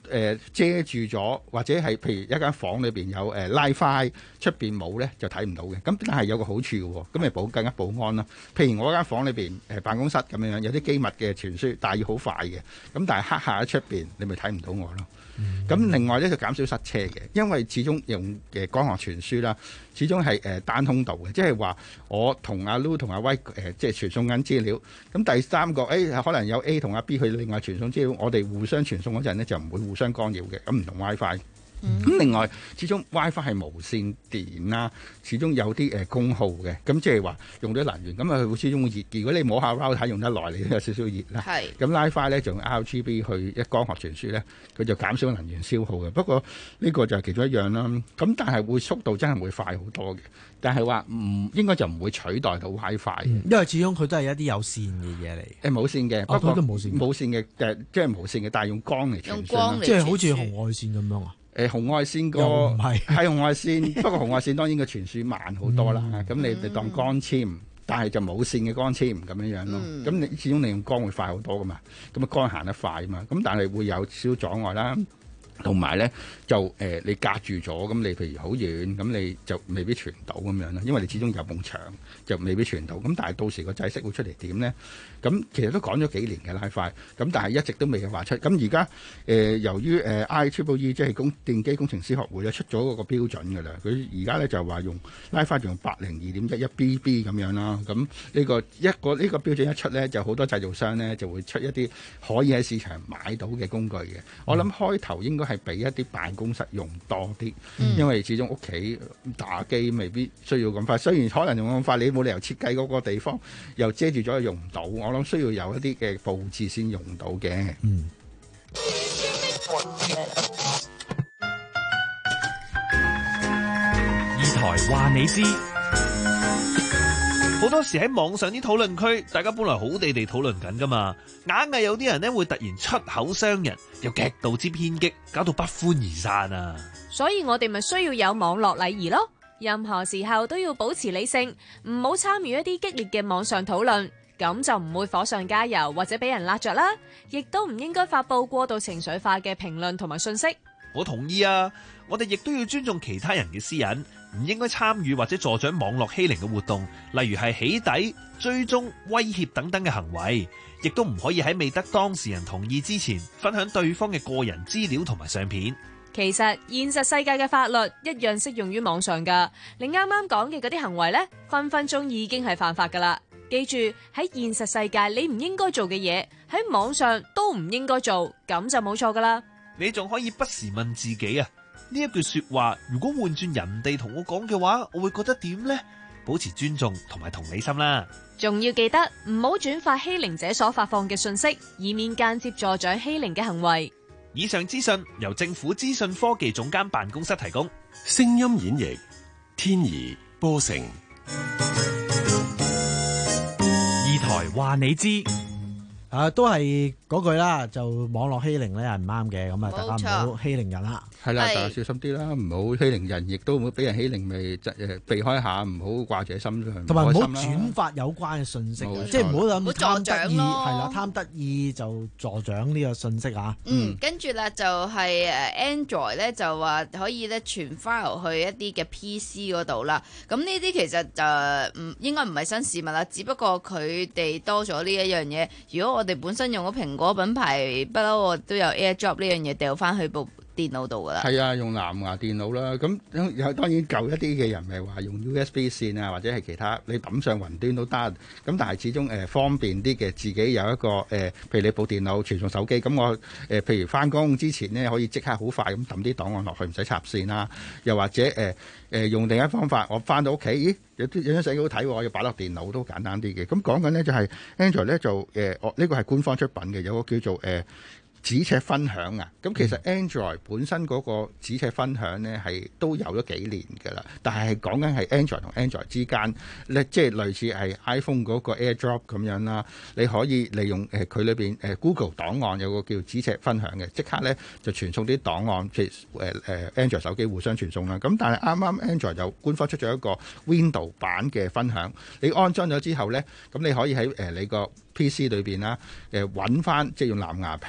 誒遮住咗，或者係譬如一間房裏邊有誒、呃、Wi-Fi， 出邊冇咧就睇唔到嘅。咁但係有個好處嘅喎，咁咪保更加保安啦。譬如我間房裏邊誒辦公室咁樣樣，有啲機密嘅傳輸，但係要好快嘅。咁但係黑客喺出邊，你咪睇唔到我咯。咁、嗯、另外咧就減少塞車嘅，因為始終用嘅光學傳輸啦，始終係誒單通道嘅，即係話我同阿 Lu 同阿威誒、呃、即係傳送緊資料，咁第三個誒、欸、可能有 A 同阿 B 去另外傳送資料，我哋互相傳送嗰陣呢，就唔會互相干擾嘅，咁唔同 WiFi。咁、嗯、另外，始終 WiFi 係無線電啦，始終有啲誒功耗嘅，咁即係話用咗能源，咁啊佢會始終會熱。如果你摸下 router 用得耐，你都有少少熱啦。係。咁 WiFi 咧就用 R G B 去一光學傳輸咧，佢就減少能源消耗嘅。不過呢個就係其中一樣啦。咁但係會速度真係會快好多嘅。但係話唔應該就唔會取代到 WiFi、嗯、 因為始終佢都係一啲有線嘅嘢嚟。 誒冇線嘅， 不過都冇線。冇線嘅誒，即係無線嘅，但係用光嚟傳輸。用光嚟傳輸。即係好似紅外線咁樣啊？ 誒、呃、紅外線個係紅外線，不過紅外線當然個傳輸慢好多啦。咁、嗯、你你當光纖，但係就冇線嘅光纖咁樣樣咯。咁、嗯、你始終你用光會快好多噶嘛。咁啊光行得快啊嘛。咁但係會有少少阻礙啦。同埋咧就誒、呃、你隔住咗，咁你譬如好遠，咁你就未必傳到咁樣啦。因為你始終有埲牆，就未必傳到。咁但係到時個制式會出嚟點咧？咁其實都講咗幾年嘅 Wi-Fi，咁但係一直都未有話出。咁而家誒由於誒、呃、I Triple E 即係工電機工程師學會咧出咗嗰個標準㗎啦。佢而家咧就話用 Wi-Fi 用八零二點一一 B B 咁樣啦。咁呢個一個呢、呢個標準一出咧，就好多製造商咧就會出一啲可以喺市場買到嘅工具嘅。嗯、我諗開頭應該係俾一啲辦公室用多啲、嗯，因為始終屋企打機未必需要咁快。雖然可能用咁快，你冇理由設計嗰個地方又遮住咗，用唔到。我諗需要有一啲嘅佈置先用到嘅。嗯。 二台話你知。好多時喺網上啲討論區，大家本來好地地討論緊噶嘛，硬係有啲人呢會突然出口傷人，又極度之偏激，搞到不歡而散啊！ 所以我哋咪需要有網絡禮儀咯，任何時候都要保持理性，唔好參與一啲激烈嘅網上討論，咁就唔會火上加油或者俾人辣着啦，亦都唔應該發佈過度情緒化嘅評論同埋信息。 我同意啊，我哋亦都要尊重其他人嘅私隱，唔應該參與或者助長網絡欺凌嘅活動，例如係起底、追蹤、威脅等等嘅行為，亦都唔可以喺未得當事人同意之前分享對方嘅個人資料同埋相片。 其實現實世界嘅法律一樣適用於網上噶，你啱啱講嘅嗰啲行為呢，分分鐘已經係犯法噶啦。記住，喺現實世界你唔應該做嘅嘢，喺網上都唔應該做，咁就冇錯噶啦。 你仲可以不時問自己啊，呢一句說話如果換轉人哋同我講嘅話，我會覺得點呢？保持尊重同埋同理心啦。 仲要記得唔好轉發欺凌者所發放嘅信息，以免間接助長欺凌嘅行為。 以上資訊由政府資訊科技總監辦公室提供。 聲音演繹天怡波成。 二台話你知。 啊，都係嗰句啦，就網絡欺凌咧係唔啱嘅，咁啊大家唔好欺凌人啦。 係啦，大家小心啲啦，唔好欺凌人，亦都唔好俾人欺凌，咪誒避開下，唔好掛住喺心上。 同埋唔好轉發有關嘅信息，即係唔好諗貪得意，係啦，貪得意就助長呢個信息啊。 嗯，跟住啦就係誒 Android 咧就話可以咧傳 file 去一啲嘅 P C 嗰度啦。咁呢啲其實就唔應該唔係新事物啦，只不過佢哋多咗呢一樣嘢。如果我哋本身用咗蘋果品牌，不嬲我都有 AirDrop 呢樣嘢掉翻去部電腦度噶啦。係啊，用藍牙電腦啦。咁有當然舊一啲嘅人咪話用 U S B 線啊，或者係其他你抌上雲端都得。咁但係始終誒、呃、方便啲嘅，自己有一個誒、呃，譬如你部電腦傳送手機，咁我誒、呃、譬如翻工之前呢，可以即刻好快咁抌啲檔案落去，唔使插線啦。又或者誒誒、呃、用另一方法，我翻到屋企，咦有啲有張相幾好睇，我要擺落電腦都簡單啲嘅。咁講緊呢就係 Android 咧就誒，我、呃、呢、這個係官方出品嘅，有個叫做誒。呃咫尺分享啊，咁其實 Android 本身嗰個咫尺分享呢係都有咗幾年㗎啦，但係講緊係 Android 同 Android 之間咧，即係類似係 iPhone 嗰個 AirDrop 咁樣啦，你可以利用誒佢裏邊誒 Google 檔案有個叫咫尺分享嘅，即刻咧就傳送啲檔案，即係誒誒 Android 手機互相傳送啦。咁但係啱啱 Android 就官方出咗一個 Windows 版嘅分享，你安裝咗之後咧，咁你可以喺誒你個 P C 裏邊啦，誒揾翻即係用藍牙拼翻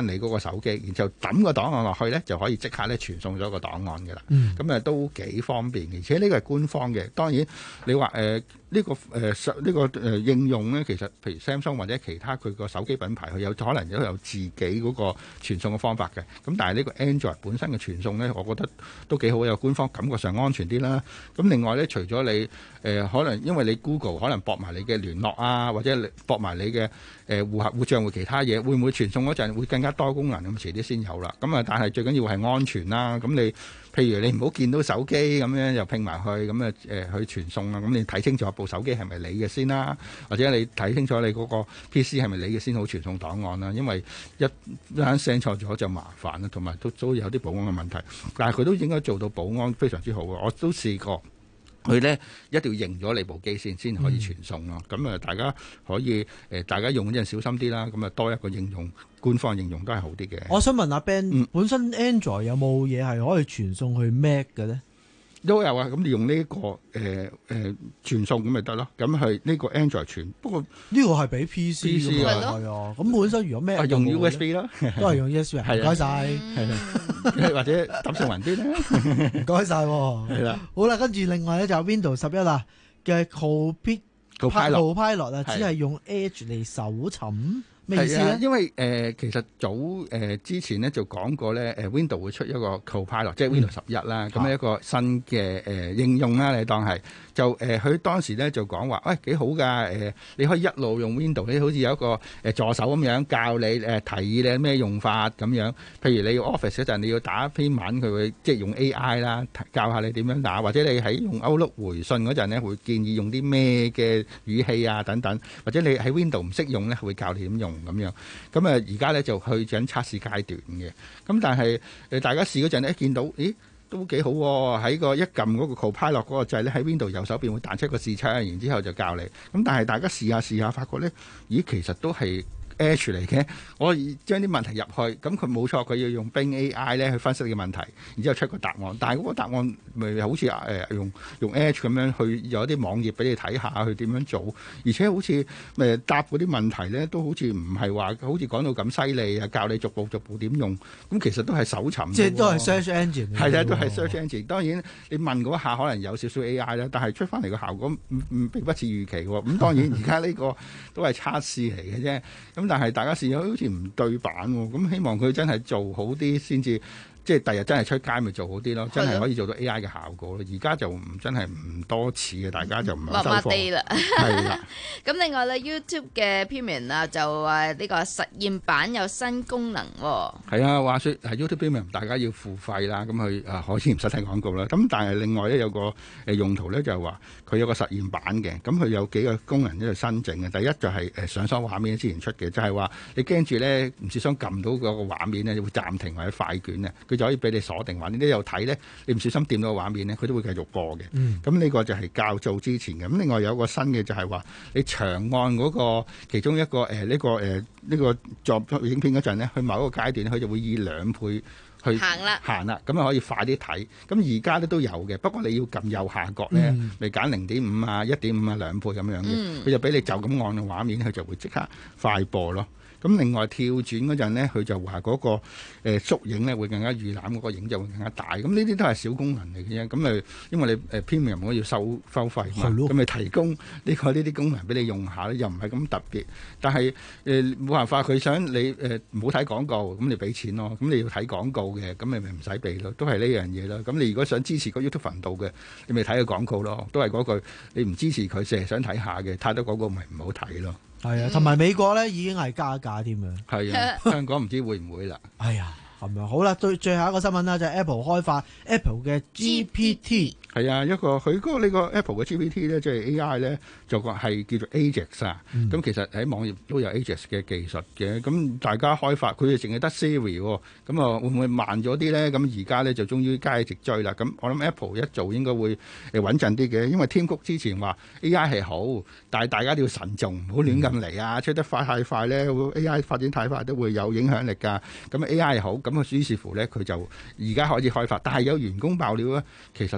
你嗰個手機，然之後抌個檔案落去咧，就可以即刻咧傳送咗個檔案㗎啦。咁啊、嗯、都幾方便嘅，而且呢個係官方嘅。當然你話誒呢個誒呢、呃這個誒、呃、應用咧，其實譬如 Samsung 或者其他佢個手機品牌，佢有可能都有自己嗰個傳送嘅方法嘅。咁但係呢個 Android 本身嘅傳送咧，我覺得都幾好，有官方感覺上安全啲啦。咁另外咧，除咗你誒、呃、可能因為你 Google 可能駁埋你嘅聯絡啊，或者駁埋你嘅誒戶口戶賬戶其他嘢，會唔會傳送嗰陣會更加多功能咁？遲啲先有啦。咁啊，但係最緊要係安全啦。咁你譬如你唔好見到手機咁樣又拼埋去咁啊誒去傳送啊，咁你睇清楚部手機係咪你嘅先啦，或者你睇清楚你嗰個 P C 係咪你嘅先好傳送檔案啦。因為一一陣 send 錯咗就麻煩啦，同埋都都有啲保安嘅問題。但係佢都應該做到保安非常之好嘅，我都試過。佢咧一定要認咗你部機先，先可以傳送咯。咁啊、嗯，大家可以誒、呃，大家用嗰陣小心啲啦。咁啊，多一個應用，官方應用都係好啲嘅。 我想問阿 Ben，、嗯、本身 Android 有冇嘢係可以傳送去 Mac 嘅咧？ 都有啊，咁你用呢、這個誒誒傳送咁咪得咯。咁係呢個 Android 傳，不過呢個係俾 P C 㗎嘛，係啊。咁本身如果咩用 U S B 咯， 都係用 U S B。唔該晒， 或者抌上雲端咧。 唔該晒，係啦。好啦，跟住另外咧就 Windows 十一啦嘅 Copilot Copilot 啊，只係用 Edge 嚟搜尋。咩意思咧？ 因為誒、呃、其實早誒、呃、之前咧就講過咧，誒、呃、Windows 會出一個 Copilot，即係 Windows 十一啦，咁、嗯、一個新嘅誒、呃、應用啦，你當係就誒佢、呃、當時咧就講話，喂、哎、幾好㗎，誒、呃、你可以一路用 Windows，你好似有一個誒助手咁樣教你誒、呃、提議你咩用法咁樣。譬如你用 Office 嗰陣，你要打篇文，佢會即係用 A I 啦，教下你點樣打，或者你喺用 Outlook 回信嗰陣咧，會建議用啲咩嘅語氣啊等等，或者你喺 Windows 唔識用咧，會教你點用。咁樣，咁啊而家咧就去緊測試階段嘅，咁但係誒大家試嗰陣咧，見到咦都幾好喎，喺個一撳嗰個 Copilot 嗰個掣咧，喺 Windows 右手邊會彈出一個視窗，然之後就教你。咁但係大家試下試下，發覺咧，咦其實都係Edge 嚟嘅，我將啲問題入去，咁佢冇錯，佢要用 Bing A I 咧去分析你嘅問題，然之後出個答案。但係嗰個答案咪好似誒、呃、用用 Edge 咁樣去有啲網頁俾你睇下，去點樣做，而且好似誒答嗰啲問題咧，都好似唔係話好似講到咁犀利啊，教你逐步逐步點用。咁其實都係搜尋， 即係都係 search engine。 係啊，都係 search engine。當然你問嗰下可能有少少 A I 啦，但係出翻嚟個效果唔唔並不似預期喎。咁當然而家呢個都係測試嚟嘅啫。咁但係大家試咗好似唔對版喎，咁希望佢真係做好啲先至。即係第日真係出街咪做好啲咯，真係可以做到 A I 嘅效果咯。而家就唔真係唔多似嘅，大家就唔係收貨。麻麻地啦，係啦。 咁另外咧 YouTube 嘅 Premium 啊，就誒呢個實驗版有新功能喎。 係啊，話説係 YouTube Premium 大家要付費啦，咁佢啊可以唔使睇廣告啦。咁但係另外咧有個誒用途咧就係話佢有個實驗版嘅，咁佢有幾個功能咧就新整嘅。第一就係誒上鎖畫面之前出嘅，就係話你驚住咧唔小心撳到嗰個畫面咧會暫停或者快捲啊。就可以俾你鎖定話，你都有睇咧，你唔小心掂到個畫面咧，佢都會繼續播嘅。咁呢、嗯、個就係較早之前嘅。咁另外有一個新嘅就係話，你長按嗰個其中一個誒呢、呃這個誒呢、呃這個作影片嗰陣咧，去某一個階段佢就會以兩倍去行啦，行啦，咁啊可以快啲睇。咁而家咧都有嘅，不過你要撳右下角咧，咪揀零點五啊、一點五啊兩倍咁樣嘅，佢、嗯、就俾你就咁按個畫面，佢就會即刻快播咯。咁另外跳轉嗰陣咧，佢就話嗰、那個誒、呃、縮影咧會更加預覽，嗰個影就會更加大。咁呢啲都係小功能嚟嘅啫。咁誒，因為你誒 Premium 我要收收費嘛，咁咪提供呢、這個呢啲功能俾你用下咧，又唔係咁特別。但係誒冇辦法，佢想你誒唔好睇廣告，咁你俾錢咯。咁你要睇廣告嘅，咁你咪唔使俾咯。都係呢樣嘢啦。咁你如果想支持個 YouTube 頻道嘅，你咪睇個廣告咯。都係嗰句，你唔支持佢，淨係想睇下嘅，太多廣告咪唔好睇咯。 係啊，同埋美國咧已經係加價添啊！ 係啊，香港唔知會唔會啦。 哎呀，咁樣好啦，最最後一個新聞啦，就係 Apple 開發 Apple 嘅 G P T。係啊，一個佢嗰個呢個 Apple 嘅 G P T 咧，即係 A I 咧，就個係叫做 Ajax 啊。咁、嗯、其實喺網頁都有 Ajax 嘅技術嘅。咁大家開發，佢哋淨係得 Siri 喎。咁啊，會唔會慢咗啲咧？咁而家咧就終於加直追啦。咁我諗 Apple 一做應該會誒穩陣啲嘅，因為 Tim Cook 之前話 A I 係好，但係大家都要慎重，唔好亂咁嚟啊！出得快太快咧 ，A I 發展太快都會有影響力㗎。咁 A I 係好，咁啊於是乎咧佢就而家開始開發，但係有員工爆料咧，其實都係 Chat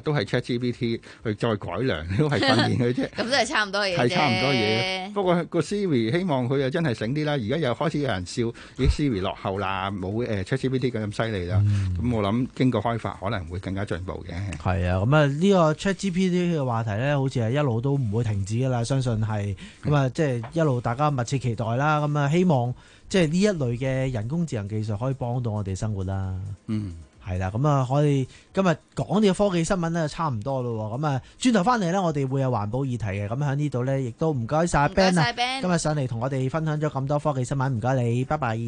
ChatGPT 去再改良，都係訓練佢啫。 咁都係差唔多嘢啫。 係差唔多嘢。不過個 Siri 希望佢又真係醒啲啦。而家又開始有人笑，咦 Siri 落後啦，冇誒 ChatGPT 咁犀利啦。咁、嗯、我諗經過開發可能會更加進步嘅。 係啊，咁啊呢個 ChatGPT 嘅話題咧，好似係一路都唔會停止㗎啦。相信係咁啊，即係一路大家密切期待啦。咁啊，希望即係呢一類嘅人工智能技術可以幫到我哋生活啦。 嗯。 係啦，咁啊，可以今日講呢個科技新聞咧，差唔多咯。咁啊，轉頭翻嚟咧，我哋會有環保議題嘅。咁喺呢度咧，亦都唔該晒 Ben 啊，今日上嚟同我哋分享咗咁多科技新聞，唔該你，拜拜。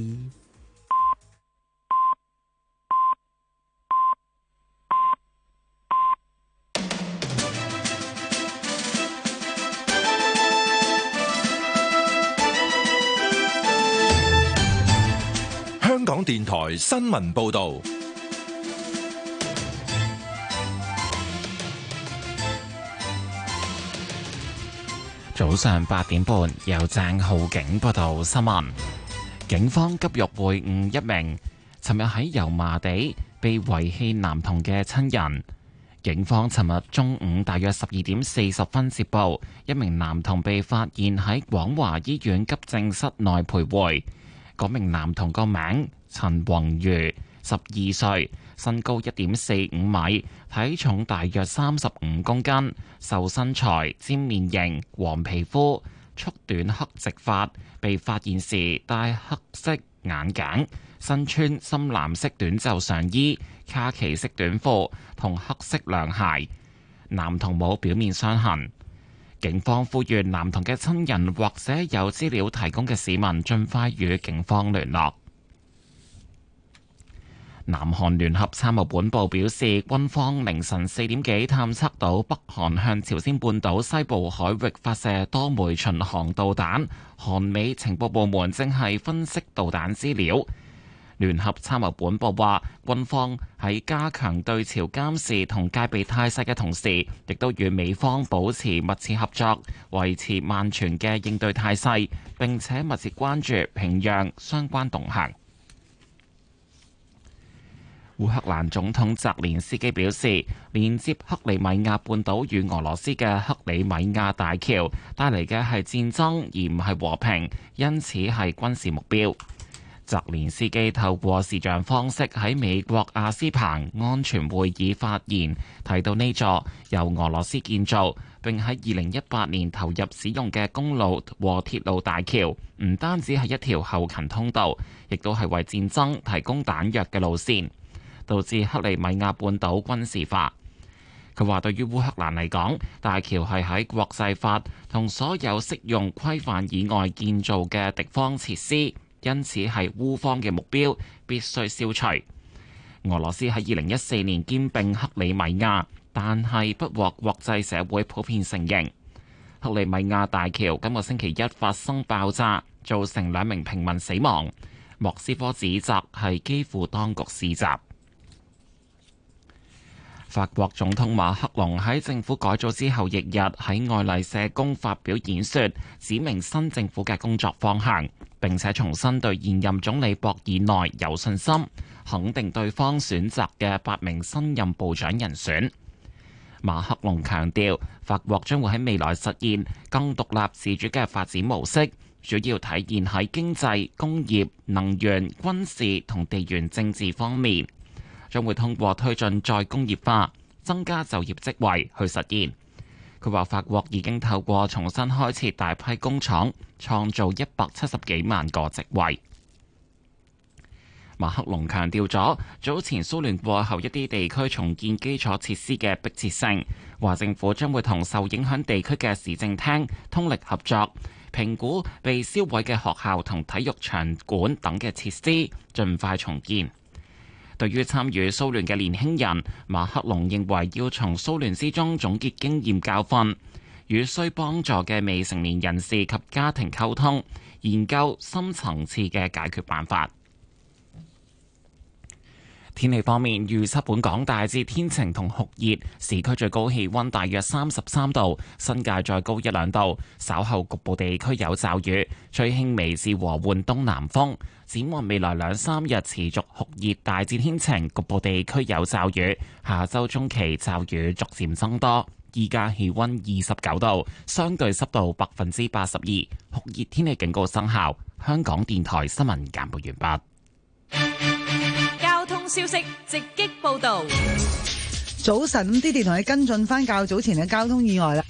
香港電台新聞報導。 早上八點半，由鄭浩景報道新聞。警方急欲會晤一名尋日喺油麻地被遺棄男童嘅親人。警方尋日中午大約十二點四十分接報，一名男童被發現喺廣華醫院急症室內徘徊。嗰名男童個名陳宏瑜，十二歲，身高一點四五米，體重大約三十五公斤，瘦身材，尖面型，黃皮膚，束短黑直髮。被發現時戴黑色眼鏡，身穿深藍色短袖上衣、卡其色短褲同黑色涼鞋。男童冇表面傷痕。警方呼籲男童嘅親人或者有資料提供嘅市民盡快與警方聯絡。南韓聯合參謀本部表示，軍方凌晨四點幾探測到北韓向朝鮮半島西部海域發射多枚巡航導彈，韓美情報部門正係分析導彈資料。聯合參謀本部話，軍方喺加強對朝監視同戒備態勢嘅同時，亦都與美方保持密切合作，維持萬全嘅應對態勢，並且密切關注平壤相關動向。烏克蘭總統澤連斯基表示，連接克里米亞半島與俄羅斯嘅克里米亞大橋帶嚟嘅係戰爭，而唔係和平，因此係軍事目標。澤連斯基透過視像方式喺美國阿斯彭安全會議發言，提到呢座由俄羅斯建造並喺二零一八年投入使用嘅公路和鐵路大橋，唔單止係一條後勤通道，亦都係為戰爭提供彈藥嘅路線，導致克里米亞半島軍事化。佢話對於烏克蘭嚟講，大橋係喺國際法同所有適用規範以外建造嘅敵方設施，因此係烏方嘅目標，必須消除。俄羅斯喺二零一四年兼併克里米亞，但係不獲國際社會普遍承認。克里米亞大橋今個星期一發生爆炸，造成兩名平民死亡。莫斯科指責係基輔當局施襲。法國總統馬克龍喺政府改組之後，翌日喺愛麗舍宮發表演說，指明新政府嘅工作方向，並且重申對現任總理博爾內有信心，肯定對方選擇嘅八名新任部長人選。馬克龍強調，法國將會喺未來實現更獨立自主嘅發展模式，主要體現喺經濟、工業、能源、軍事同地緣政治方面。將會通過推進再工業化、增加就業職位去實現。佢話法國已經透過重新開設大批工廠，創造一百七十幾萬個職位。馬克龍強調咗早前蘇聯過後一啲地區重建基礎設施嘅迫切性，話政府將會同受影響地區嘅市政廳通力合作，評估被燒毀嘅學校同體育場館等嘅設施，盡快重建。對於參與蘇聯嘅年輕人，馬克龍認為要從蘇聯之中總結經驗教訓，與需幫助嘅未成年人士及家庭溝通，研究深層次嘅解決辦法。 天氣方面，預測本港大致天晴同酷熱，市區最高氣溫大約三十三度，新界再高一兩度。稍後局部地區有驟雨，吹輕微至和緩東南風。展望未來兩三日持續酷熱，大致天晴，局部地區有驟雨。下周中期驟雨逐漸增多。依家氣溫二十九度，相對濕度百分之八十二，酷熱天氣警告生效。香港電台新聞簡報完畢。 交通消息直擊報道。 早晨，咁啲地同你跟進翻較早前嘅交通意外啦。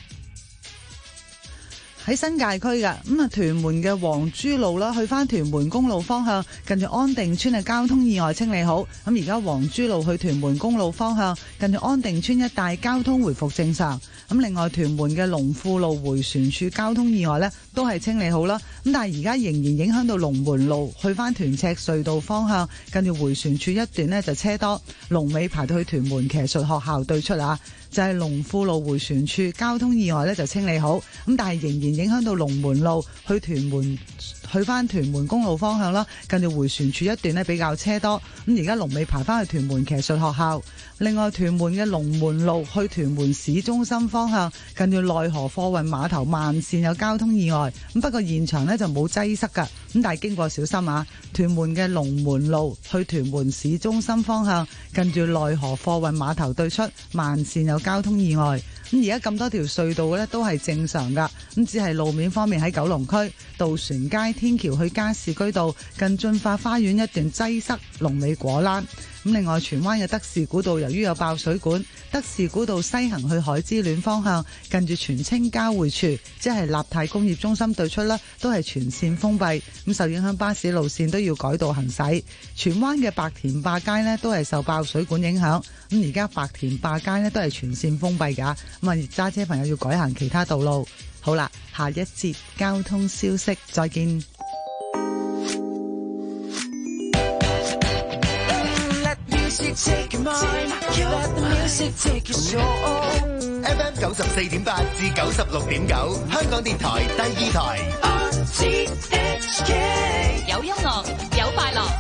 喺新界區嘅咁啊，屯門嘅黃珠路啦，去翻屯門公路方向，近住安定村嘅交通意外清理好。咁而家黃珠路去屯門公路方向，近住安定村一帶交通回復正常。咁另外屯門嘅龍富路迴旋處交通意外呢，都係清理好啦。咁但係而家仍然影響到龍門路去翻屯赤隧道方向，近住迴旋處一段呢就車多，龍尾排到去屯門騎術學校對出啊。就係龍富路迴旋處交通意外咧就清理好，咁但係仍然影響到龍門路去屯門去翻屯門公路方向啦，近住迴旋處一段呢比較車多，咁而家龍尾排翻去屯門騎術學校。另外屯門嘅龍門路去屯門市中心方向，近住內河貨運碼頭慢線有交通意外，咁不過現場呢就冇擠塞㗎，咁但係經過小心啊。屯門嘅龍門路去屯門市中心方向，近住內河貨運碼頭對出慢線有交通意外。咁而家咁多條隧道咧都係正常噶，咁只係路面方面喺九龍區渡船街天橋去加士居道近駿發花園一段擠塞，龍尾果欄。咁另外荃灣嘅德士古道由於有爆水管，德士古道西行去海之戀方向近住荃青交匯處，即係立泰工業中心對出啦，都係全線封閉。咁受影響巴士路線都要改道行駛。荃灣嘅白田壩街呢都係受爆水管影響，咁而家白田壩街呢都係全線封閉噶，咁啊揸車朋友要改行其他道路。好啦，下一節交通消息再見。 F M 九十四點八至九十六點九，香港電台第二台。 有音樂，有快樂。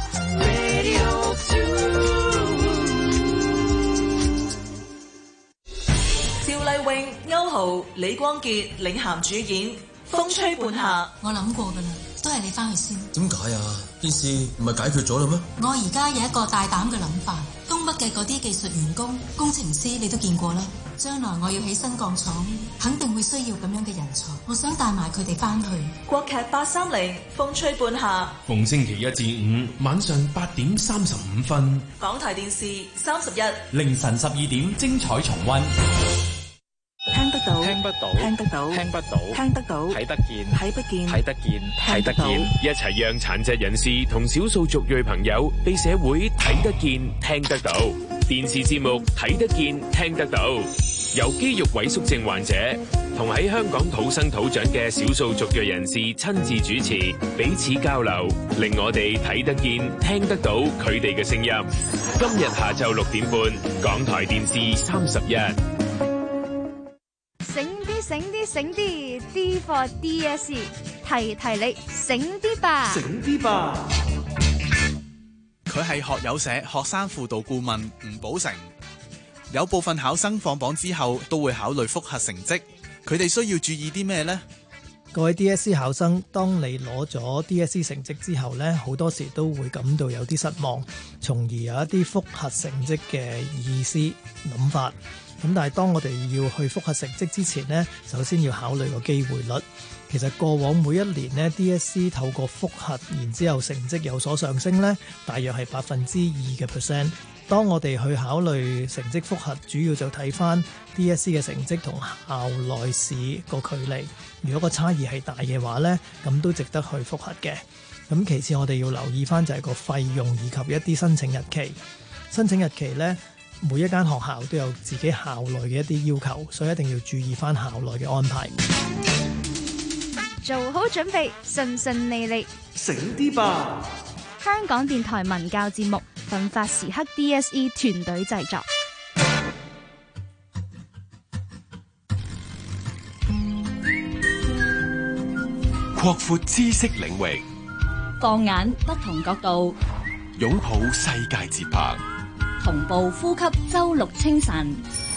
趙麗穎、歐豪、李光潔領銜主演《風吹半夏》。 我諗過噶啦，都係你翻去先。 點解啊？件事唔係解決咗啦咩？ 我而家有一個大膽嘅諗法，東北嘅嗰啲技術員工、工程師你都見過啦。將來我要起新鋼廠，肯定會需要咁樣嘅人才。我想帶埋佢哋翻去。 國劇八三零《風吹半夏》， 逢星期一至五晚上八點三十五分， 港台電視三十一， 凌晨十二點精彩重溫。 聽得到， 聽不到， 聽得到， 聽不到， 聽得到， 睇得見， 睇不見， 睇得見， 睇得見， 一齊讓殘疾人士同少數族裔朋友被社會睇得見、聽得到。電視節目睇得見、聽得到，由肌肉萎縮症患者同喺香港土生土長嘅少數族裔人士親自主持，彼此交流，令我哋睇得見、聽得到佢哋嘅聲音。今日下晝六點半，港台電視三十一。 醒啲醒啲醒啲 D for D S E 提提你醒啲吧， 醒啲吧。 佢係學友社學生輔導顧問吳寶成。有部分考生放榜之後都會考慮複核成績，佢哋需要注意啲咩呢？ 各位 D S E 考生，當你攞咗 D S E 成績之後呢，好多時都會感到有啲失望，從而有一啲複核成績嘅意思諗法。咁但係當我哋要去複核成績之前呢，首先要考慮個機會率。其實過往每一年呢 D S E 透過複核，然之後成績有所上升呢，大約係百分之二嘅 percent。當我哋去考慮成績複核，主要就睇翻 D S E 嘅成績同校內試個距離。如果個差異係大嘅話呢，咁都值得去複核嘅。咁其次我哋要留意翻就係個費用以及一啲申請日期。申請日期呢，每一間學校都有自己校內嘅一啲要求，所以一定要注意翻校內嘅安排。 做好準備，順順利利， 醒啲吧！ 香港電台文教節目《奮發時刻 D S E》團隊製作。 擴闊知識領域， 放眼不同角度， 擁抱世界節拍。 同步呼吸周六清晨。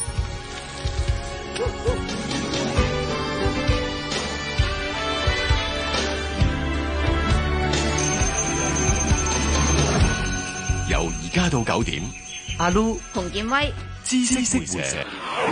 由而家到九點， 阿 Lu、 洪建威、 知識會社。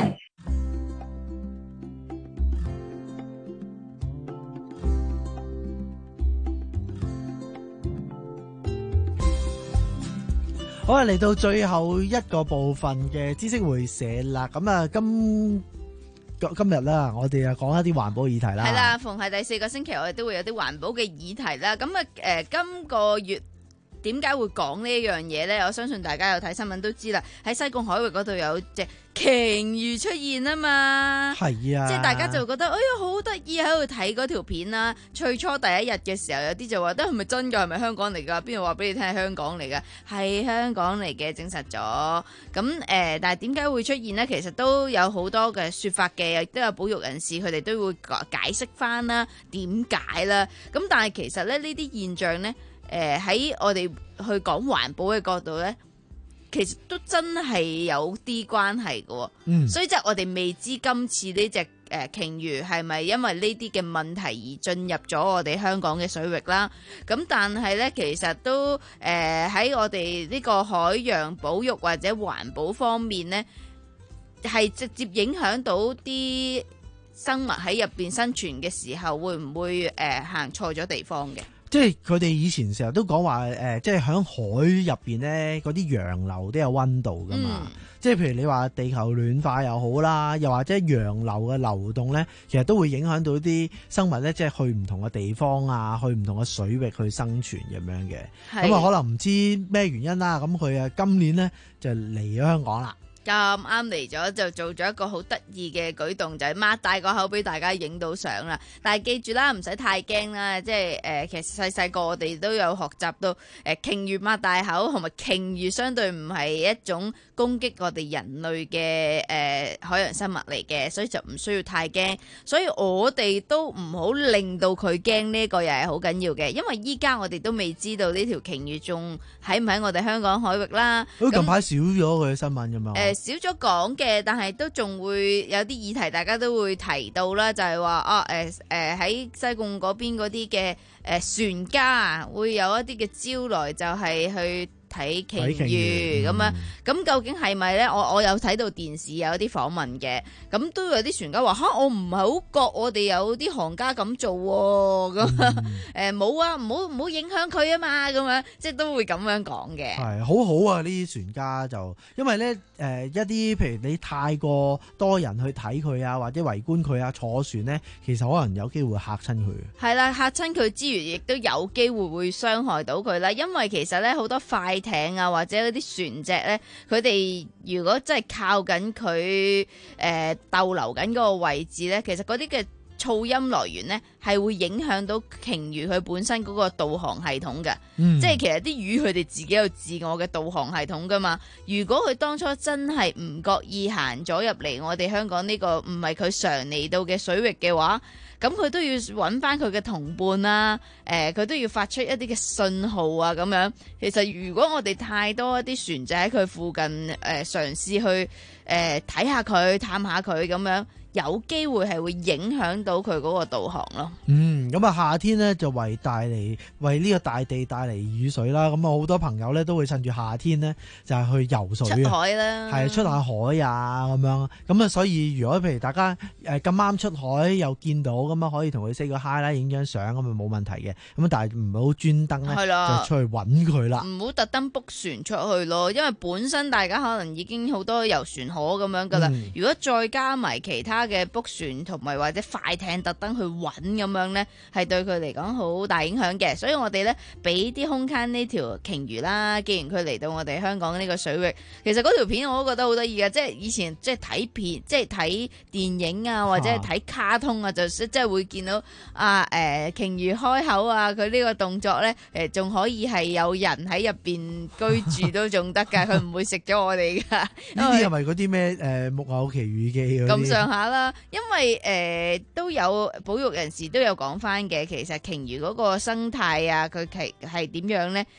好啦，嚟到最後一個部分嘅知識會社啦。咁啊，今今日啦，我哋啊講一啲環保議題啦。 係啦，逢係第四個星期，我哋都會有啲環保嘅議題啦。咁啊，誒、呃，今個月點解會講呢一樣嘢呢？我相信大家有睇新聞都知啦。喺西貢海域嗰度有隻鯨魚出現啊嘛， 係啊， 即係大家就覺得哎呀好得意，喺度睇嗰條片啦。最初第一日嘅時候，有啲就話得係咪真㗎？係咪香港嚟㗎？邊度話俾你聽係香港嚟㗎？係香港嚟嘅，證實咗。咁誒、呃，但係點解會出現呢？其實都有好多嘅説法嘅，亦都有保育人士佢哋都會解釋翻啦，點解啦。咁但係其實咧呢啲現象呢，誒喺我哋去講環保嘅角度呢，其實都真係有啲關係嘅。嗯，所以即係我哋未知今次呢隻誒鯨魚係咪因為呢啲嘅問題而進入咗我哋香港嘅水域啦。咁但係呢，其實都誒喺我哋呢個海洋保育或者環保方面呢，係直接影響到啲生物喺入邊生存嘅時候，會唔會誒行錯咗地方嘅？ 即係佢哋以前成日都講話誒，即係喺海入邊咧，嗰啲洋流都有溫度噶嘛。嗯、即係譬如你話地球暖化又好啦，又或者洋流嘅流動咧，其實都會影響到啲生物咧，即係去唔同嘅地方啊，去唔同嘅水域去生存咁樣嘅。咁啊是，可能唔知咩原因啦。咁佢啊今年咧就嚟咗香港啦。 咁啱嚟咗就做咗一個好得意嘅舉動，就係擘大個口俾大家影到相啦。但係記住啦，唔使太驚啦，即係誒、呃，其實細細個我哋都有學習到誒，鯨、呃、魚擘大口，同埋鯨魚相對唔係一種攻擊我哋人類嘅誒、呃、海洋生物嚟嘅，所以就唔需要太驚。所以我哋都唔好令到佢驚，呢個又係好緊要嘅，因為依家我哋都未知道呢條鯨魚仲喺唔喺我哋香港海域啦。 咁近排少咗佢嘅新聞㗎嘛？ 誒少咗講嘅，但係都仲會有啲議題，大家都會提到啦，就係、是、話啊誒誒喺西貢嗰邊嗰啲嘅誒船家啊，會有一啲嘅招來，就係去睇鯨魚咁樣，咁究竟係咪咧？我我有睇到電視有啲訪問嘅，咁都有啲船家話吓，我唔係好覺我哋有啲行家咁做喎，咁誒冇啊，唔好唔好影響佢啊嘛，咁樣即係都會咁樣講嘅。 係好好啊！呢啲船家就因為咧誒、呃、一啲譬如你太過多人去睇佢啊，或者圍觀佢啊，坐船咧，其實可能有機會嚇親佢。係啦，嚇親佢之餘，亦都有機會會傷害到佢啦。因為其實咧好多快艇啊，或者嗰啲船隻咧，佢哋如果真係靠緊佢誒逗留緊嗰個位置咧，其實嗰啲嘅噪音來源咧係會影響到鯨魚佢本身嗰個導航系統嘅。嗯、即係其實啲魚佢哋自己有自我嘅導航系統噶嘛。如果佢當初真係唔覺意行咗入嚟我哋香港呢個唔係佢常嚟到嘅水域嘅話，咁佢都要揾翻佢嘅同伴啦，誒、呃、佢都要發出一啲嘅信號啊咁樣。其實如果我哋太多一啲船隻喺佢附近誒、呃、嘗試去誒睇下佢探下佢咁樣，有機會係會影響到佢嗰個導航咯。 嗯，咁啊夏天呢就為帶嚟為呢個大地帶嚟雨水啦。咁啊好多朋友呢都會趁住夏天呢就係、是、去游水，出海啦， 係出下海啊咁樣。咁啊所以如果譬如大家誒咁啱出海又見到咁啊，可以同佢 say 個 hi 啦，影張相咁啊冇問題嘅。咁但係唔好專登咧就出去揾佢啦， 唔好特登 book 船出去咯。因為本身大家可能已經好多遊船河咁樣噶啦，嗯、如果再加埋其他嘅 book 船同埋或者快艇特登去揾咁樣呢，係對佢嚟講好大影響嘅。所以我哋呢，俾啲空間呢條鯨魚啦。既然佢嚟到我哋香港呢個水域，其實嗰條片我都覺得好得意嘅，即係以前即係睇片，即係睇電影啊，或者係睇卡通啊，就即係會見到啊誒、呃、鯨魚開口啊，佢呢個動作呢，誒仲可以係有人喺入邊居住都仲得㗎，佢唔會食咗我哋㗎。呢啲係咪嗰啲咩誒木偶奇遇記嗰啲咁上下啦？因為誒、呃、都有保育人士都有講翻嘅，其實鯨魚嗰個生態啊，佢其係點樣呢？誒、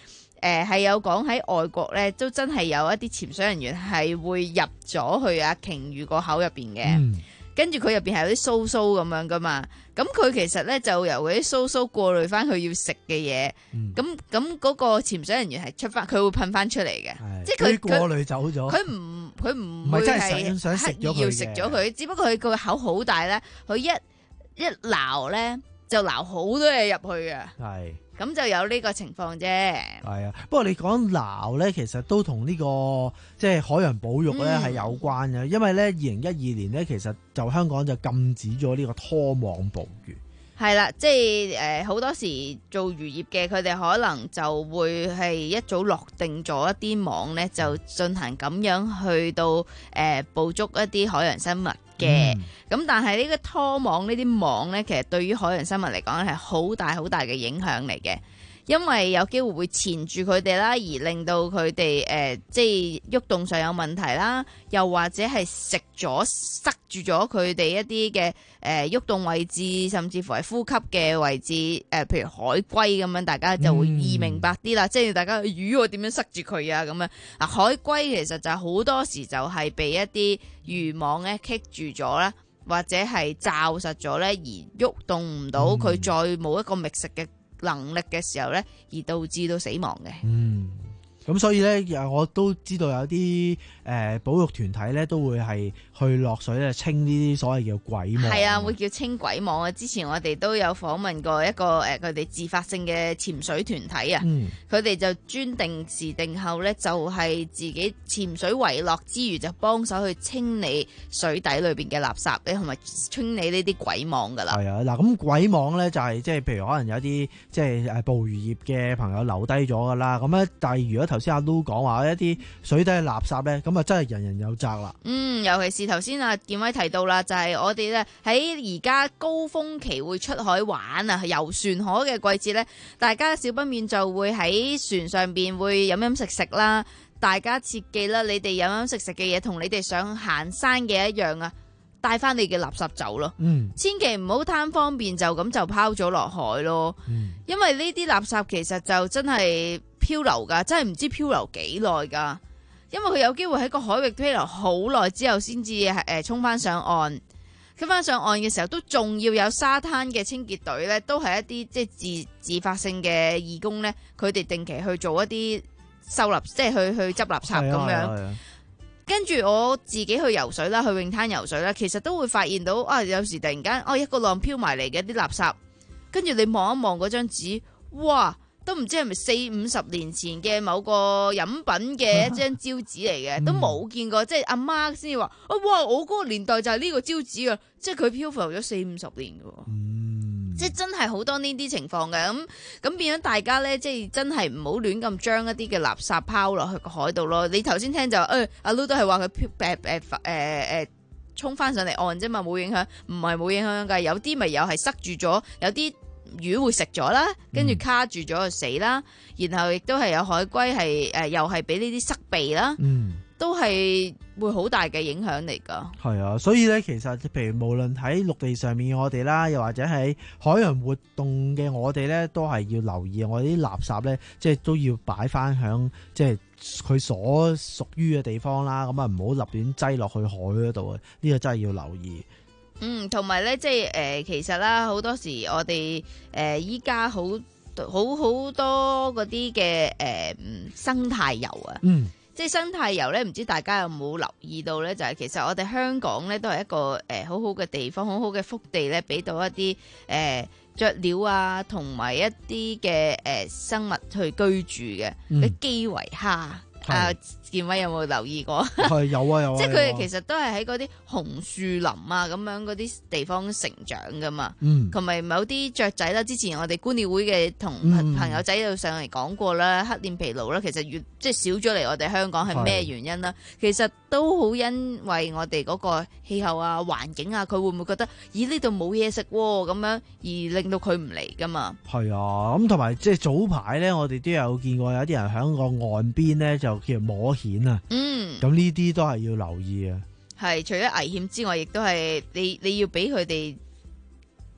誒係有講喺外國咧，都真係有一啲潛水人員係會入咗去啊鯨魚個口入邊嘅。嗯跟住佢入邊係有啲鬚鬚咁樣噶嘛，咁佢其實咧就由嗰啲鬚鬚過濾翻佢要食嘅嘢，咁咁嗰個潛水人員係出翻，佢會噴翻出嚟嘅，即係佢過濾走咗。 佢唔佢唔會係刻意要食咗佢，只不過佢佢個口好大咧，佢一一撈咧就撈好多嘢入去嘅。係。咁就有呢個情況啫。 係啊，不過你講撈咧，其實都同呢、這個即係海洋保育咧係有關嘅，嗯、因為咧二零一二年咧，其實就香港就禁止咗呢個拖網捕魚。係啦，即係誒好多時做漁業嘅，佢哋可能就會係一早落定咗一啲網咧，就進行咁樣去到誒、呃、捕捉一啲海洋生物嘅。咁、嗯、但係呢個拖網呢啲網咧，其實對於海洋生物嚟講係好大好大嘅影響嚟嘅。因為有機會會纏住佢哋啦，而令到佢哋誒即係喐動上有問題啦，又或者係食咗塞住咗佢哋一啲嘅誒喐動位置，甚至乎係呼吸嘅位置誒、呃，譬如海龜咁樣，大家就會易明白啲啦。嗯、即係大家魚我點樣塞住佢啊咁樣啊？海龜其實就好多時就係被一啲漁網咧棘住咗啦，或者係罩實咗咧，而喐動唔到，佢再冇一個覓食嘅能力嘅時候咧，而導致到死亡嘅。嗯，咁所以咧，我都知道有啲誒、呃、保育團體咧，都會係去落水咧清呢啲所謂叫鬼網。係啊，會叫清鬼網啊！之前我哋都有訪問過一個誒，佢、呃、哋自發性嘅潛水團體啊。嗯，佢哋就專定時定候咧，就係、是、自己潛水為樂之餘，就幫手去清理水底裏邊嘅垃圾咧，同埋清理呢啲鬼網噶啦。係啊，嗱，咁鬼網咧就係即係譬如可能有啲即係誒捕魚業嘅朋友留低咗噶啦。咁咧，但係如果頭先阿 Lu 講話一啲水底嘅垃圾咧，咁啊真係人人有責啦。嗯，尤其是頭先阿建威提到啦，就係、是、我哋咧喺而家高峰期會出海玩啊，遊船河嘅季節咧，大家少不免就會喺船上邊會飲飲食食啦。大家切記啦，你哋飲飲食食嘅嘢同你哋想行山嘅一樣啊，帶翻你嘅垃圾走咯。嗯，千祈唔好貪方便就咁就拋咗落海咯。嗯，因為呢啲垃圾其實就真係漂流噶，真係唔知漂流幾耐噶。因為佢有機會喺個海域漂流好耐之後，先至誒衝翻上岸。佢翻上岸嘅時候，都仲要有沙灘嘅清潔隊咧，都係一啲即係自自發性嘅義工咧，佢哋定期去做一啲收垃，即係去去執垃圾咁樣。啊啊、跟住我自己去游水啦，去泳灘游水啦，其實都會發現到啊，有時突然間哦一個浪飄埋嚟嘅啲垃圾，跟住你望一望嗰張紙，哇！都唔知係咪四五十年前嘅某個飲品嘅一張招紙嚟嘅，嗯、都冇見過，即係阿媽先至話，啊哇！我嗰個年代就係呢個招紙啊，即係佢漂浮咗四五十年嘅，嗯、即係真係好多呢啲情況嘅，咁咁變咗大家咧，即係真係唔好亂咁將一啲嘅垃圾拋落去個海度咯。你頭先聽就誒阿 Lu 都係話佢漂誒誒誒誒衝翻上嚟岸啫嘛，冇影響，唔係冇影響㗎，有啲咪又係塞住咗，有啲魚會食咗啦，跟住卡住咗就死啦，嗯、然後亦都係有海龜係誒、呃，又係俾呢啲塞鼻啦，嗯、都係會好大嘅影響嚟噶。係啊，所以咧，其實譬如無論喺陸地上面嘅我哋啦，又或者喺海洋活動嘅我哋咧，都係要留意我哋啲垃圾咧，即係都要擺翻響即係佢所屬於嘅地方啦。咁啊，唔好立亂擠落去海嗰度啊！呢、這個真係要留意。嗯，同埋咧，即係誒、呃，其實啦，好多時我哋誒依家好好好多嗰啲嘅誒生態遊啊，嗯，即係生態遊咧，唔知大家有冇留意到咧？就係、是、其實我哋香港咧都係一個誒、呃、好好嘅地方，好好嘅福地咧，俾到一啲誒雀鳥啊，同埋一啲嘅誒生物去居住嘅，啲基圍蝦。啊，建威有冇留意過？係有啊有啊，即係佢哋其實都係喺嗰啲紅樹林啊咁樣嗰啲地方成長噶嘛。嗯，同埋某啲雀仔啦，之前我哋觀鳥會嘅同朋友仔度上嚟講過啦，嗯、黑臉琵鷺啦，其實越即係少咗嚟我哋香港係咩原因啦？其實都好因為我哋嗰個氣候啊、環境啊，佢會唔會覺得咦呢度冇嘢食咁樣而令到佢唔嚟噶嘛？係啊，咁同埋即係早排咧，我哋都有見過有啲人喺個岸邊咧就叫摸蜆啊，嗯，咁呢啲都係要留意啊。係除咗危險之外，亦都係你你要俾佢哋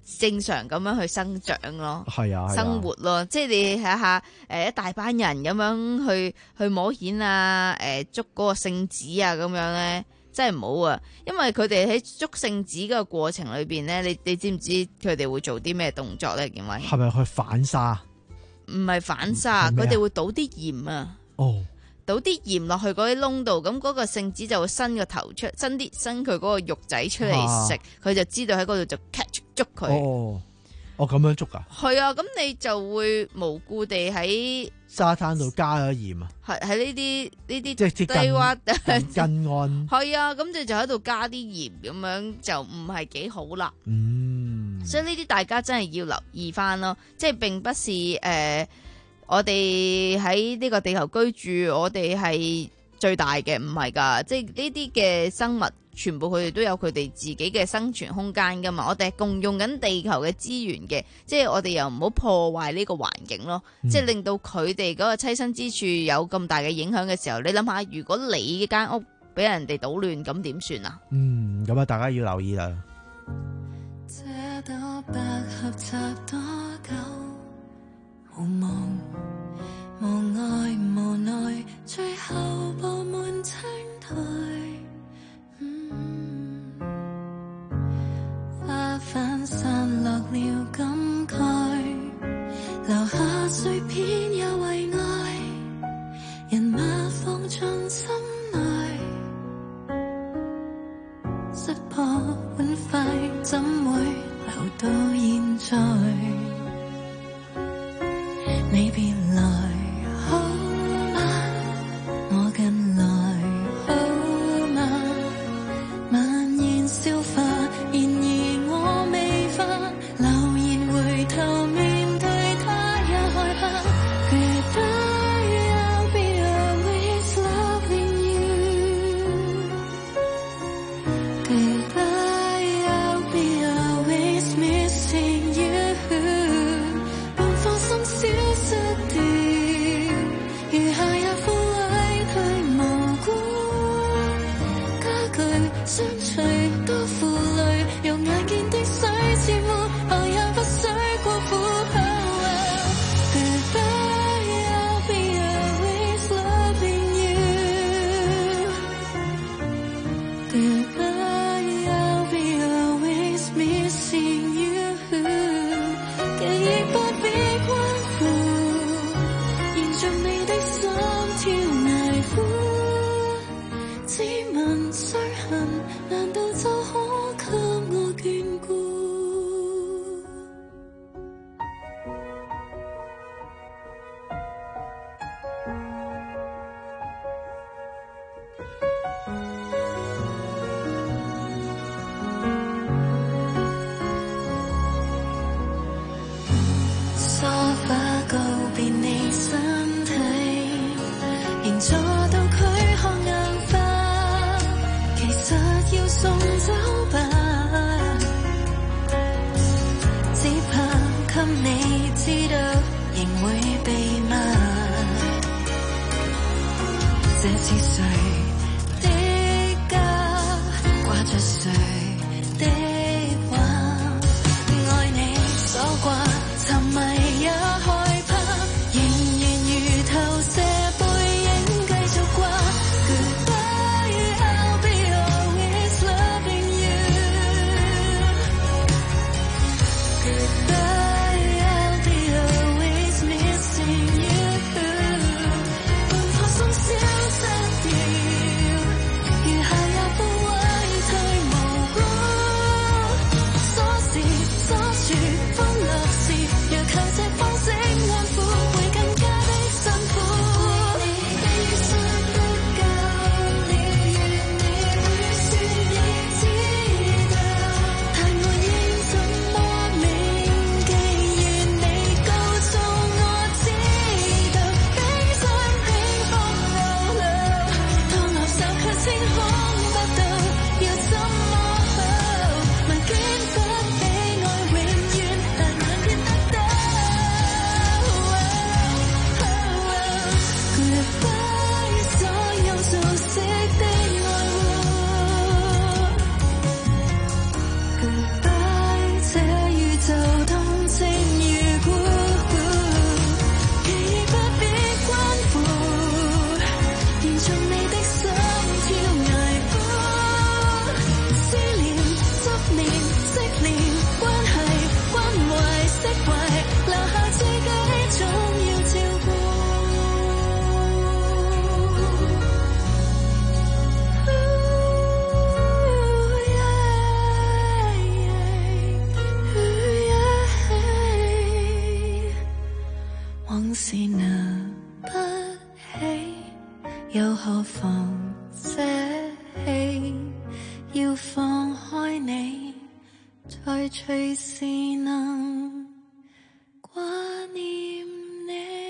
正常咁樣去生長咯， 係啊， 生活咯，即係你睇下誒一大班人咁樣去去摸蜆啊，誒捉嗰個聖子啊咁樣咧，真係唔好啊！因為佢哋喺捉聖子嗰個過程裏邊咧，你你知唔知佢哋會做啲咩動作咧？建偉係咪去反沙？ 唔係反沙，佢哋會倒啲鹽啊。 哦。 倒啲鹽落去嗰啲窿度，咁嗰個聖子就會伸個頭出，伸啲伸佢嗰個肉仔出嚟食，佢、啊、就知道喺嗰度就 catch 捉佢。 哦，哦咁樣捉噶？ 係啊，咁你就會無故地喺沙灘度加咗鹽啊？ 係喺呢啲呢啲即係低窪近岸。 係啊，咁你就喺度加啲鹽，咁樣就唔係幾好啦。 嗯， 所以呢啲大家真係要留意翻咯，即係並不是誒。呃我哋喺呢個地球居住，我哋係最大嘅，唔係噶，即係呢啲嘅生物，全部佢哋都有佢哋自己嘅生存空間噶嘛。我哋係共用緊地球嘅資源嘅，即係我哋又唔好破壞呢個環境咯。嗯、即係令到佢哋嗰個棲身之處有咁大嘅影響嘅時候，你諗下，如果你間屋俾人哋搗亂，咁點算啊？ 嗯，咁啊，大家要留意啦。 這朵百合插多久？無望無愛無奈，最後布滿青苔。嗯、花瓣散落了感慨，留下碎片也為愛，人馬放進心內，識破碗筷怎會留到現在？你別來好嗎？我近來好嗎？蔓延消化，然而我未化。留言回頭面對他也害怕。Goodbye, I'll be always loving you. Goodbye, I'll be always missing you. 半顆心消失掉，餘下也枯萎退無辜。家具相隨多負累，用眼見的水似乎我也不需過苦。Goodbye, I'll be always loving you. Goodbye, I'll be always missing you. 記憶不必關乎，延續你的心跳危苦，只問傷痕，難道就可給我眷顧？梳化告別你身體，連坐到軀殼硬化，其實要送走吧，只怕給你知道仍會被罵。這次誰的家掛着誰的畫，愛你所掛沉迷也害怕，仍然如投射背影繼續掛。Goodbye, I'll be always loving you. Goodbye, I'll be always missing you. 半顆心消失掉。 往事拿不起，又何妨捨棄？要放開你，才隨時能掛念你。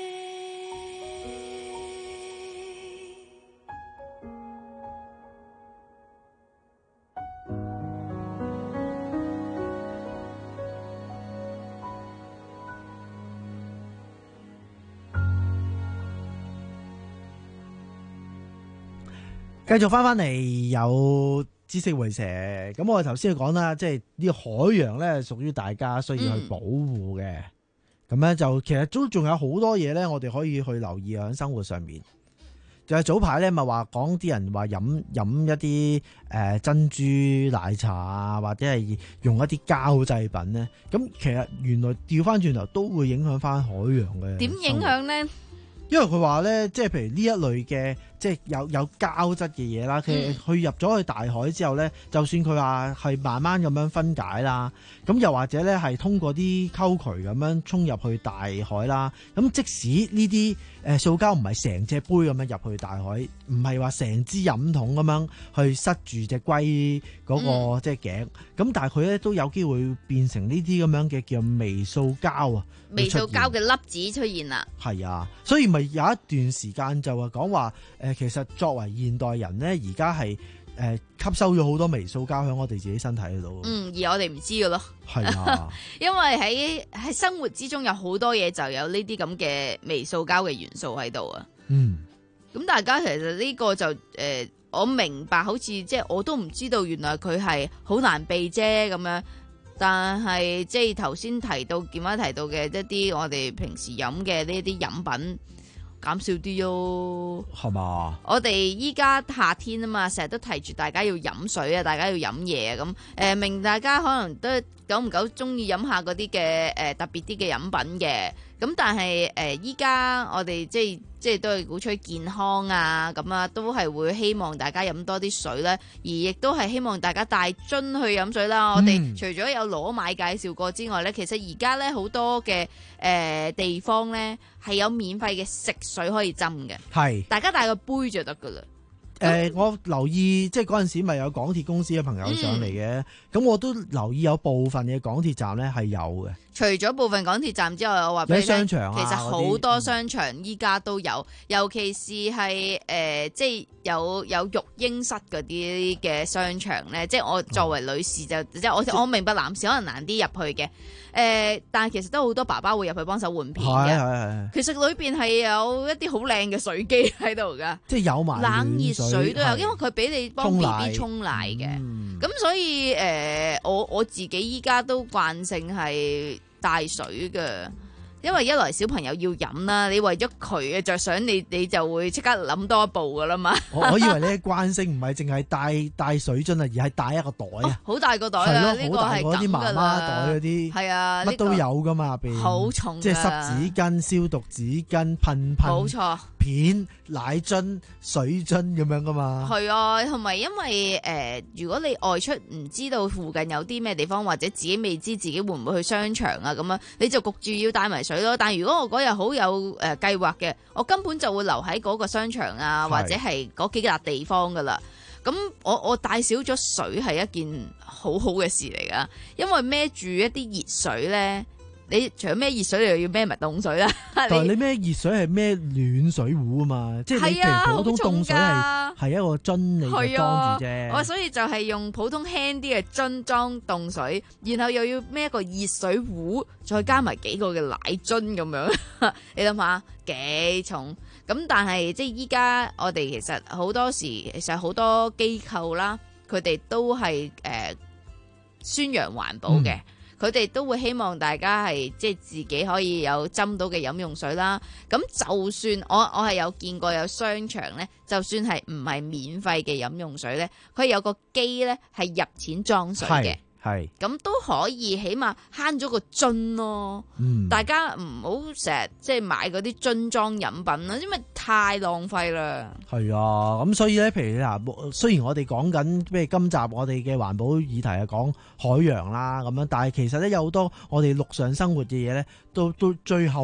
繼續翻翻嚟有知識回蛇，咁我哋頭先講啦，即係呢個海洋咧屬於大家需要去保護嘅，咁咧、嗯、就其實都仲有好多嘢咧，我哋可以去留意喺生活上面。就係、是、早排咧咪話講啲人話飲飲一啲誒、呃、珍珠奶茶啊，或者係用一啲膠製品咧，咁其實原來調翻轉頭都會影響翻海洋嘅。 點影響咧？ 因為佢話咧，即係譬如呢一類嘅，即係有有膠質嘅嘢啦，佢佢入咗去大海之後咧，就算佢話係慢慢咁樣分解啦，咁又或者咧係通過啲溝渠咁樣衝入去大海啦，咁即使呢啲誒塑膠唔係成隻杯咁樣入去大海，唔係話成支飲筒咁樣去塞住隻龜嗰個即係頸，咁但係佢咧都有機會變成呢啲咁樣嘅叫微塑膠啊， 微塑膠嘅粒子出現啦。 係啊，所以咪有一段時間就話講話誒，其實作為現代人咧，而家係誒吸收咗好多微塑膠喺我哋自己身體度。 嗯，而我哋唔知㗎咯。 係啊，因為喺喺生活之中有好多嘢就有呢啲咁嘅微塑膠嘅元素喺度啊。 嗯， 咁大家其實呢個就誒、呃，我明白，好似即係我都唔知道原來佢係好難避啫咁樣。但係即係頭先提到點解提到嘅一啲我哋平時飲嘅呢啲飲品。減少啲咯， 係嘛？ 我哋依家夏天啊嘛，成日都提住大家要飲水啊，大家要飲嘢啊，咁、呃、誒明大家可能都久唔久中意飲下嗰啲嘅誒特別啲嘅飲品嘅，咁但係誒依家我哋即係即係都係鼓吹健康啊，咁啊都係會希望大家飲多啲水咧，而亦都係希望大家帶樽去飲水啦。嗯、我哋除咗有攞買介紹過之外咧，其實而家咧好多嘅誒、呃、地方咧係有免費嘅食水可以斟嘅，係大家帶個杯就得噶啦。誒、呃，我留意即係嗰陣時咪有港鐵公司嘅朋友上嚟嘅，咁、嗯、我都留意有部分嘅港鐵站咧係有嘅。除咗部分港鐵站之外，我話俾你聽，商場啊、其實好多商場依家都有，嗯、尤其是係誒、呃，即係有有育嬰室嗰啲嘅商場咧。即係我作為女士就、嗯、即係我我明白男士可能難啲入去嘅，誒、呃，但係其實都好多爸爸會入去幫手換片嘅。係係係。其實裏邊係有一啲好靚嘅水機喺度噶，即係有埋冷熱水都有，因為佢俾你幫 B B 沖奶嘅。咁、嗯、所以誒、呃，我我自己依家都慣性係帶水嘅，因為一來小朋友要飲啦，你為咗佢嘅着想，你你就會即刻諗多一步噶啦嘛。我我以為你慣性唔係淨係帶帶水樽啊，而係帶一個袋啊，好、哦、大個袋啊，呢個係咁噶啦。啲媽媽袋嗰啲係啊，乜都有噶嘛，入邊好重，即係濕紙巾、消毒紙巾、噴噴，冇錯，片、奶樽、水樽咁樣噶嘛。係啊，同埋因為誒、呃，如果你外出唔知道附近有啲咩地方，或者自己未知自己會唔會去商場啊咁樣，你就焗住要帶埋水咯。但係如果我嗰日好有誒計劃嘅，我根本就會留喺嗰個商場啊，或者係嗰幾笪地方噶啦。咁我我帶少咗水係一件好好嘅事嚟噶，因為孭住一啲熱水咧。你除咗孭熱水，你又要孭埋凍水啦。但係你孭熱水係孭暖水壺啊嘛，即係你譬如普通凍水係係一個樽你就裝住啫。我所以就係用普通輕啲嘅樽裝凍水，然後又要孭一個熱水壺，再加埋幾個嘅奶樽咁樣。你諗下幾重？咁但係即係依家我哋其實好多時，其實好多機構啦，佢哋都係誒、呃、宣揚環保嘅。嗯佢哋都會希望大家係即係自己可以有斟到嘅飲用水啦。咁就算我我係有見過有商場咧，就算係唔係免費嘅飲用水咧，佢有個機咧係入錢裝水嘅。係，咁都可以，起碼慳咗個樽咯。嗯，大家唔好成日即係買嗰啲樽裝飲品啦，因為太浪費啦。係啊，咁所以咧，譬如嗱，雖然我哋講緊，譬如今集我哋嘅環保議題係講海洋啦，咁樣，但係其實咧有好多我哋陸上生活嘅嘢咧，到到最後啊，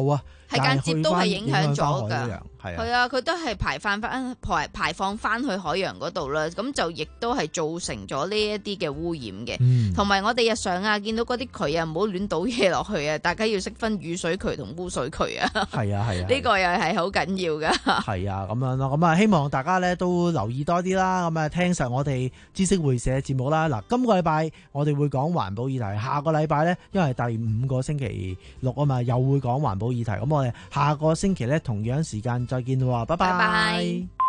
係間接都係影響咗㗎。 係係啊，佢都係排放翻排排放翻去海洋嗰度啦，咁就亦都係造成咗呢一啲嘅污染嘅。同埋、嗯、我哋日常啊，見到嗰啲渠啊，唔好亂倒嘢落去啊，大家要識分雨水渠同污水渠啊。係啊係啊，呢個又係好緊要噶。 係啊，咁樣咯，咁啊，希望大家咧都留意多啲啦，咁啊，聽實我哋知識會社節目啦。嗱，今個禮拜我哋會講環保議題，下個禮拜咧，因為係第五個星期六啊嘛，又會講環保議題。咁我哋下個星期咧同樣時間再見啦，拜拜。拜拜。